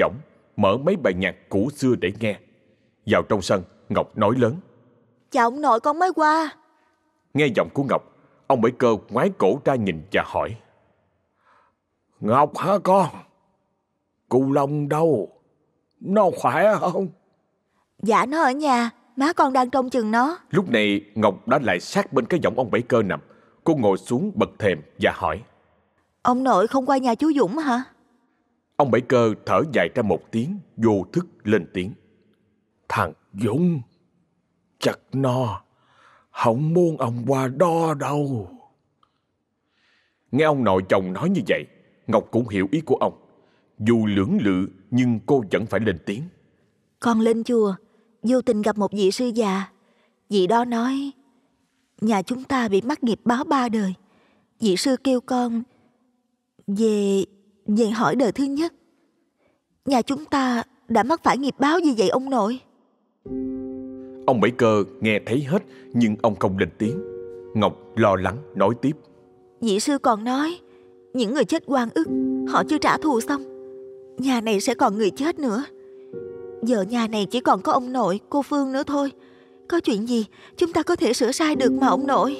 mở mấy bài nhạc cũ xưa để nghe. Vào trong sân, Ngọc nói lớn: Chào ông nội, con mới qua. Nghe giọng của Ngọc, ông Bảy Cơ ngoái cổ ra nhìn và hỏi: Ngọc hả con? Cụ Long đâu? Nó khỏe không? Dạ nó ở nhà, má con đang trông chừng nó. Lúc này Ngọc đã lại sát bên cái võng ông Bảy Cơ nằm. Cô ngồi xuống bậc thềm và hỏi: Ông nội không qua nhà chú Dũng hả? Ông Bảy Cơ thở dài ra một tiếng, vô thức lên tiếng: Thằng Dũng, chắc nó không muốn ông qua đó đâu. Nghe ông nội chồng nói như vậy, Ngọc cũng hiểu ý của ông. Dù lưỡng lự nhưng cô vẫn phải lên tiếng: Con lên chùa, vô tình gặp một vị sư già. Vị đó nói nhà chúng ta bị mắc nghiệp báo ba đời. Vị sư kêu con về về hỏi đời thứ nhất. Nhà chúng ta đã mắc phải nghiệp báo gì vậy ông nội? Ông Bảy Cơ nghe thấy hết nhưng ông không lên tiếng. Ngọc lo lắng nói tiếp: Vị sư còn nói những người chết oan ức, họ chưa trả thù xong, nhà này sẽ còn người chết nữa. Giờ nhà này chỉ còn có ông nội, cô Phương nữa thôi. Có chuyện gì chúng ta có thể sửa sai được mà ông nội.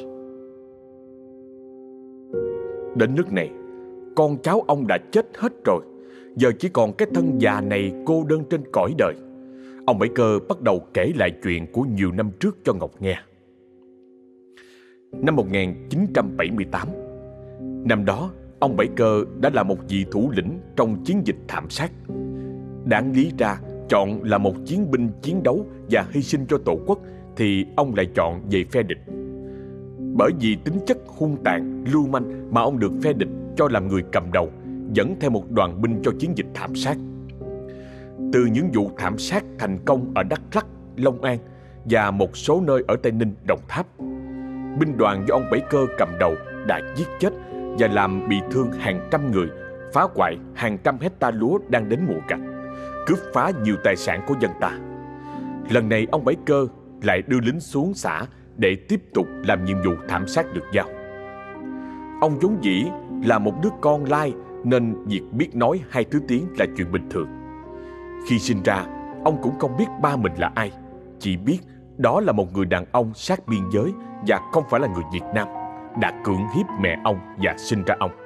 Đến nước này, con cháu ông đã chết hết rồi. Giờ chỉ còn cái thân già này cô đơn trên cõi đời. Ông Bảy Cơ bắt đầu kể lại chuyện của nhiều năm trước cho Ngọc nghe. Năm một nghìn chín trăm bảy mươi tám, năm đó ông Bảy Cơ đã là một vị thủ lĩnh trong chiến dịch thảm sát. Đáng lý ra chọn là một chiến binh chiến đấu và hy sinh cho Tổ quốc, thì ông lại chọn về phe địch. Bởi vì tính chất hung tàn, lưu manh mà ông được phe địch cho làm người cầm đầu, dẫn theo một đoàn binh cho chiến dịch thảm sát. Từ những vụ thảm sát thành công ở Đắk Lắk, Long An và một số nơi ở Tây Ninh, Đồng Tháp, binh đoàn do ông Bảy Cơ cầm đầu đã giết chết và làm bị thương hàng trăm người, phá hoại hàng trăm hecta lúa đang đến mùa gặt, cướp phá nhiều tài sản của dân ta. Lần này ông Bảy Cơ lại đưa lính xuống xã để tiếp tục làm nhiệm vụ thảm sát được giao. Ông vốn dĩ là một đứa con lai nên việc biết nói hai thứ tiếng là chuyện bình thường. Khi sinh ra, ông cũng không biết ba mình là ai, chỉ biết đó là một người đàn ông sát biên giới và không phải là người Việt Nam, đã cưỡng hiếp mẹ ông và sinh ra ông.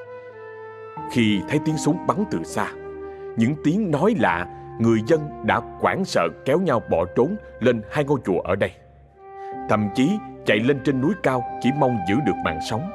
Khi thấy tiếng súng bắn từ xa, những tiếng nói lạ, người dân đã hoảng sợ kéo nhau bỏ trốn lên hai ngôi chùa ở đây. Thậm chí chạy lên trên núi cao chỉ mong giữ được mạng sống.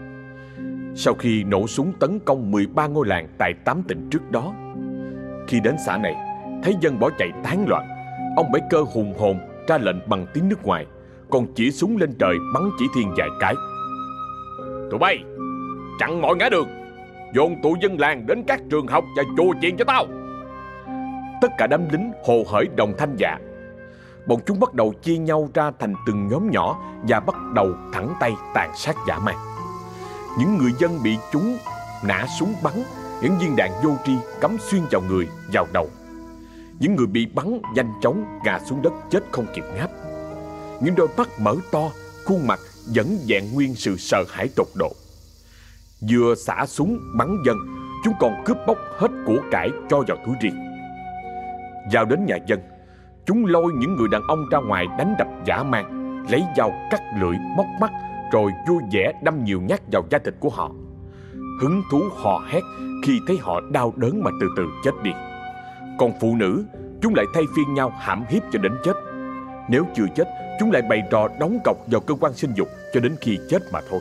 Sau khi nổ súng tấn công mười ba ngôi làng tại tám tỉnh trước đó, khi đến xã này, thấy dân bỏ chạy tán loạn, ông Bảy Cơ hùng hồn ra lệnh bằng tiếng nước ngoài, còn chỉ súng lên trời bắn chỉ thiên vài cái. Tụi bay, chặn mọi ngã đường, dồn tụi dân làng đến các trường học và chùa chiền cho tao. Tất cả đám lính hồ hởi đồng thanh dạ. Bọn chúng bắt đầu chia nhau ra thành từng nhóm nhỏ và bắt đầu thẳng tay tàn sát dã man. Những người dân bị chúng nã súng bắn, những viên đạn vô tri cắm xuyên vào người, vào đầu. Những người bị bắn nhanh chóng ngã xuống đất chết không kịp ngáp. Những đôi mắt mở to, khuôn mặt vẫn vẹn nguyên sự sợ hãi tột độ. Vừa xả súng bắn dân, chúng còn cướp bóc hết của cải cho vào túi riêng. Vào đến nhà dân, chúng lôi những người đàn ông ra ngoài đánh đập dã man, lấy dao cắt lưỡi, móc mắt, rồi vui vẻ đâm nhiều nhát vào da thịt của họ. Hứng thú hò hét khi thấy họ đau đớn mà từ từ chết đi. Còn phụ nữ, chúng lại thay phiên nhau hãm hiếp cho đến chết. Nếu chưa chết, chúng lại bày trò đóng cọc vào cơ quan sinh dục cho đến khi chết mà thôi.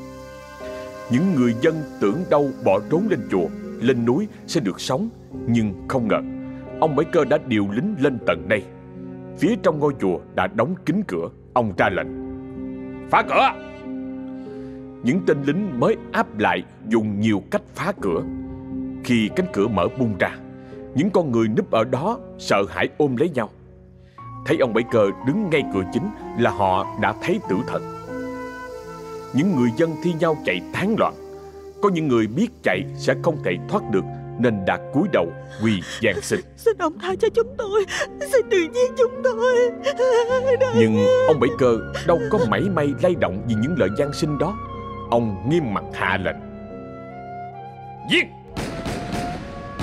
Những người dân tưởng đâu bỏ trốn lên chùa, lên núi sẽ được sống, nhưng không ngờ ông Bảy Cơ đã điều lính lên tận đây. Phía trong ngôi chùa đã đóng kín cửa. Ông ra lệnh: phá cửa. Những tên lính mới áp lại dùng nhiều cách phá cửa. Khi cánh cửa mở bung ra, những con người núp ở đó sợ hãi ôm lấy nhau. Thấy ông Bảy Cơ đứng ngay cửa chính là họ đã thấy tử thần. Những người dân thi nhau chạy tán loạn. Có những người biết chạy sẽ không thể thoát được nên đã cúi đầu quỳ van xin: Xin ông tha cho chúng tôi, xin đừng giết chúng tôi. Nhưng ông Bảy Cơ đâu có mảy may lay động vì những lời van xin đó. Ông nghiêm mặt hạ lệnh: giết.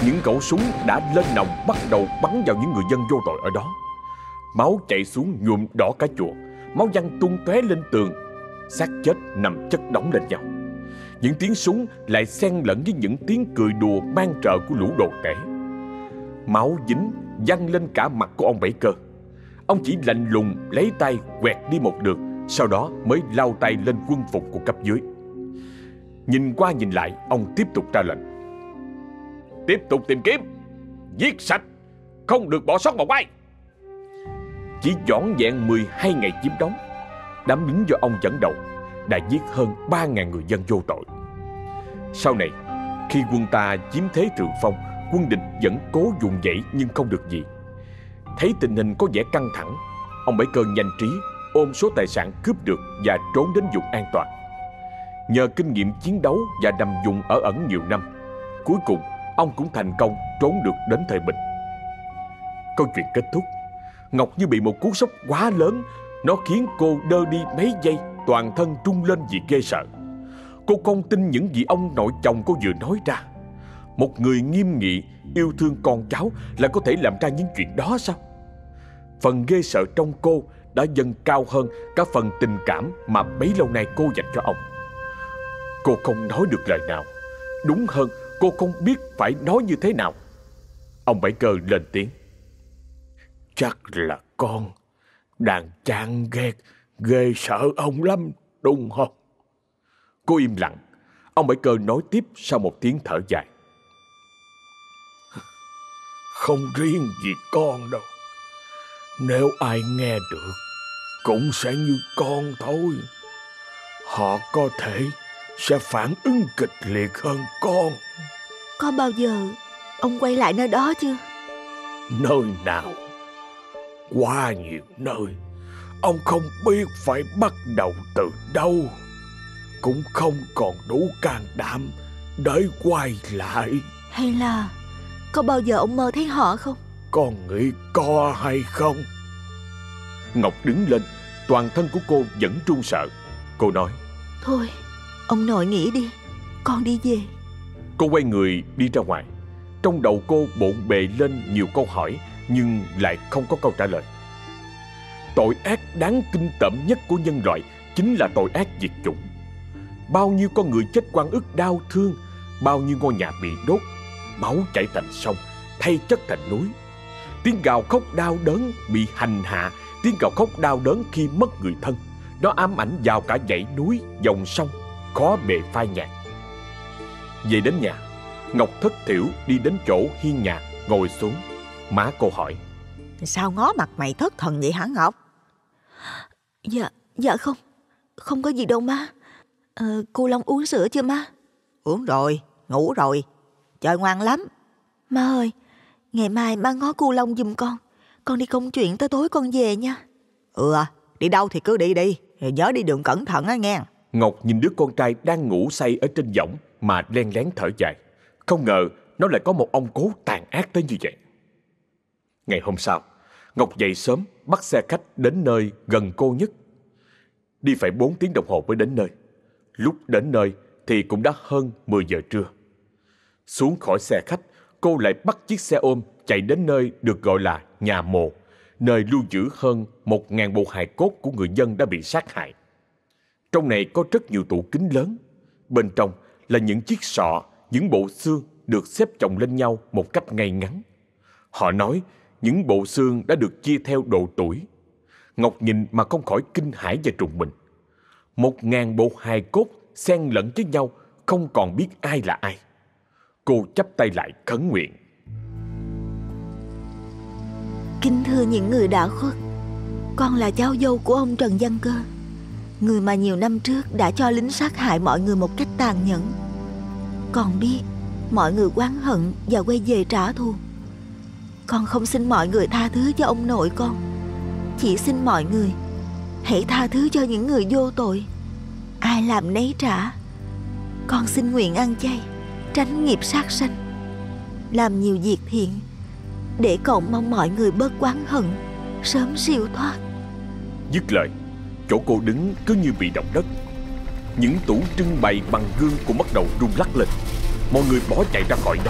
Những khẩu súng đã lên nòng bắt đầu bắn vào những người dân vô tội ở đó. Máu chảy xuống nhuộm đỏ cả chùa, máu văng tung tóe lên tường, xác chết nằm chất đống lên nhau. Những tiếng súng lại xen lẫn với những tiếng cười đùa mang trợ của lũ đồ tể. Máu dính văng lên cả mặt của ông Bảy Cơ. Ông chỉ lạnh lùng lấy tay quẹt đi một lượt, sau đó mới lau tay lên quân phục của cấp dưới. Nhìn qua nhìn lại, ông tiếp tục ra lệnh: tiếp tục tìm kiếm, giết sạch, không được bỏ sót một ai. Chỉ vỏn vẹn mười hai ngày chiếm đóng, đám lính do ông dẫn đầu đã giết hơn ba nghìn người dân vô tội. Sau này, khi quân ta chiếm thế thượng phong, quân địch vẫn cố vùng dậy nhưng không được gì. Thấy tình hình có vẻ căng thẳng, ông Bảy Cơ nhanh trí ôm số tài sản cướp được và trốn đến vùng an toàn. Nhờ kinh nghiệm chiến đấu và nằm vùng ở ẩn nhiều năm, cuối cùng ông cũng thành công trốn được đến thời Bình. Câu chuyện kết thúc. Ngọc như bị một cú sốc quá lớn. Nó khiến cô đơ đi mấy giây, toàn thân trung lên vì ghê sợ. Cô không tin những gì ông nội chồng cô vừa nói ra. Một người nghiêm nghị, yêu thương con cháu lại có thể làm ra những chuyện đó sao? Phần ghê sợ trong cô đã dâng cao hơn cả phần tình cảm mà bấy lâu nay cô dành cho ông. Cô không nói được lời nào. Đúng hơn, cô không biết phải nói như thế nào. Ông Bảy Cơ lên tiếng: chắc là con đang chán ghét, ghê sợ ông lắm, đúng không? Cô im lặng. Ông Bảy Cơ nói tiếp sau một tiếng thở dài: không riêng gì con đâu. Nếu ai nghe được cũng sẽ như con thôi. Họ có thể sẽ phản ứng kịch liệt hơn con. Có bao giờ ông quay lại nơi đó chưa? Nơi nào? Quá nhiều nơi. Ông không biết phải bắt đầu từ đâu. Cũng không còn đủ can đảm để quay lại. Hay là có bao giờ ông mơ thấy họ không? Con nghĩ có hay không? Ngọc đứng lên, toàn thân của cô vẫn run sợ. Cô nói: thôi, ông nội nghĩ đi, con đi về. Cô quay người đi ra ngoài. Trong đầu cô bộn bề lên nhiều câu hỏi, nhưng lại không có câu trả lời. Tội ác đáng kinh tởm nhất của nhân loại chính là tội ác diệt chủng. Bao nhiêu con người chết oan ức đau thương, bao nhiêu ngôi nhà bị đốt, máu chảy thành sông, thay chất thành núi. Tiếng gào khóc đau đớn bị hành hạ, tiếng gào khóc đau đớn khi mất người thân, nó ám ảnh vào cả dãy núi, dòng sông, khó bề phai nhạt. Về đến nhà, Ngọc thất thểu đi đến chỗ hiên nhà, ngồi xuống. Má cô hỏi: sao ngó mặt mày thất thần vậy hả Ngọc? Dạ, dạ không, không có gì đâu má. Ờ, cô Long uống sữa chưa má? Uống rồi, ngủ rồi, chơi ngoan lắm. Má ơi, ngày mai má ngó cô Long giùm con. Con đi công chuyện tới tối con về nha. Ừ, đi đâu thì cứ đi đi, nhớ đi đường cẩn thận á nghe. Ngọc nhìn đứa con trai đang ngủ say ở trên võng mà len lén thở dài. Không ngờ nó lại có một ông cố tàn ác tới như vậy. Ngày hôm sau, Ngọc dậy sớm, bắt xe khách đến nơi gần cô nhất. Đi phải bốn tiếng đồng hồ mới đến nơi. Lúc đến nơi thì cũng đã hơn mười giờ trưa. Xuống khỏi xe khách, cô lại bắt chiếc xe ôm chạy đến nơi được gọi là nhà mồ, nơi lưu giữ hơn một ngàn bộ hài cốt của người dân đã bị sát hại. Trong này có rất nhiều tủ kính lớn. Bên trong là những chiếc sọ, những bộ xương được xếp chồng lên nhau một cách ngay ngắn. Họ nói những bộ xương đã được chia theo độ tuổi. Ngọc nhìn mà không khỏi kinh hãi và trùng mình. Một ngàn bộ hài cốt xen lẫn với nhau, không còn biết ai là ai. Cô chắp tay lại khấn nguyện: kính thưa những người đã khuất, con là cháu dâu của ông Trần Văn Cơ, người mà nhiều năm trước đã cho lính sát hại mọi người một cách tàn nhẫn. Con biết mọi người oán hận và quay về trả thù. Con không xin mọi người tha thứ cho ông nội con, chỉ xin mọi người hãy tha thứ cho những người vô tội. Ai làm nấy trả. Con xin nguyện ăn chay, tránh nghiệp sát sanh, làm nhiều việc thiện, để cầu mong mọi người bớt oán hận, sớm siêu thoát. Dứt lời, chỗ cô đứng cứ như bị động đất. Những tủ trưng bày bằng gương cũng bắt đầu rung lắc lên. Mọi người bỏ chạy ra khỏi đó.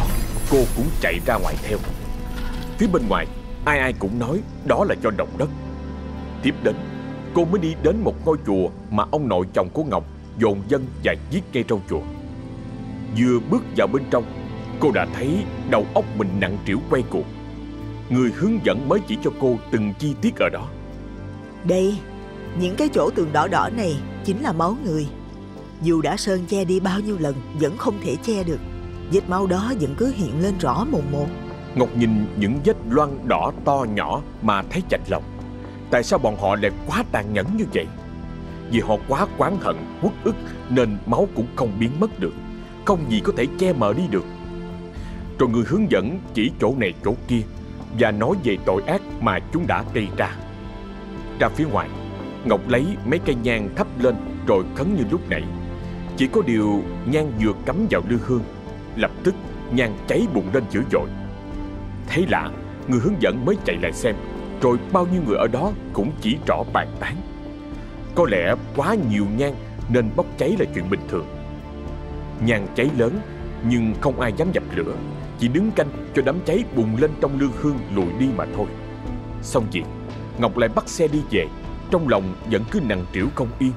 cô cũng chạy ra ngoài theo. Phía bên ngoài, ai ai cũng nói đó là do động đất. Tiếp đến, cô mới đi đến một ngôi chùa mà ông nội chồng của Ngọc dồn dân và giết ngay trong chùa. Vừa bước vào bên trong, cô đã thấy đầu óc mình nặng trĩu quay cuồng. Người hướng dẫn mới chỉ cho cô từng chi tiết ở đó. Đây, những cái chỗ tường đỏ đỏ này chính là máu người. Dù đã sơn che đi bao nhiêu lần vẫn không thể che được. Vết máu đó vẫn cứ hiện lên rõ mồn một. Ngọc nhìn những vết loang đỏ to nhỏ mà thấy chạnh lòng. Tại sao bọn họ lại quá tàn nhẫn như vậy? Vì họ quá oán hận, uất ức nên máu cũng không biến mất được, không gì có thể che mờ đi được. Rồi người hướng dẫn chỉ chỗ này chỗ kia và nói về tội ác mà chúng đã gây ra. Ra phía ngoài, Ngọc lấy mấy cây nhang thắp lên rồi khấn như lúc nãy. Chỉ có điều nhang vừa cắm vào lư hương, lập tức nhang cháy bùng lên dữ dội. Thấy lạ, người hướng dẫn mới chạy lại xem, rồi bao nhiêu người ở đó cũng chỉ rõ bàn tán. Có lẽ quá nhiều nhang nên bốc cháy là chuyện bình thường. Nhang cháy lớn nhưng không ai dám dập lửa, chỉ đứng canh cho đám cháy bùng lên trong lư hương lùi đi mà thôi. Xong việc, Ngọc lại bắt xe đi về, trong lòng vẫn cứ nặng trĩu không yên.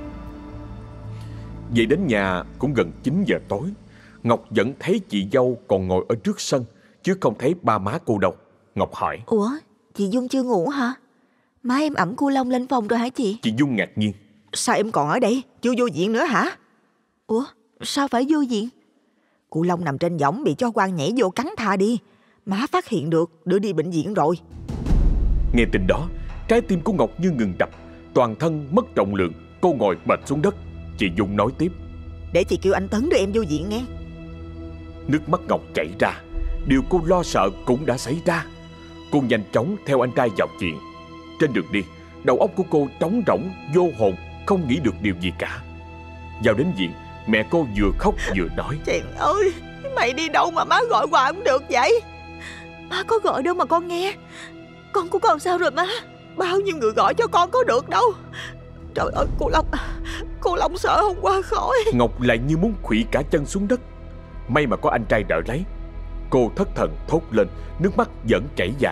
Về đến nhà cũng gần chín giờ tối. Ngọc vẫn thấy chị dâu còn ngồi ở trước sân, chứ không thấy ba má cô đâu. Ngọc hỏi: Ủa, chị Dung chưa ngủ hả? Má em ẵm cu Long lên phòng rồi hả chị? Chị Dung ngạc nhiên: Sao em còn ở đây? Chưa vô viện nữa hả? Ủa, sao phải vô viện? Cụ Long nằm trên võng bị chó quan nhảy vô cắn tha đi. Má phát hiện được, đưa đi bệnh viện rồi. Nghe tin đó, trái tim của Ngọc như ngừng đập, toàn thân mất trọng lượng, cô ngồi bệt xuống đất. Chị Dung nói tiếp: Để chị kêu anh Tấn đưa em vô viện nghe. Nước mắt Ngọc chảy ra. Điều cô lo sợ cũng đã xảy ra. Cô nhanh chóng theo anh trai vào viện. Trên đường đi, đầu óc của cô trống rỗng, vô hồn, không nghĩ được điều gì cả. Vào đến viện, mẹ cô vừa khóc vừa nói: Chàng ơi, mày đi đâu mà má gọi hoài không được vậy? Má có gọi đâu mà con nghe. Con của con sao rồi má? Bao nhiêu người gọi cho con có được đâu. Trời ơi, cô Long, cô Long sợ không qua khỏi. Ngọc lại như muốn khuỵu cả chân xuống đất. May mà có anh trai đỡ lấy. Cô thất thần thốt lên, nước mắt vẫn chảy dài: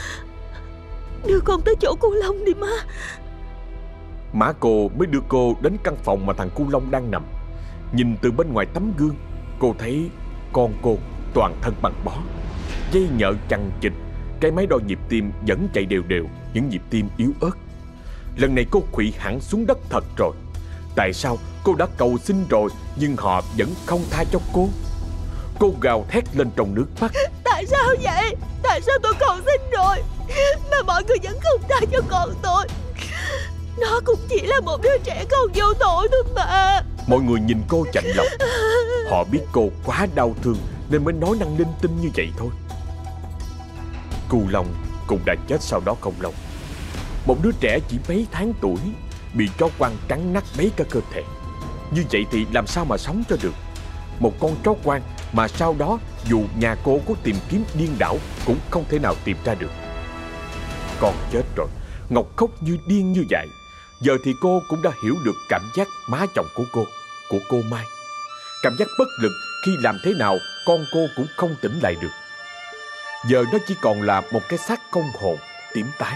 Đưa con tới chỗ cô Long đi má. Má cô mới đưa cô đến căn phòng mà thằng cu Long đang nằm. Nhìn từ bên ngoài tấm gương, cô thấy con cô toàn thân băng bó, dây nhợ chằng chịt, cái máy đo nhịp tim vẫn chạy đều đều, những nhịp tim yếu ớt. Lần này cô khuỵu hẳn xuống đất thật rồi. Tại sao cô đã cầu xin rồi nhưng họ vẫn không tha cho cô? Cô gào thét lên trong nước mắt: Tại sao vậy? Tại sao tôi cầu xin rồi mà mọi người vẫn không tha cho con tôi? Nó cũng chỉ là một đứa trẻ con vô tội thôi mà. Mọi người nhìn cô chạnh lòng. Họ biết cô quá đau thương nên mới nói năng linh tinh như vậy thôi. Cu Long cũng đã chết sau đó không lâu. Một đứa trẻ chỉ mấy tháng tuổi bị chó quan cắn nát bấy cả cơ thể. Như vậy thì làm sao mà sống cho được? Một con chó quan mà sau đó dù nhà cô có tìm kiếm điên đảo cũng không thể nào tìm ra được. Con chết rồi, Ngọc khóc như điên như vậy. Giờ thì cô cũng đã hiểu được cảm giác má chồng của cô, của cô Mai. Cảm giác bất lực khi làm thế nào con cô cũng không tỉnh lại được. Giờ nó chỉ còn là một cái xác không hồn, tím tái.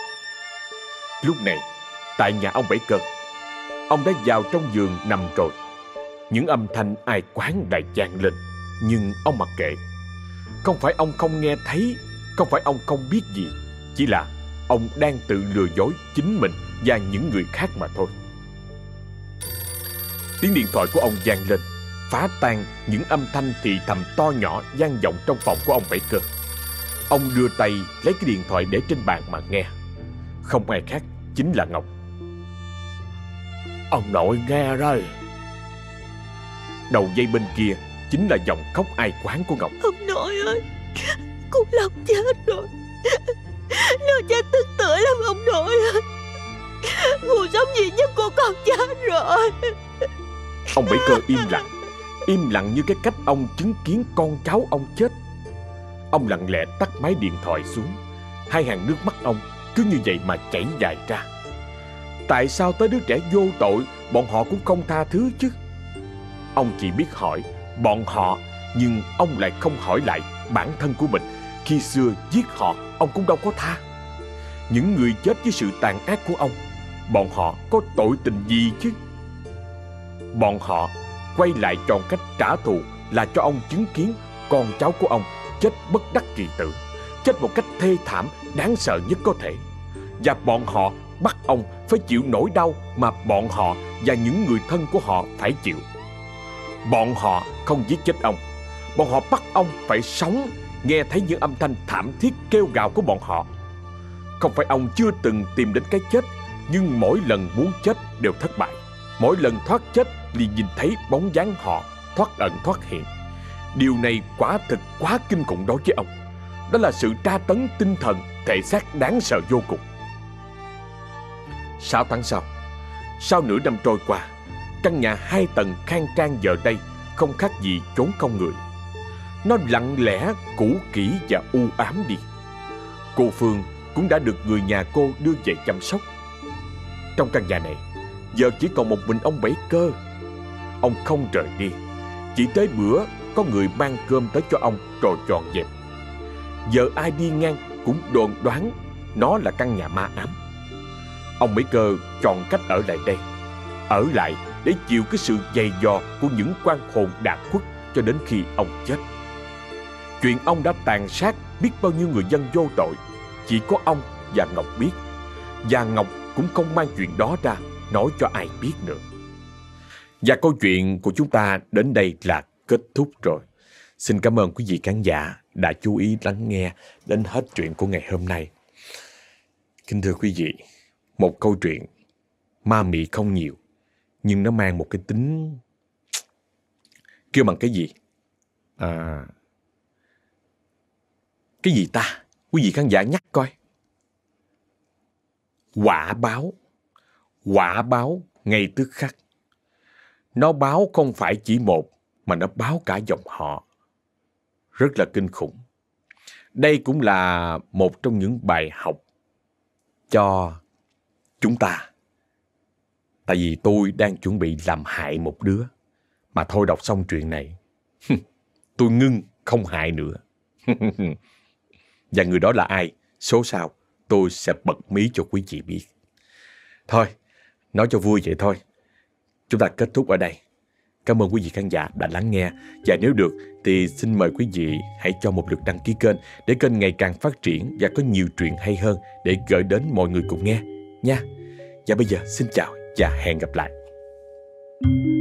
Lúc này, tại nhà ông Bảy Cơn, ông đã vào trong giường nằm rồi. Những âm thanh ai quán lại vang lên, nhưng ông mặc kệ. Không phải ông không nghe thấy, không phải ông không biết gì, chỉ là ông đang tự lừa dối chính mình và những người khác mà thôi. Tiếng điện thoại của ông vang lên, phá tan những âm thanh thì thầm to nhỏ vang vọng trong phòng của ông Bảy Cơn. Ông đưa tay lấy cái điện thoại để trên bàn mà nghe. Không ai khác chính là Ngọc. Ông nội nghe rồi. Đầu dây bên kia chính là giọng khóc ai quán của Ngọc. Ông nội ơi, cô Long chết rồi. Nó chết tức tưởi lắm ông nội ơi. Nguồn sống duy nhất của con chết rồi. Ông Bảy Cơ im lặng, im lặng như cái cách ông chứng kiến con cháu ông chết. Ông lặng lẽ tắt máy điện thoại xuống. Hai hàng nước mắt ông cứ như vậy mà chảy dài ra. Tại sao tới đứa trẻ vô tội bọn họ cũng không tha thứ chứ? Ông chỉ biết hỏi bọn họ, nhưng ông lại không hỏi lại bản thân của mình. Khi xưa giết họ, ông cũng đâu có tha. Những người chết với sự tàn ác của ông, bọn họ có tội tình gì chứ? Bọn họ quay lại chọn cách trả thù là cho ông chứng kiến con cháu của ông chết bất đắc kỳ tử, chết một cách thê thảm, đáng sợ nhất có thể. Và bọn họ bắt ông phải chịu nỗi đau mà bọn họ và những người thân của họ phải chịu. Bọn họ không giết chết ông, bọn họ bắt ông phải sống, nghe thấy những âm thanh thảm thiết kêu gào của bọn họ. Không phải ông chưa từng tìm đến cái chết, nhưng mỗi lần muốn chết đều thất bại. Mỗi lần thoát chết liền nhìn thấy bóng dáng họ thoát ẩn thoát hiện. Điều này quả thực quá kinh khủng đối với ông. Đó là sự tra tấn tinh thần, thể xác đáng sợ vô cùng. Sáu tháng sau, sau nửa năm trôi qua, căn nhà hai tầng khang trang giờ đây không khác gì chốn không người. Nó lặng lẽ, cũ kỹ và u ám đi. Cô Phương cũng đã được người nhà cô đưa về chăm sóc. Trong căn nhà này, giờ chỉ còn một mình ông Bảy Cơ. Ông không rời đi, chỉ tới bữa có người mang cơm tới cho ông rồi dọn dẹp. Giờ ai đi ngang cũng đồn đoán nó là căn nhà ma ám. Ông Bảy Cơ chọn cách ở lại đây, ở lại để chịu cái sự dày dò của những quan hồn đạc khuất cho đến khi ông chết. Chuyện ông đã tàn sát biết bao nhiêu người dân vô tội, chỉ có ông và Ngọc biết. Và Ngọc cũng không mang chuyện đó ra nói cho ai biết nữa. Và câu chuyện của chúng ta đến đây là kết thúc rồi. Xin cảm ơn quý vị khán giả đã chú ý lắng nghe đến hết chuyện của ngày hôm nay. Kính thưa quý vị, một câu chuyện ma mị không nhiều, nhưng nó mang một cái tính kêu bằng cái gì? À, cái gì ta? Quý vị khán giả nhắc coi. Quả báo. Quả báo ngay tức khắc. Nó báo không phải chỉ một, mà nó báo cả dòng họ. Rất là kinh khủng. Đây cũng là một trong những bài học cho chúng ta. Tại vì tôi đang chuẩn bị làm hại một đứa. Mà thôi đọc xong chuyện này, tôi ngưng không hại nữa. Và người đó là ai? Số sau tôi sẽ bật mí cho quý vị biết. Thôi, nói cho vui vậy thôi. Chúng ta kết thúc ở đây. Cảm ơn quý vị khán giả đã lắng nghe. Và nếu được thì xin mời quý vị hãy cho một lượt đăng ký kênh để kênh ngày càng phát triển và có nhiều chuyện hay hơn để gửi đến mọi người cùng nghe nha. Và bây giờ xin chào và hẹn gặp lại.